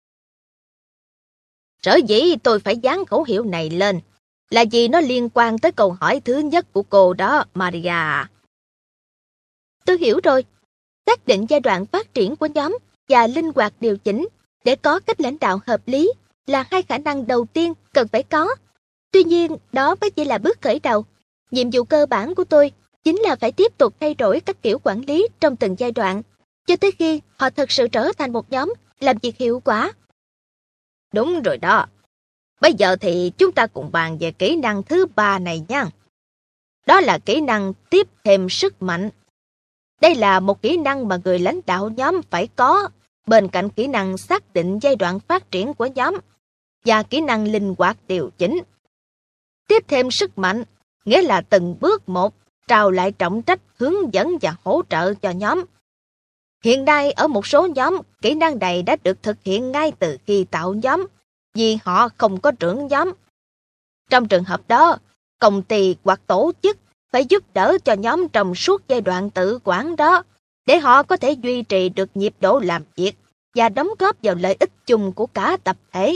Sở dĩ tôi phải dán khẩu hiệu này lên là vì nó liên quan tới câu hỏi thứ nhất của cô đó, Maria. Tôi hiểu rồi. Xác định giai đoạn phát triển của nhóm và linh hoạt điều chỉnh để có cách lãnh đạo hợp lý là hai khả năng đầu tiên cần phải có. Tuy nhiên, đó mới chỉ là bước khởi đầu. Nhiệm vụ cơ bản của tôi chính là phải tiếp tục thay đổi các kiểu quản lý trong từng giai đoạn, cho tới khi họ thực sự trở thành một nhóm làm việc hiệu quả. Đúng rồi đó. Bây giờ thì chúng ta cùng bàn về kỹ năng thứ 3 này nha. Đó là kỹ năng tiếp thêm sức mạnh. Đây là một kỹ năng mà người lãnh đạo nhóm phải có, bên cạnh kỹ năng xác định giai đoạn phát triển của nhóm và kỹ năng linh hoạt điều chỉnh. Tiếp thêm sức mạnh nghĩa là từng bước một trao lại trọng trách hướng dẫn và hỗ trợ cho nhóm. Hiện nay ở một số nhóm, kỹ năng này đã được thực hiện ngay từ khi tạo nhóm, vì họ không có trưởng nhóm. Trong trường hợp đó, công ty hoặc tổ chức phải giúp đỡ cho nhóm trong suốt giai đoạn tự quản đó, để họ có thể duy trì được nhịp độ làm việc và đóng góp vào lợi ích chung của cả tập thể.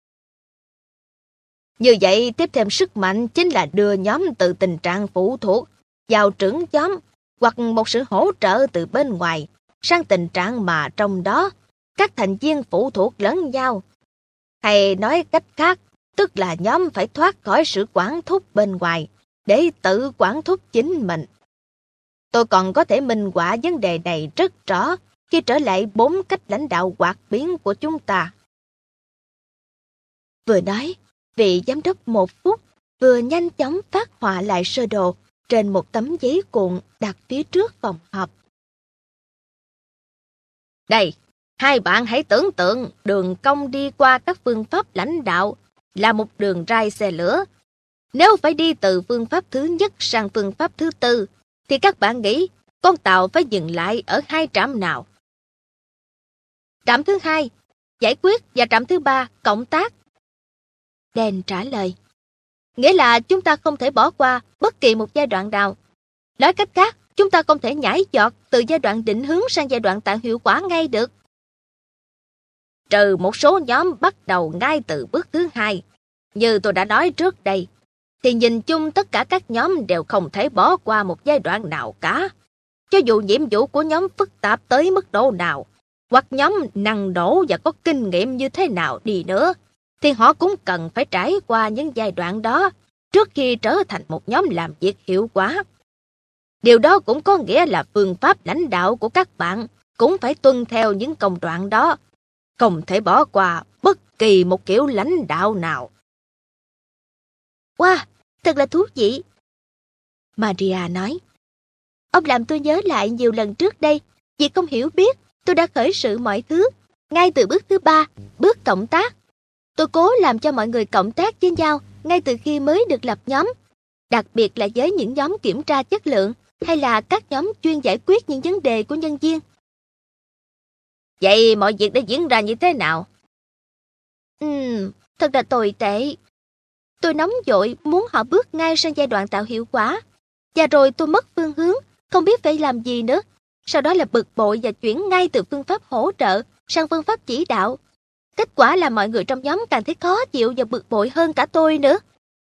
Như vậy, tiếp thêm sức mạnh chính là đưa nhóm từ tình trạng phụ thuộc vào trưởng nhóm hoặc một sự hỗ trợ từ bên ngoài sang tình trạng mà trong đó các thành viên phụ thuộc lẫn nhau. Hay nói cách khác, tức là nhóm phải thoát khỏi sự quản thúc bên ngoài để tự quản thúc chính mình. Tôi còn có thể minh họa vấn đề này rất rõ khi trở lại 4 cách lãnh đạo hoạt biến của chúng ta. Vừa nói, vị giám đốc 1 phút vừa nhanh chóng phát họa lại sơ đồ trên một tấm giấy cuộn đặt phía trước phòng họp. Đây, hai bạn hãy tưởng tượng đường cong đi qua các phương pháp lãnh đạo là một đường ray xe lửa. Nếu phải đi từ phương pháp thứ nhất sang phương pháp thứ tư, thì các bạn nghĩ con tàu phải dừng lại ở 2 trạm nào? Trạm thứ 2, giải quyết, và trạm thứ 3, cộng tác. Dan trả lời. Nghĩa là chúng ta không thể bỏ qua bất kỳ một giai đoạn nào. Nói cách khác, chúng ta không thể nhảy giọt từ giai đoạn định hướng sang giai đoạn tạo hiệu quả ngay được. Trừ một số nhóm bắt đầu ngay từ bước thứ 2. Như tôi đã nói trước đây, thì nhìn chung tất cả các nhóm đều không thể bỏ qua một giai đoạn nào cả. Cho dù nhiệm vụ của nhóm phức tạp tới mức độ nào, hoặc nhóm năng nổ và có kinh nghiệm như thế nào đi nữa, thì họ cũng cần phải trải qua những giai đoạn đó trước khi trở thành một nhóm làm việc hiệu quả. Điều đó cũng có nghĩa là phương pháp lãnh đạo của các bạn cũng phải tuân theo những công đoạn đó, không thể bỏ qua bất kỳ một kiểu lãnh đạo nào. Wow, thật là thú vị. Maria nói. Ông làm tôi nhớ lại nhiều lần trước đây, vì không hiểu biết, tôi đã khởi sự mọi thứ, ngay từ bước thứ 3, bước cộng tác. Tôi cố làm cho mọi người cộng tác với nhau ngay từ khi mới được lập nhóm, đặc biệt là với những nhóm kiểm tra chất lượng hay là các nhóm chuyên giải quyết những vấn đề của nhân viên. Vậy mọi việc đã diễn ra như thế nào? Thật là tồi tệ. Tôi nóng vội muốn họ bước ngay sang giai đoạn tạo hiệu quả, và rồi tôi mất phương hướng, không biết phải làm gì nữa. Sau đó là bực bội và chuyển ngay từ phương pháp hỗ trợ sang phương pháp chỉ đạo. Kết quả là mọi người trong nhóm càng thấy khó chịu và bực bội hơn cả tôi nữa.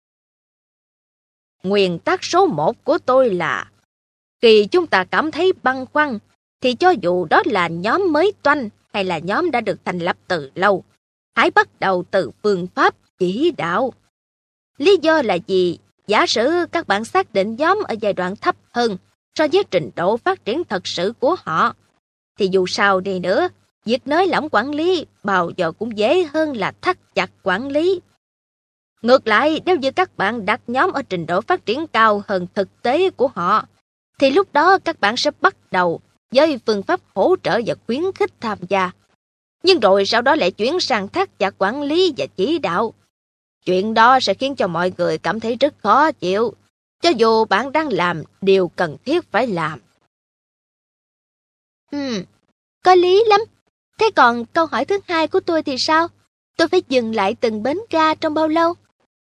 Nguyên tắc số 1 của tôi là khi chúng ta cảm thấy băn khoăn, thì cho dù đó là nhóm mới toanh hay là nhóm đã được thành lập từ lâu, hãy bắt đầu từ phương pháp chỉ đạo. Lý do là gì? Giả sử các bạn xác định nhóm ở giai đoạn thấp hơn so với trình độ phát triển thật sự của họ, thì dù sao đi nữa, việc nới lỏng quản lý bao giờ cũng dễ hơn là thắt chặt quản lý. Ngược lại, nếu như các bạn đặt nhóm ở trình độ phát triển cao hơn thực tế của họ, thì lúc đó các bạn sẽ bắt đầu với phương pháp hỗ trợ và khuyến khích tham gia. Nhưng rồi sau đó lại chuyển sang thắt chặt quản lý và chỉ đạo. Chuyện đó sẽ khiến cho mọi người cảm thấy rất khó chịu, cho dù bạn đang làm điều cần thiết phải làm. Có lý lắm. Thế còn câu hỏi thứ 2 của tôi thì sao? Tôi phải dừng lại từng bến ga trong bao lâu?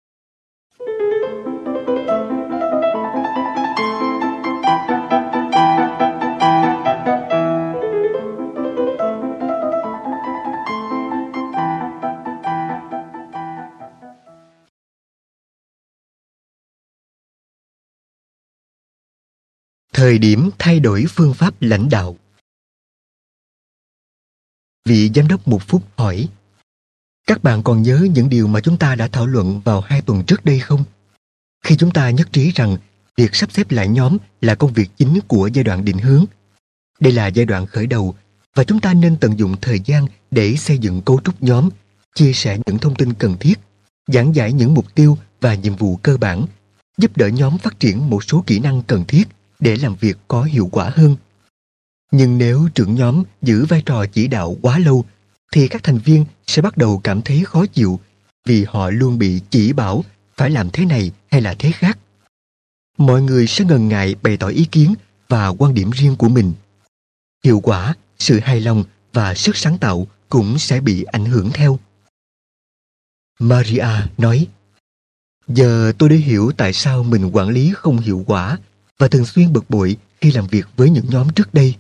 Thời điểm thay đổi phương pháp lãnh đạo. Vị giám đốc 1 phút hỏi: các bạn còn nhớ những điều mà chúng ta đã thảo luận vào 2 tuần trước đây không? Khi chúng ta nhất trí rằng việc sắp xếp lại nhóm là công việc chính của giai đoạn định hướng. Đây là giai đoạn khởi đầu và chúng ta nên tận dụng thời gian để xây dựng cấu trúc nhóm, chia sẻ những thông tin cần thiết, giảng giải những mục tiêu và nhiệm vụ cơ bản, giúp đỡ nhóm phát triển một số kỹ năng cần thiết để làm việc có hiệu quả hơn. Nhưng nếu trưởng nhóm giữ vai trò chỉ đạo quá lâu, thì các thành viên sẽ bắt đầu cảm thấy khó chịu vì họ luôn bị chỉ bảo phải làm thế này hay là thế khác. Mọi người sẽ ngần ngại bày tỏ ý kiến và quan điểm riêng của mình. Hiệu quả sự hài lòng và sức sáng tạo cũng sẽ bị ảnh hưởng theo. Maria nói, giờ tôi đã hiểu tại sao mình quản lý không hiệu quả và thường xuyên bực bội khi làm việc với những nhóm trước đây.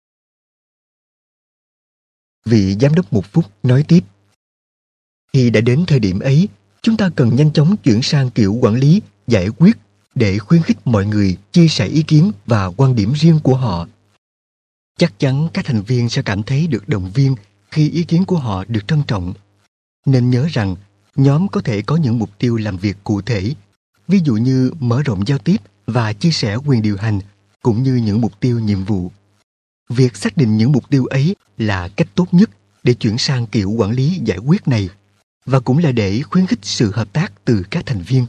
Vị giám đốc một phút nói tiếp, khi đã đến thời điểm ấy, chúng ta cần nhanh chóng chuyển sang kiểu quản lý giải quyết để khuyến khích mọi người chia sẻ ý kiến và quan điểm riêng của họ. Chắc chắn các thành viên sẽ cảm thấy được động viên khi ý kiến của họ được trân trọng. Nên nhớ rằng nhóm có thể có những mục tiêu làm việc cụ thể, ví dụ như mở rộng giao tiếp và chia sẻ quyền điều hành, cũng như những mục tiêu nhiệm vụ. Việc xác định những mục tiêu ấy là cách tốt nhất để chuyển sang kiểu quản lý giải quyết này, và cũng là để khuyến khích sự hợp tác từ các thành viên.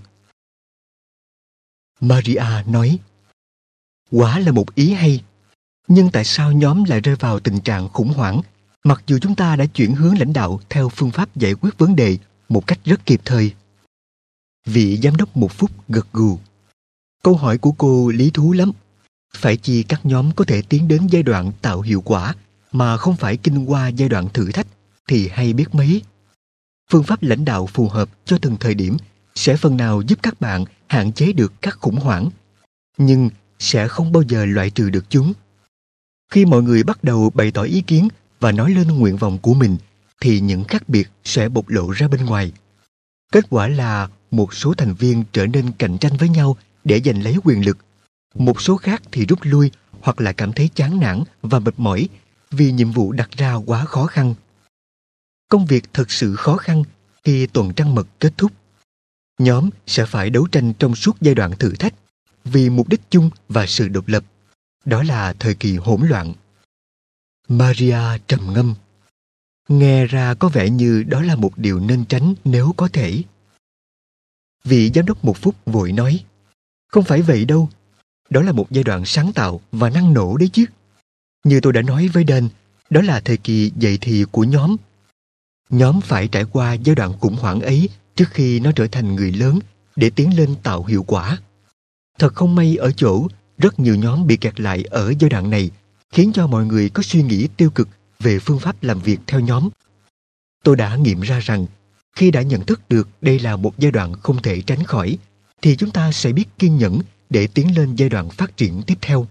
Maria nói, quả là một ý hay, nhưng tại sao nhóm lại rơi vào tình trạng khủng hoảng, mặc dù chúng ta đã chuyển hướng lãnh đạo theo phương pháp giải quyết vấn đề một cách rất kịp thời? Vị giám đốc một phút gật gù. Câu hỏi của cô lý thú lắm. Phải chi các nhóm có thể tiến đến giai đoạn tạo hiệu quả mà không phải kinh qua giai đoạn thử thách thì hay biết mấy. Phương pháp lãnh đạo phù hợp cho từng thời điểm sẽ phần nào giúp các bạn hạn chế được các khủng hoảng, nhưng sẽ không bao giờ loại trừ được chúng. Khi mọi người bắt đầu bày tỏ ý kiến và nói lên nguyện vọng của mình, thì những khác biệt sẽ bộc lộ ra bên ngoài. Kết quả là một số thành viên trở nên cạnh tranh với nhau để giành lấy quyền lực. Một số khác thì rút lui hoặc là cảm thấy chán nản và mệt mỏi vì nhiệm vụ đặt ra quá khó khăn. Công việc thực sự khó khăn khi tuần trăng mật kết thúc. Nhóm sẽ phải đấu tranh trong suốt giai đoạn thử thách vì mục đích chung và sự độc lập. Đó là thời kỳ hỗn loạn. Maria trầm ngâm. Nghe ra có vẻ như đó là một điều nên tránh nếu có thể. Vị giám đốc một phút vội nói, không phải vậy đâu. Đó là một giai đoạn sáng tạo và năng nổ đấy chứ. Như tôi đã nói với Dan, đó là thời kỳ dậy thì của nhóm. Nhóm phải trải qua giai đoạn khủng hoảng ấy trước khi nó trở thành người lớn để tiến lên tạo hiệu quả. Thật không may ở chỗ, rất nhiều nhóm bị kẹt lại ở giai đoạn này, khiến cho mọi người có suy nghĩ tiêu cực về phương pháp làm việc theo nhóm. Tôi đã nghiệm ra rằng, khi đã nhận thức được đây là một giai đoạn không thể tránh khỏi, thì chúng ta sẽ biết kiên nhẫn để tiến lên giai đoạn phát triển tiếp theo.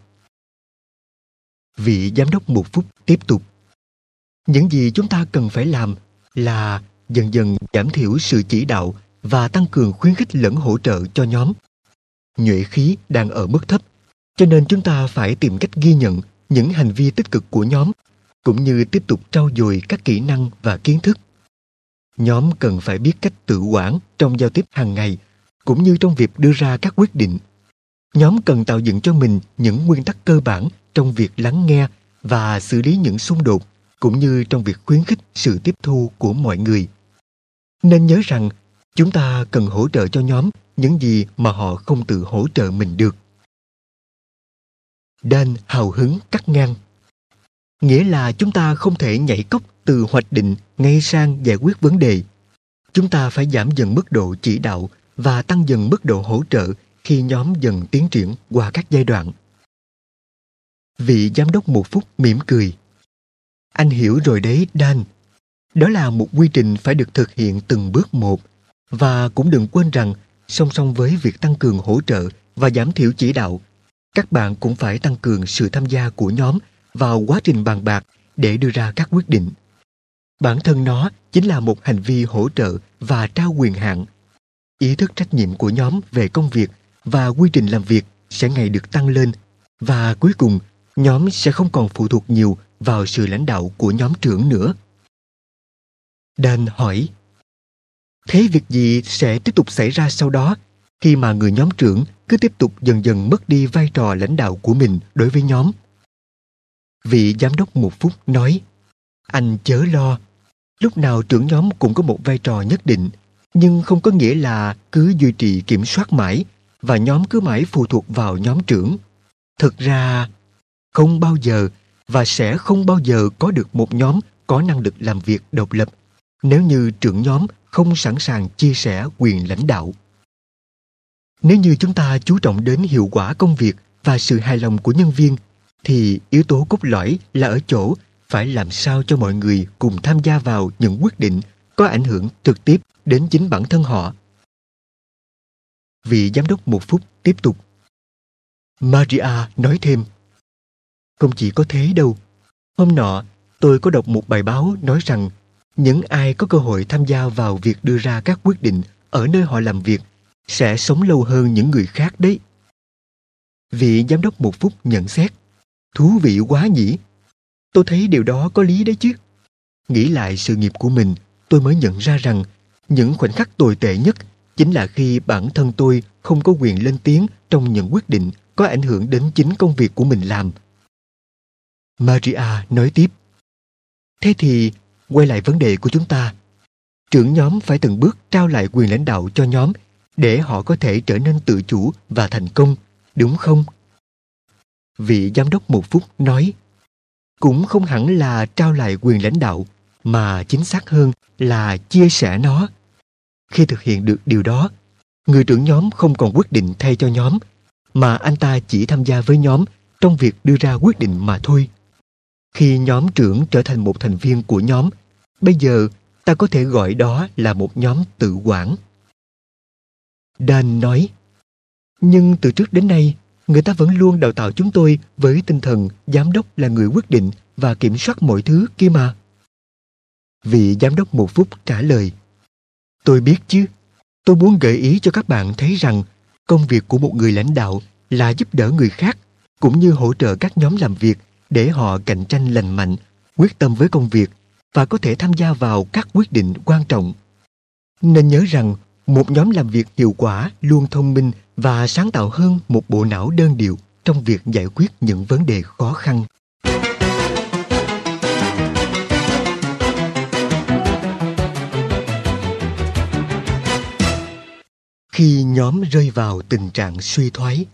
Vị giám đốc một phút tiếp tục. Những gì chúng ta cần phải làm là dần dần giảm thiểu sự chỉ đạo và tăng cường khuyến khích lẫn hỗ trợ cho nhóm. Nhuệ khí đang ở mức thấp, cho nên chúng ta phải tìm cách ghi nhận những hành vi tích cực của nhóm, cũng như tiếp tục trau dồi các kỹ năng và kiến thức. Nhóm cần phải biết cách tự quản trong giao tiếp hàng ngày, cũng như trong việc đưa ra các quyết định. Nhóm cần tạo dựng cho mình những nguyên tắc cơ bản trong việc lắng nghe và xử lý những xung đột, cũng như trong việc khuyến khích sự tiếp thu của mọi người. Nên nhớ rằng, chúng ta cần hỗ trợ cho nhóm những gì mà họ không tự hỗ trợ mình được. Dan hào hứng cắt ngang. Nghĩa là chúng ta không thể nhảy cóc từ hoạch định ngay sang giải quyết vấn đề. Chúng ta phải giảm dần mức độ chỉ đạo và tăng dần mức độ hỗ trợ khi nhóm dần tiến triển qua các giai đoạn. Vị giám đốc một phút mỉm cười. Anh hiểu rồi đấy, Dan. Đó là một quy trình phải được thực hiện từng bước một. Và cũng đừng quên rằng, song song với việc tăng cường hỗ trợ và giảm thiểu chỉ đạo, các bạn cũng phải tăng cường sự tham gia của nhóm vào quá trình bàn bạc để đưa ra các quyết định. Bản thân nó chính là một hành vi hỗ trợ và trao quyền hạn. Ý thức trách nhiệm của nhóm về công việc và quy trình làm việc sẽ ngày được tăng lên, và cuối cùng, nhóm sẽ không còn phụ thuộc nhiều vào sự lãnh đạo của nhóm trưởng nữa. Dan hỏi, thế việc gì sẽ tiếp tục xảy ra sau đó khi mà người nhóm trưởng cứ tiếp tục dần dần mất đi vai trò lãnh đạo của mình đối với nhóm? Vị giám đốc một phút nói, anh chớ lo. Lúc nào trưởng nhóm cũng có một vai trò nhất định, nhưng không có nghĩa là cứ duy trì kiểm soát mãi và nhóm cứ mãi phụ thuộc vào nhóm trưởng. Thực ra, không bao giờ và sẽ không bao giờ có được một nhóm có năng lực làm việc độc lập nếu như trưởng nhóm không sẵn sàng chia sẻ quyền lãnh đạo. Nếu như chúng ta chú trọng đến hiệu quả công việc và sự hài lòng của nhân viên, thì yếu tố cốt lõi là ở chỗ phải làm sao cho mọi người cùng tham gia vào những quyết định có ảnh hưởng trực tiếp đến chính bản thân họ. Vị giám đốc một phút tiếp tục. Maria nói thêm. Không chỉ có thế đâu. Hôm nọ, tôi có đọc một bài báo nói rằng những ai có cơ hội tham gia vào việc đưa ra các quyết định ở nơi họ làm việc sẽ sống lâu hơn những người khác đấy. Vị giám đốc một phút nhận xét. Thú vị quá nhỉ. Tôi thấy điều đó có lý đấy chứ. Nghĩ lại sự nghiệp của mình, tôi mới nhận ra rằng những khoảnh khắc tồi tệ nhất chính là khi bản thân tôi không có quyền lên tiếng trong những quyết định có ảnh hưởng đến chính công việc của mình làm. Maria nói tiếp. Thế thì, quay lại vấn đề của chúng ta. Trưởng nhóm phải từng bước trao lại quyền lãnh đạo cho nhóm để họ có thể trở nên tự chủ và thành công, đúng không? Vị giám đốc một phút nói. Cũng không hẳn là trao lại quyền lãnh đạo, mà chính xác hơn là chia sẻ nó. Khi thực hiện được điều đó, người trưởng nhóm không còn quyết định thay cho nhóm, mà anh ta chỉ tham gia với nhóm trong việc đưa ra quyết định mà thôi. Khi nhóm trưởng trở thành một thành viên của nhóm, bây giờ ta có thể gọi đó là một nhóm tự quản. Dan nói, nhưng từ trước đến nay, người ta vẫn luôn đào tạo chúng tôi với tinh thần giám đốc là người quyết định và kiểm soát mọi thứ kia mà. Vị giám đốc một phút trả lời, tôi biết chứ. Tôi muốn gợi ý cho các bạn thấy rằng công việc của một người lãnh đạo là giúp đỡ người khác, cũng như hỗ trợ các nhóm làm việc để họ cạnh tranh lành mạnh, quyết tâm với công việc và có thể tham gia vào các quyết định quan trọng. Nên nhớ rằng một nhóm làm việc hiệu quả luôn thông minh và sáng tạo hơn một bộ não đơn điệu trong việc giải quyết những vấn đề khó khăn. Khi nhóm rơi vào tình trạng suy thoái,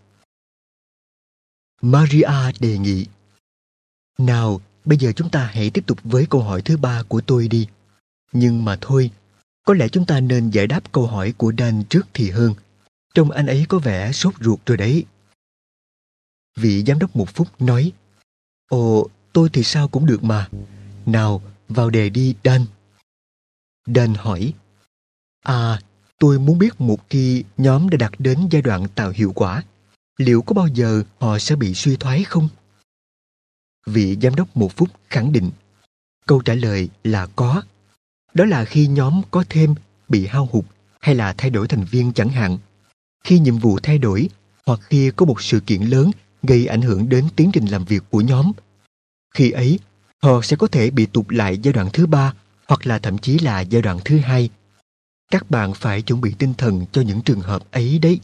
Maria đề nghị, nào, bây giờ chúng ta hãy tiếp tục với câu hỏi thứ 3 của tôi đi. Nhưng mà thôi, có lẽ chúng ta nên giải đáp câu hỏi của Dan trước thì hơn. Trông anh ấy có vẻ sốt ruột rồi đấy. Vị giám đốc một phút nói, ồ, tôi thì sao cũng được mà. Nào, vào đề đi Dan. Dan hỏi, tôi muốn biết một khi nhóm đã đạt đến giai đoạn tạo hiệu quả, liệu có bao giờ họ sẽ bị suy thoái không? Vị giám đốc một phút khẳng định. Câu trả lời là có. Đó là khi nhóm có thêm, bị hao hụt hay là thay đổi thành viên chẳng hạn. Khi nhiệm vụ thay đổi hoặc khi có một sự kiện lớn gây ảnh hưởng đến tiến trình làm việc của nhóm. Khi ấy, họ sẽ có thể bị tụt lại giai đoạn thứ 3 hoặc là thậm chí là giai đoạn thứ 2. Các bạn phải chuẩn bị tinh thần cho những trường hợp ấy đấy.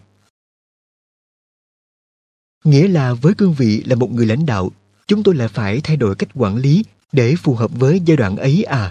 Nghĩa là với cương vị là một người lãnh đạo, chúng tôi lại phải thay đổi cách quản lý để phù hợp với giai đoạn ấy à?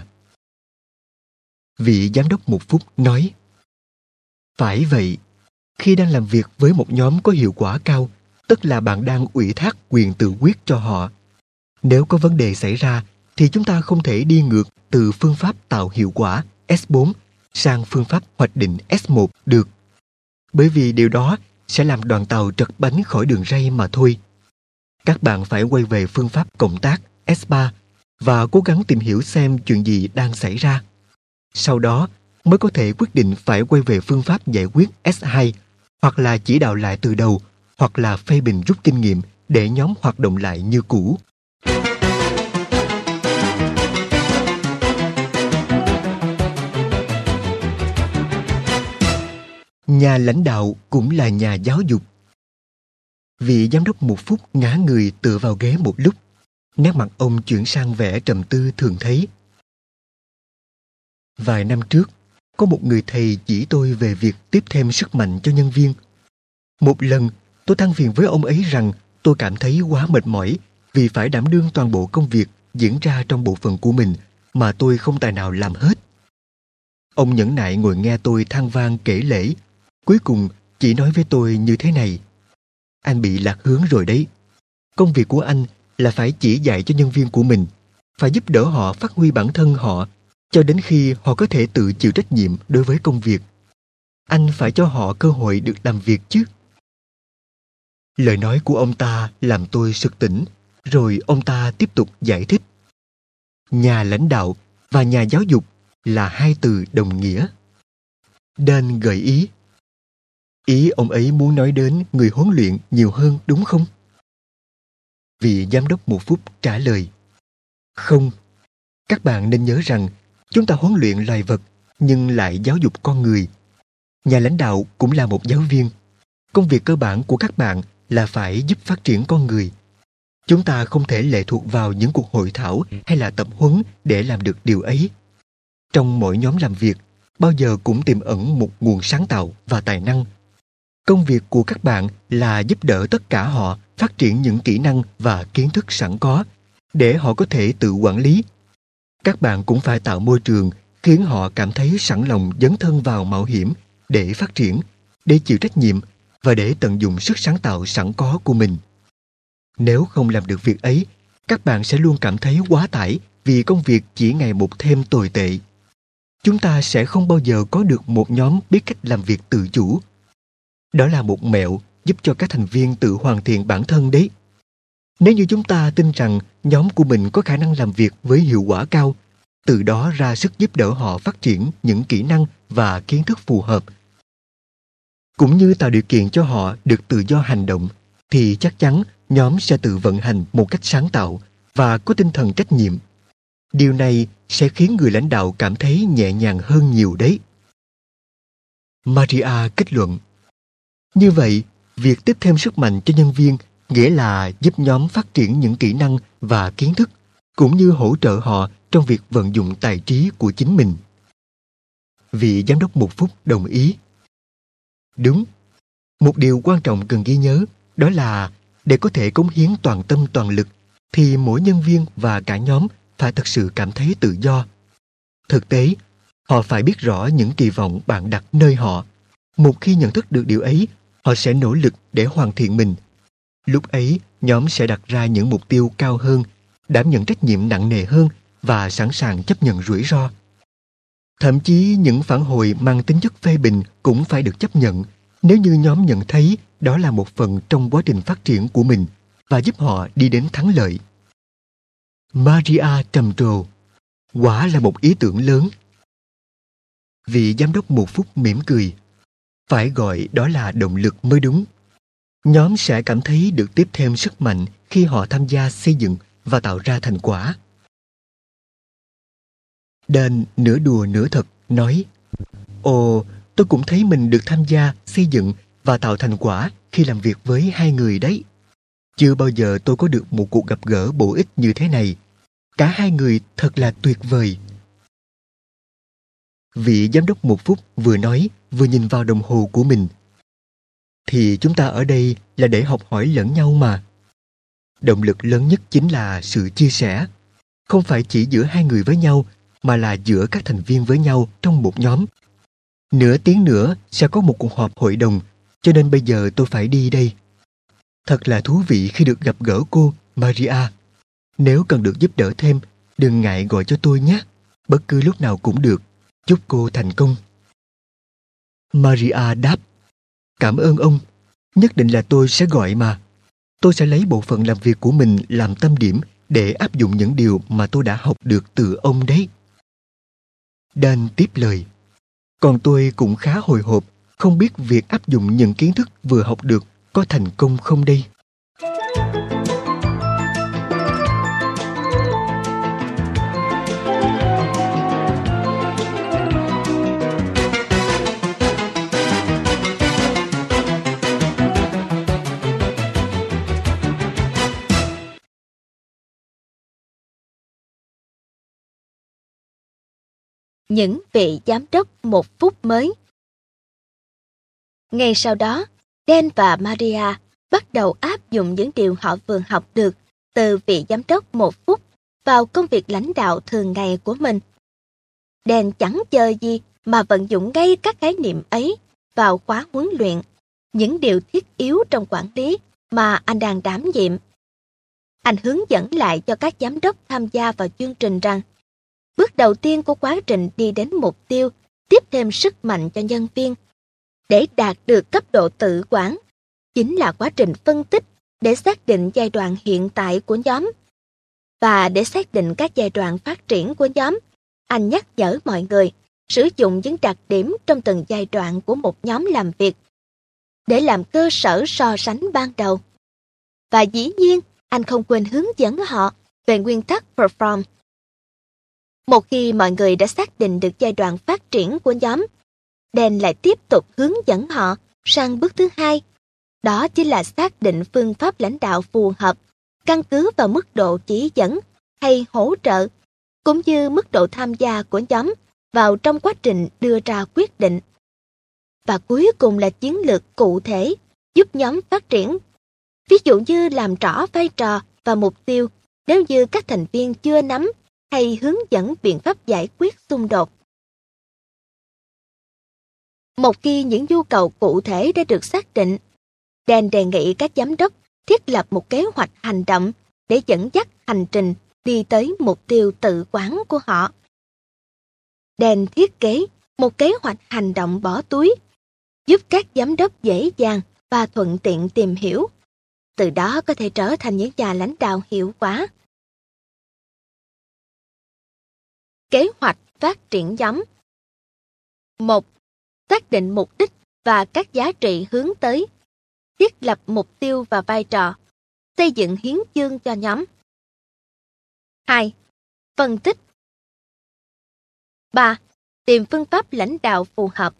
Vị giám đốc một phút nói, phải vậy. Khi đang làm việc với một nhóm có hiệu quả cao, tức là bạn đang ủy thác quyền tự quyết cho họ. Nếu có vấn đề xảy ra, thì chúng ta không thể đi ngược từ phương pháp tạo hiệu quả S4 sang phương pháp hoạch định S1 được. Bởi vì điều đó sẽ làm đoàn tàu trật bánh khỏi đường ray mà thôi. Các bạn phải quay về phương pháp cộng tác S3 và cố gắng tìm hiểu xem chuyện gì đang xảy ra. Sau đó mới có thể quyết định phải quay về phương pháp giải quyết S2 hoặc là chỉ đạo lại từ đầu hoặc là phê bình rút kinh nghiệm để nhóm hoạt động lại như cũ. Nhà lãnh đạo cũng là nhà giáo dục. Vị giám đốc một phút ngả người tựa vào ghế một lúc. Nét mặt ông chuyển sang vẻ trầm tư thường thấy. Vài năm trước, có một người thầy chỉ tôi về việc tiếp thêm sức mạnh cho nhân viên. Một lần, tôi than phiền với ông ấy rằng tôi cảm thấy quá mệt mỏi vì phải đảm đương toàn bộ công việc diễn ra trong bộ phận của mình mà tôi không tài nào làm hết. Ông nhẫn nại ngồi nghe tôi than vang kể lể, cuối cùng chỉ nói với tôi như thế này. Anh bị lạc hướng rồi đấy. Công việc của anh là phải chỉ dạy cho nhân viên của mình, phải giúp đỡ họ phát huy bản thân họ cho đến khi họ có thể tự chịu trách nhiệm đối với công việc. Anh phải cho họ cơ hội được làm việc chứ. Lời nói của ông ta làm tôi sực tỉnh, rồi ông ta tiếp tục giải thích. Nhà lãnh đạo và nhà giáo dục là hai từ đồng nghĩa. Dan gợi ý. Ý ông ấy muốn nói đến người huấn luyện nhiều hơn đúng không? Vị giám đốc một phút trả lời. Không, các bạn nên nhớ rằng chúng ta huấn luyện loài vật nhưng lại giáo dục con người. Nhà lãnh đạo cũng là một giáo viên. Công việc cơ bản của các bạn là phải giúp phát triển con người. Chúng ta không thể lệ thuộc vào những cuộc hội thảo hay là tập huấn để làm được điều ấy. Trong mỗi nhóm làm việc, bao giờ cũng tiềm ẩn một nguồn sáng tạo và tài năng. Công việc của các bạn là giúp đỡ tất cả họ phát triển những kỹ năng và kiến thức sẵn có để họ có thể tự quản lý. Các bạn cũng phải tạo môi trường khiến họ cảm thấy sẵn lòng dấn thân vào mạo hiểm để phát triển, để chịu trách nhiệm và để tận dụng sức sáng tạo sẵn có của mình. Nếu không làm được việc ấy, các bạn sẽ luôn cảm thấy quá tải vì công việc chỉ ngày một thêm tồi tệ. Chúng ta sẽ không bao giờ có được một nhóm biết cách làm việc tự chủ. Đó là một mẹo giúp cho các thành viên tự hoàn thiện bản thân đấy. Nếu như chúng ta tin rằng nhóm của mình có khả năng làm việc với hiệu quả cao, từ đó ra sức giúp đỡ họ phát triển những kỹ năng và kiến thức phù hợp, cũng như tạo điều kiện cho họ được tự do hành động, thì chắc chắn nhóm sẽ tự vận hành một cách sáng tạo và có tinh thần trách nhiệm. Điều này sẽ khiến người lãnh đạo cảm thấy nhẹ nhàng hơn nhiều đấy. Maria kết luận. Như vậy, việc tiếp thêm sức mạnh cho nhân viên nghĩa là giúp nhóm phát triển những kỹ năng và kiến thức, cũng như hỗ trợ họ trong việc vận dụng tài trí của chính mình. Vị giám đốc một phút đồng ý. Đúng. Một điều quan trọng cần ghi nhớ đó là để có thể cống hiến toàn tâm toàn lực thì mỗi nhân viên và cả nhóm phải thực sự cảm thấy tự do. Thực tế, họ phải biết rõ những kỳ vọng bạn đặt nơi họ. Một khi nhận thức được điều ấy, họ sẽ nỗ lực để hoàn thiện mình. Lúc ấy, nhóm sẽ đặt ra những mục tiêu cao hơn, đảm nhận trách nhiệm nặng nề hơn và sẵn sàng chấp nhận rủi ro. Thậm chí những phản hồi mang tính chất phê bình cũng phải được chấp nhận nếu như nhóm nhận thấy đó là một phần trong quá trình phát triển của mình và giúp họ đi đến thắng lợi. Maria trầm trồ. Quả là một ý tưởng lớn. Vị giám đốc một phút mỉm cười. Phải gọi đó là động lực mới đúng. Nhóm sẽ cảm thấy được tiếp thêm sức mạnh khi họ tham gia xây dựng và tạo ra thành quả. Dan nửa đùa nửa thật nói: Ồ, tôi cũng thấy mình được tham gia xây dựng và tạo thành quả khi làm việc với hai người đấy. Chưa bao giờ tôi có được một cuộc gặp gỡ bổ ích như thế này. Cả hai người thật là tuyệt vời. Vị giám đốc một phút vừa nói vừa nhìn vào đồng hồ của mình. Thì chúng ta ở đây là để học hỏi lẫn nhau mà. Động lực lớn nhất chính là sự chia sẻ. Không phải chỉ giữa hai người với nhau, mà là giữa các thành viên với nhau trong một nhóm. Nửa tiếng nữa sẽ có một cuộc họp hội đồng, cho nên bây giờ tôi phải đi đây. Thật là thú vị khi được gặp gỡ cô, Maria. Nếu cần được giúp đỡ thêm, đừng ngại gọi cho tôi nhé. Bất cứ lúc nào cũng được. Chúc cô thành công. Maria đáp: Cảm ơn ông. Nhất định là tôi sẽ gọi mà. Tôi sẽ lấy bộ phận làm việc của mình làm tâm điểm để áp dụng những điều mà tôi đã học được từ ông đấy. Dan tiếp lời: Còn tôi cũng khá hồi hộp, không biết việc áp dụng những kiến thức vừa học được có thành công không đây. Những vị giám đốc một phút mới. Ngay sau đó, Dan và Maria bắt đầu áp dụng những điều họ vừa học được từ vị giám đốc một phút vào công việc lãnh đạo thường ngày của mình. Dan chẳng chờ gì mà vận dụng ngay các khái niệm ấy vào khóa huấn luyện, những điều thiết yếu trong quản lý mà anh đang đảm nhiệm. Anh hướng dẫn lại cho các giám đốc tham gia vào chương trình rằng bước đầu tiên của quá trình đi đến mục tiêu, tiếp thêm sức mạnh cho nhân viên. Để đạt được cấp độ tự quản, chính là quá trình phân tích để xác định giai đoạn hiện tại của nhóm. Và để xác định các giai đoạn phát triển của nhóm, anh nhắc nhở mọi người sử dụng những đặc điểm trong từng giai đoạn của một nhóm làm việc để làm cơ sở so sánh ban đầu. Và dĩ nhiên, anh không quên hướng dẫn họ về nguyên tắc perform. Một khi mọi người đã xác định được giai đoạn phát triển của nhóm, Dan lại tiếp tục hướng dẫn họ sang bước thứ hai. Đó chính là xác định phương pháp lãnh đạo phù hợp, căn cứ vào mức độ chỉ dẫn hay hỗ trợ, cũng như mức độ tham gia của nhóm vào trong quá trình đưa ra quyết định. Và cuối cùng là chiến lược cụ thể giúp nhóm phát triển. Ví dụ như làm rõ vai trò và mục tiêu nếu như các thành viên chưa nắm, hay hướng dẫn biện pháp giải quyết xung đột. Một khi những nhu cầu cụ thể đã được xác định, Dan đề nghị các giám đốc thiết lập một kế hoạch hành động để dẫn dắt hành trình đi tới mục tiêu tự quản của họ. Dan thiết kế một kế hoạch hành động bỏ túi, giúp các giám đốc dễ dàng và thuận tiện tìm hiểu, từ đó có thể trở thành những nhà lãnh đạo hiệu quả. Kế hoạch phát triển nhóm. 1. Xác định mục đích và các giá trị hướng tới. Thiết lập mục tiêu và vai trò. Xây dựng hiến chương cho nhóm. 2. Phân tích. 3. Tìm phương pháp lãnh đạo phù hợp.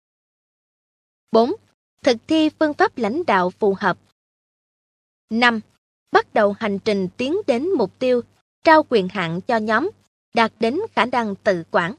4. Thực thi phương pháp lãnh đạo phù hợp. 5. Bắt đầu hành trình tiến đến mục tiêu, trao quyền hạn cho nhóm, đạt đến khả năng tự quản.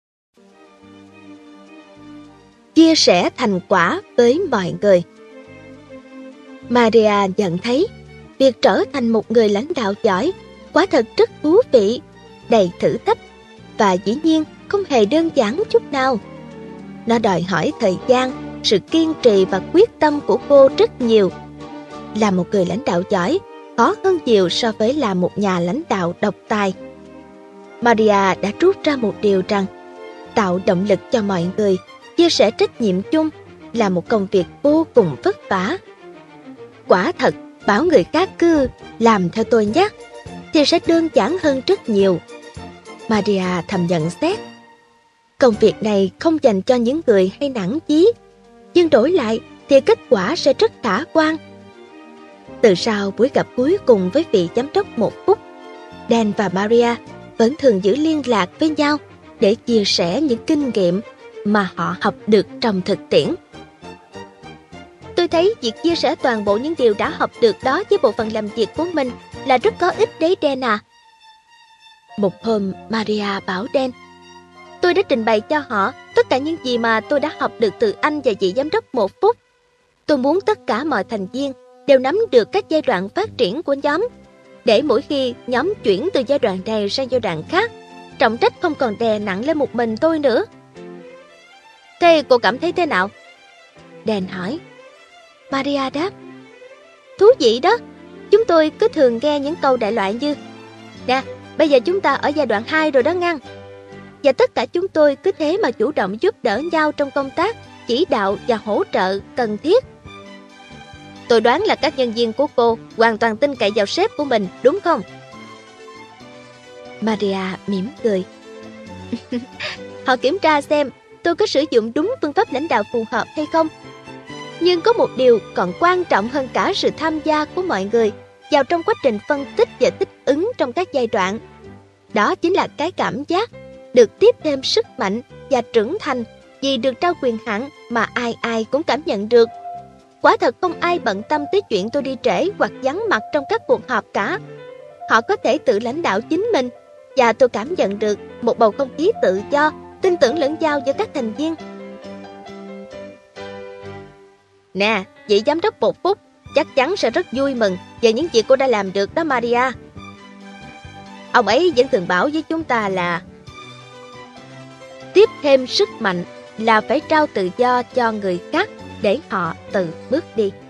Chia sẻ thành quả với mọi người. Maria nhận thấy việc trở thành một người lãnh đạo giỏi quả thật rất thú vị, đầy thử thách và dĩ nhiên không hề đơn giản chút nào. Nó đòi hỏi thời gian, sự kiên trì và quyết tâm của cô rất nhiều. Là một người lãnh đạo giỏi khó hơn nhiều so với là một nhà lãnh đạo độc tài. Maria đã rút ra một điều rằng tạo động lực cho mọi người, chia sẻ trách nhiệm chung là một công việc vô cùng vất vả. Quả thật, bảo người khác cứ làm theo tôi nhé, thì sẽ đơn giản hơn rất nhiều. Maria thầm nhận xét. Công việc này không dành cho những người hay nản chí, nhưng đổi lại thì kết quả sẽ rất khả quan. Từ sau buổi gặp cuối cùng với vị giám đốc 1 phút, Dan và Maria vẫn thường giữ liên lạc với nhau để chia sẻ những kinh nghiệm mà họ học được trong thực tiễn. Tôi thấy việc chia sẻ toàn bộ những điều đã học được đó với bộ phận làm việc của mình là rất có ích đấy Dan à. Một hôm Maria bảo Dan, tôi đã trình bày cho họ tất cả những gì mà tôi đã học được từ anh và vị giám đốc 1 phút. Tôi muốn tất cả mọi thành viên đều nắm được các giai đoạn phát triển của nhóm, để mỗi khi nhóm chuyển từ giai đoạn này sang giai đoạn khác, trọng trách không còn đè nặng lên một mình tôi nữa. Thế cô cảm thấy thế nào? Dan hỏi. Maria đáp, thú vị đó. Chúng tôi cứ thường nghe những câu đại loại như, nè, bây giờ chúng ta ở giai đoạn 2 rồi đó ngăn. Và tất cả chúng tôi cứ thế mà chủ động giúp đỡ nhau trong công tác, chỉ đạo và hỗ trợ cần thiết. Tôi đoán là các nhân viên của cô hoàn toàn tin cậy vào sếp của mình, đúng không? Maria mỉm cười. Họ kiểm tra xem tôi có sử dụng đúng phương pháp lãnh đạo phù hợp hay không. Nhưng có một điều còn quan trọng hơn cả sự tham gia của mọi người vào trong quá trình phân tích và thích ứng trong các giai đoạn. Đó chính là cái cảm giác được tiếp thêm sức mạnh và trưởng thành vì được trao quyền hạn mà ai ai cũng cảm nhận được. Quả thật không ai bận tâm tới chuyện tôi đi trễ hoặc vắng mặt trong các cuộc họp cả. Họ có thể tự lãnh đạo chính mình, và tôi cảm nhận được một bầu không khí tự do, tin tưởng lẫn nhau giữa các thành viên. Nè, vị giám đốc 1 phút chắc chắn sẽ rất vui mừng về những việc cô đã làm được đó Maria. Ông ấy vẫn thường bảo với chúng ta là tiếp thêm sức mạnh là phải trao tự do cho người khác để họ tự bước đi.